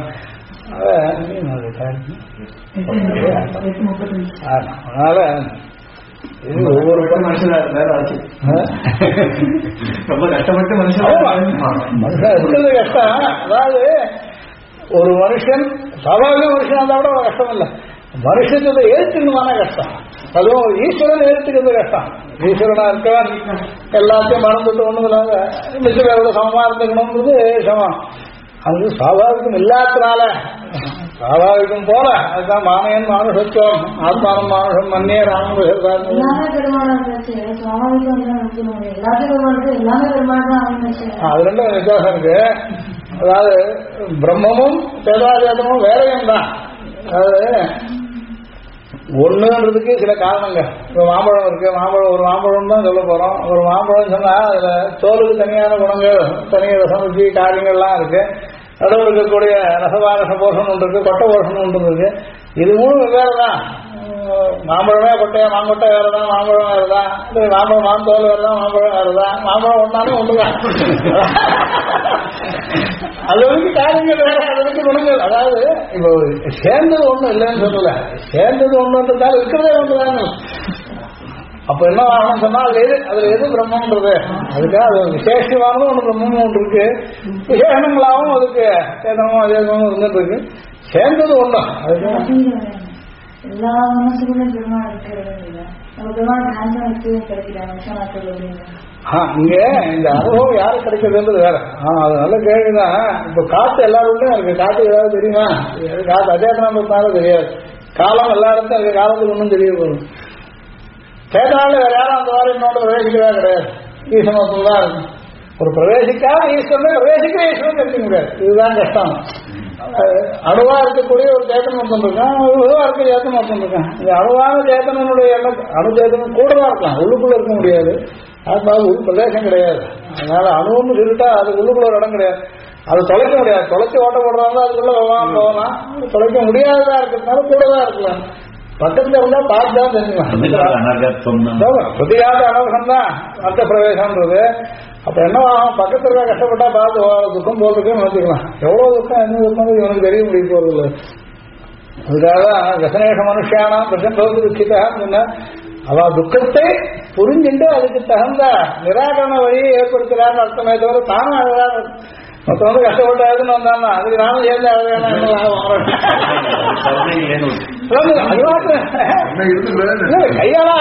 [SPEAKER 1] அதனால இது ஒவ்வொரு
[SPEAKER 4] மனுஷனா இருந்தாரு ரொம்ப கஷ்டப்பட்டு மனுஷன்
[SPEAKER 1] இருக்கிறது கஷ்டம். அதாவது ஒரு மனுஷன் சாதாரண மனுஷனா இருந்தா கூட கஷ்டம் இல்லை, மனுஷத்தை ஏற்றுக்கணுமான கஷ்டம். அதுவும் ஒரு ஈஸ்வரன் ஏற்றுக்கிறது கஷ்டம். ஈஸ்வரனா இருக்கவன் எல்லாத்தையும் மறந்துட்டு ஒண்ணும் இல்லாத மிச்ச பேரோட சமமா இருந்துக்கணும்ன்றது சமம். அது சாபாவிகம் இல்லாதனால சாபாவிகம் போல அதுதான் மானையன் மானுஷத்துவம் ஆத்மானம் மானுஷம் மன்னே ராமன் அது ரெண்டும் வித்தியாசம் இருக்கு. அதாவது பிரம்மமும் சேதாஜாதமும் வேறையும் தான். அதாவது ஒண்ணுன்றதுக்கு சில காரணங்கள். இப்போ மாம்பழம் இருக்கு, மாம்பழம் ஒரு மாம்பழம் தான் சொல்ல போறோம். ஒரு மாம்பழம் சொன்னா அதுல தோலுக்கு தனியான குணங்கள் தனிய ரசமுச்சி காரியங்கள்லாம் இருக்கு. நடுவில் இருக்கக்கூடிய ரசபாரச போஷன் ஒன்று இருக்கு, கொட்டை போஷன் ஒன்று இருக்கு. இது மூணு வேறு தான். மாம்பழமே கொட்டையா மாங்கொட்டை வேறுதான், மாம்பழம் வேறுதான், மாம்பழம் மாந்தோல் வேறுதான், மாம்பழம் வேறுதான், மாம்பழம் ஒன்னாலும் ஒன்றுதான். அது வந்து காரியங்கள் வேற, அது வந்து குணங்கள். அதாவது இப்போ சேர்ந்தது ஒண்ணும் இல்லைன்னு சொல்லல, சேர்ந்தது ஒண்ணுன்றதால இருக்கிறதே ஒன்றுதாங்க. அப்ப என்ன ஆகணும் சொன்னா அதுல எது பிரம்மன்றது அதுக்காக அது விசேஷமானதும் ஒன்று பிரம்மமும் ஒன்று இருக்கு, விசேஷங்களாகவும் அதுக்கு சேதமும் அதேதமும் இருந்துட்டு இருக்கு. சேர்ந்தது ஒண்ணு அதுக்கு
[SPEAKER 2] எல்லா மனசுக்குமே பெருமாள் இருக்கிறது இல்லை. நம்ம பெருமாள் கிடைக்கிறாங்க.
[SPEAKER 1] இங்க இந்த அனுபவம் யாருக்கு கிடைக்கிறதுன்றது வேற. அது நல்ல கேள்விதான். இப்ப காத்து எல்லாருக்கும் இருக்கு. காத்து ஏதாவது தெரியுமா? காத்து அஜேதனால தெரியாது. காலம் எல்லா இடத்துல இருக்கு, காலத்துக்கு ஒன்றும் தெரிய போகுது. சேதனால வேற யாரும் அந்த மாதிரி இன்னொன்று பிரவேசிக்கவே கிடையாது. ஈஸ்வரத்துல தான் இருக்கும். ஒரு பிரவேசிக்காத ஈஸ்வரன் பிரவேசிக்கிற ஈஸ்வரன் தெரிஞ்சுக்க முடியாது. இதுதான் கஷ்டம். அணுவா இருக்கக்கூடிய ஒரு சேத்தனம் ஒருத்தன் இருக்கான், உருவா இருக்க சேத்தனம் ஒருத்தன் இருக்கான். இந்த அணுவான சேத்தனனுடைய எண்ணம் அணு சேத்தனம் கூடதான் இருக்கலாம், உள்ளுக்குள்ள இருக்க முடியாது. அது உள் பிரதேசம் கிடையாது. அதனால அணுன்னு சொல்லிட்டா அது உள்ளுக்குள்ள ஒரு இடம் கிடையாது. அது தொலைக்க முடியாது. தொலைச்சி ஓட்ட போடுறவங்க அதுக்குள்ள போகலாம். தொலைக்க முடியாததா இருக்கிறதுனால கூடதான் இருக்கலாம். பக்கத்துல இருந்தா பார்த்து தான் தெரிஞ்சுக்கலாம். புதியாத அனர்ஹம் தான் அர்த்த பிரவேசம்ன்றது. அப்ப என்ன ஆகும்? பக்கத்துல கஷ்டப்பட்டா பார்த்து துக்கம் போறதுக்குன்னு வச்சுக்கலாம். எவ்வளவு துக்கம் என்ன துக்கம் இவனுக்கு தெரிய முடிய போறது. அதுக்காக ரசனேஷ மனுஷியானா பிரசம்போது துக்கிட்டா அவ துக்கத்தை புரிஞ்சுட்டு அதுக்கு தகுந்த நிராகரண வழியை ஏற்படுத்துறான்னு அர்த்தமே தவிர தானும் அழகாக மொத்தம் வந்து கஷ்டப்பட்டாதுன்னு வந்தான்னா அதுக்கு நானும் சேர்ந்து அழகான கையாளா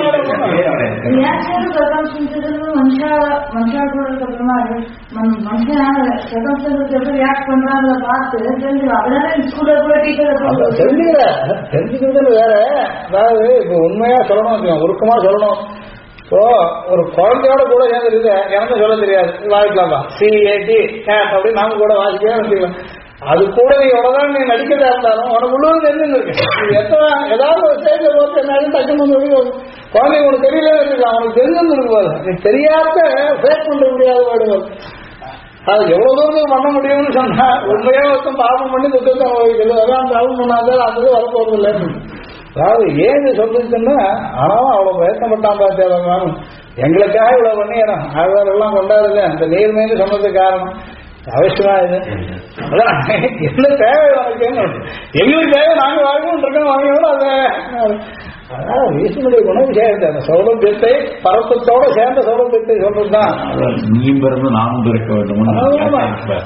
[SPEAKER 1] தெரிஞ்சுக்கிறது வேற. அதாவது இப்ப உண்மையா சொல்லணும், உருக்கமா சொல்லணும். இப்போ ஒரு குழந்தையோட கூட சேர்ந்து எனக்கு சொல்ல தெரியாது, வாசிக்கலாம்பா CAT அப்படின்னு நாம கூட வாசிக்கவே வச்சுக்கலாம். அது கூட நீ எவ்வளவுதான் நீ நடிக்கிறதா இருந்தாலும் உனக்கு உள்ளூர் தெரிஞ்சுன்னு இருக்கு. ஏதாவது ஒரு ஸ்டேஜ்ல போட்டு என்ன டக்குன்னு குழந்தை உனக்கு தெரியல வச்சுக்கலாம், உனக்கு தெரிஞ்சுன்னு இருக்கும்போது நீ தெரியாத ஃபேஸ் பண்ண முடியாத வேடுவோம். அது எவ்வளவு தூரம் பண்ண முடியும்னு சொன்னா உண்மையா ஒருத்தம் பாவம் பண்ணி துக்கத்தை அனுபவிக்கிறது. அதான் பாவம் பண்ணாதான் அது வரப்போறது இல்லை. அதாவது ஏன் சொல்லிச்சுன்னா ஆனாலும் அவ்வளவு பிரயத்தப்பட்டான் பார்த்தேன். எங்களுக்காக இவ்வளவு பண்ணிடணும் ஆழ்வாரெல்லாம் கொண்டாடுது அந்த நேர்மைன்னு சொன்னதுக்கு காரணம் அவசியமா இது அதான் என்ன தேவை உனக்குன்னு எங்களுக்கு தேவை நாங்க வாங்கணும் இருக்கோம் வாங்கணும் அதை அதனால ஈஸ்வனுடைய குணவிசேஷத்தை அந்த சௌலபியத்தை பரத்தத்தோட சேர்ந்த சௌலபியத்தை சொல்றதுதான்
[SPEAKER 3] நீயும் பிறந்து நானும் பிறக்க வேண்டும்.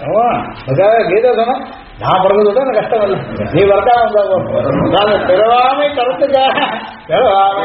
[SPEAKER 1] கீதா சொன்னா நான் பிறந்ததோட எனக்கு கஷ்டம் இல்லை, நீ வரக்காம வந்தா பிறவாமை கருத்துக்காக பிறவாமை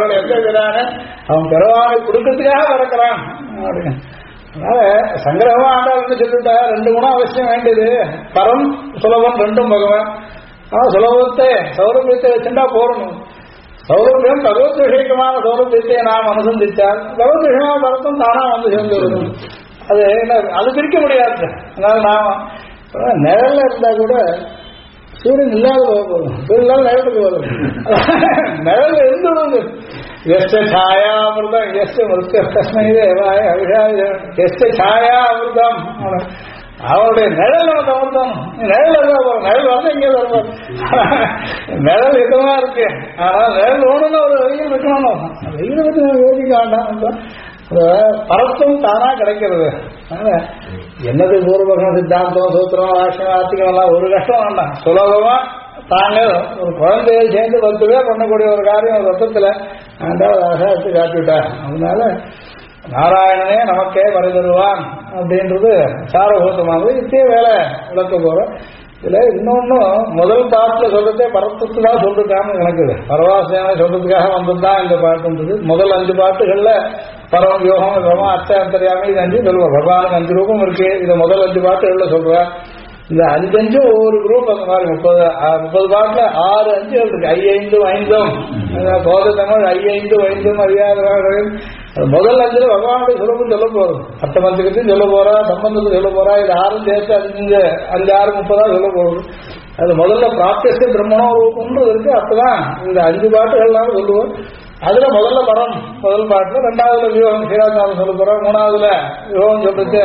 [SPEAKER 1] அவன் பிறவாமை கொடுக்கறதுக்காக பிறக்கிறான் அப்படின்னு. அதனால சங்கிரகமா ஆண்டாள் சொல்லிட்டா ரெண்டு குணம் அவசியம் வேண்டியது, பரம் சுலபம் ரெண்டும் பகவான். ஆனா சுலபத்தை சௌலபியத்தை வச்சுட்டா போடணும். சௌலபியம் பகவத் விஷயமான சௌலபியத்தை நாம் அனுசந்தித்தால் பகவத் விஷயமான பரத்தும் தானா வந்து சேர்ந்து வருது. அது என்ன அது பிரிக்க முடியாது. அதனால நாம் நிழல்ல இருந்தா கூட சூரியன் இல்லாத போகும், சூரியன் இல்லாத நிழலுக்கு வரும். நிழல் இருந்து விடுது. எஸ்ட சாயா அமிர்தம் எஸ்ட மிருத்தஸ்மைதேவாய அபிஷாய எஸ்ட சாயா அமிர்தம் அவருடைய நிழல் நமக்கு அமிர்தம். நிழல் நிழல் வந்து இங்கே வருவார். நிழல் இதமா இருக்கு. ஆனால் நிழல் ஓணுன்னு ஒரு வெயில் இருக்கணும். வெயில் வச்சு யோசிக்க வேண்டாம். பரத்தும் தானா கிடைக்கிறது. என்னது பூர்வகம் சித்தாந்தம் சூத்திரம் வாட்சியம் ஆத்திகம் எல்லாம் ஒரு கஷ்டம் வேண்டாம். சுலபமா தாங்க ஒரு குழந்தைய சேர்ந்து 10 பேர் பண்ணக்கூடிய ஒரு காரியம் ஒரு ரத்தத்துல எடுத்து காட்டிவிட்டார். அதனால நாராயணனே நமக்கே வரை தருவான் அப்படின்றது சாரபூதமானது. இப்பயே வேலை விளக்க போறோம். இதுல இன்னொன்னும் முதல் பாட்டுல சொல்றதே பரத்துதான் சொல்றதுக்கான எனக்கு பரவாசையான சொல்றதுக்காக வந்ததுதான் இந்த பாட்டுன்றது. முதல் 5 பாட்டுகள்ல பரவம் யோகம் பிரமா அர்த்த அந்தரியாமி இது 5 சொல்லுவோம். பகவானுக்கு 5 ரூபம் இருக்கு. இதை முதல் 5 பாட்டுகள்ல சொல்றேன். இந்த 5 ஒவ்வொரு குரூப் அந்த மாதிரி 30 பாட்டுல 6 5 இருக்கு. 5 5 போத தமிழ் 5 5 அறியாத முதல் 5 பகவானுடைய சுலபம் சொல்ல போறது. அர்த்தமந்திரத்தையும் சொல்ல போறா, சம்பந்தத்தை சொல்ல போறா. இது 6 சேர்த்து 5 6 30 சொல்ல போகுது. அது முதல்ல பிராப்திய பிரம்மணோ ரூபம்ன்றது இருக்கு. அப்பதான் இந்த 5 பாட்டுகள்லாம் சொல்லுவோம். அதுல முதல்ல பரம் முதல் பாட்டுல, 2வதுல வியூகம் சீராஜாரம் சொல்ல போறோம், 3வதுல வியூகம் சொல்லிட்டு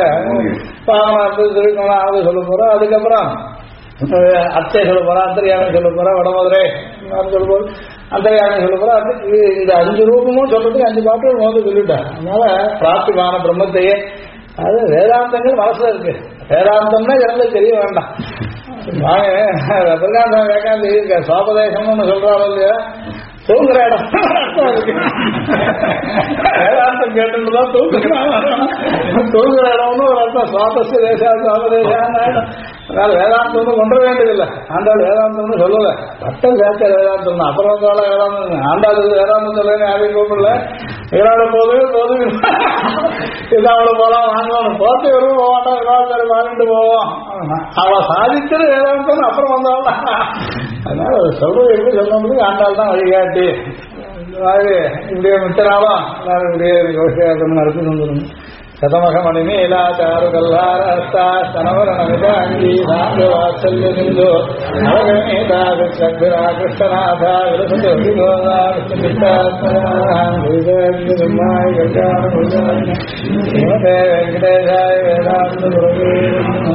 [SPEAKER 1] பாவனாவது சொல்ல போறோம். அதுக்கப்புறம் அத்தை சொல்ல போறா, அந்தரியாமை சொல்ல போறா, வடமதுரை சொல்ல போறோம், அந்தரியாமை சொல்ல போறா. இந்த 5 ரூபமும் சொல்றதுக்கு 5 பாட்டுகள் முதல்ல சொல்லிட்டார். அதனால பிராப்திமான பிரம்மத்தையே அது வேதாந்தங்கள் மனசுல இருக்கு. வேதாந்தம்னா எனக்கு தெரிய வேண்டாம். பிரகாந்தம் வேகாந்தி இருக்க சுவாபதேசம்னு சொல்றாரு இல்லையா, தூங்குற இடம் வேதாந்தம் கேட்டுதான் தூங்குற இடம்னு ஒரு அர்த்தம். சுவாபசி தேசா சுவாபதேசம். அதனால வேதாந்தம் கொண்டு வேண்டியதில்லை. ஆண்டாள் வேதாந்தம்னு சொல்லல, பட்டம் சேர்த்த வேதாந்தம். அப்புறம் வந்தாலும் வேதாந்தம். ஆண்டாள் வேதாந்தம் சொல்லு யாரையும் கூப்பிடல. இவரோட போது இதாவோட போலாம் வாங்கணும் போட்டு வரும் போவாட்டா விவாதம் வாங்கிட்டு போவோம். அவன் சாதிக்கிறது வேதாந்தம் அப்புறம் வந்தாலும். அதனால சொல்றது எப்படி சொல்லணும் ஆண்டாள் தான் வழிகாட்டி. இந்த மாதிரி இப்படியே மிச்சனாலும் எல்லாரும் இப்படியே யோசிக்காதம் நடத்தி வந்துடும். சதமகமணி நீலாச்சாரு கல்லாரஸ்தா சனவரணமித அங்கி நாங்க வாத்சல்ய சிந்து நவகணீதா விக்ஷக்ரா கிருஷ்ணநாதா விரசதி விகோதா விஷ்ணுமாய் கல்யாண வெங்கடேசாய வேதாந்த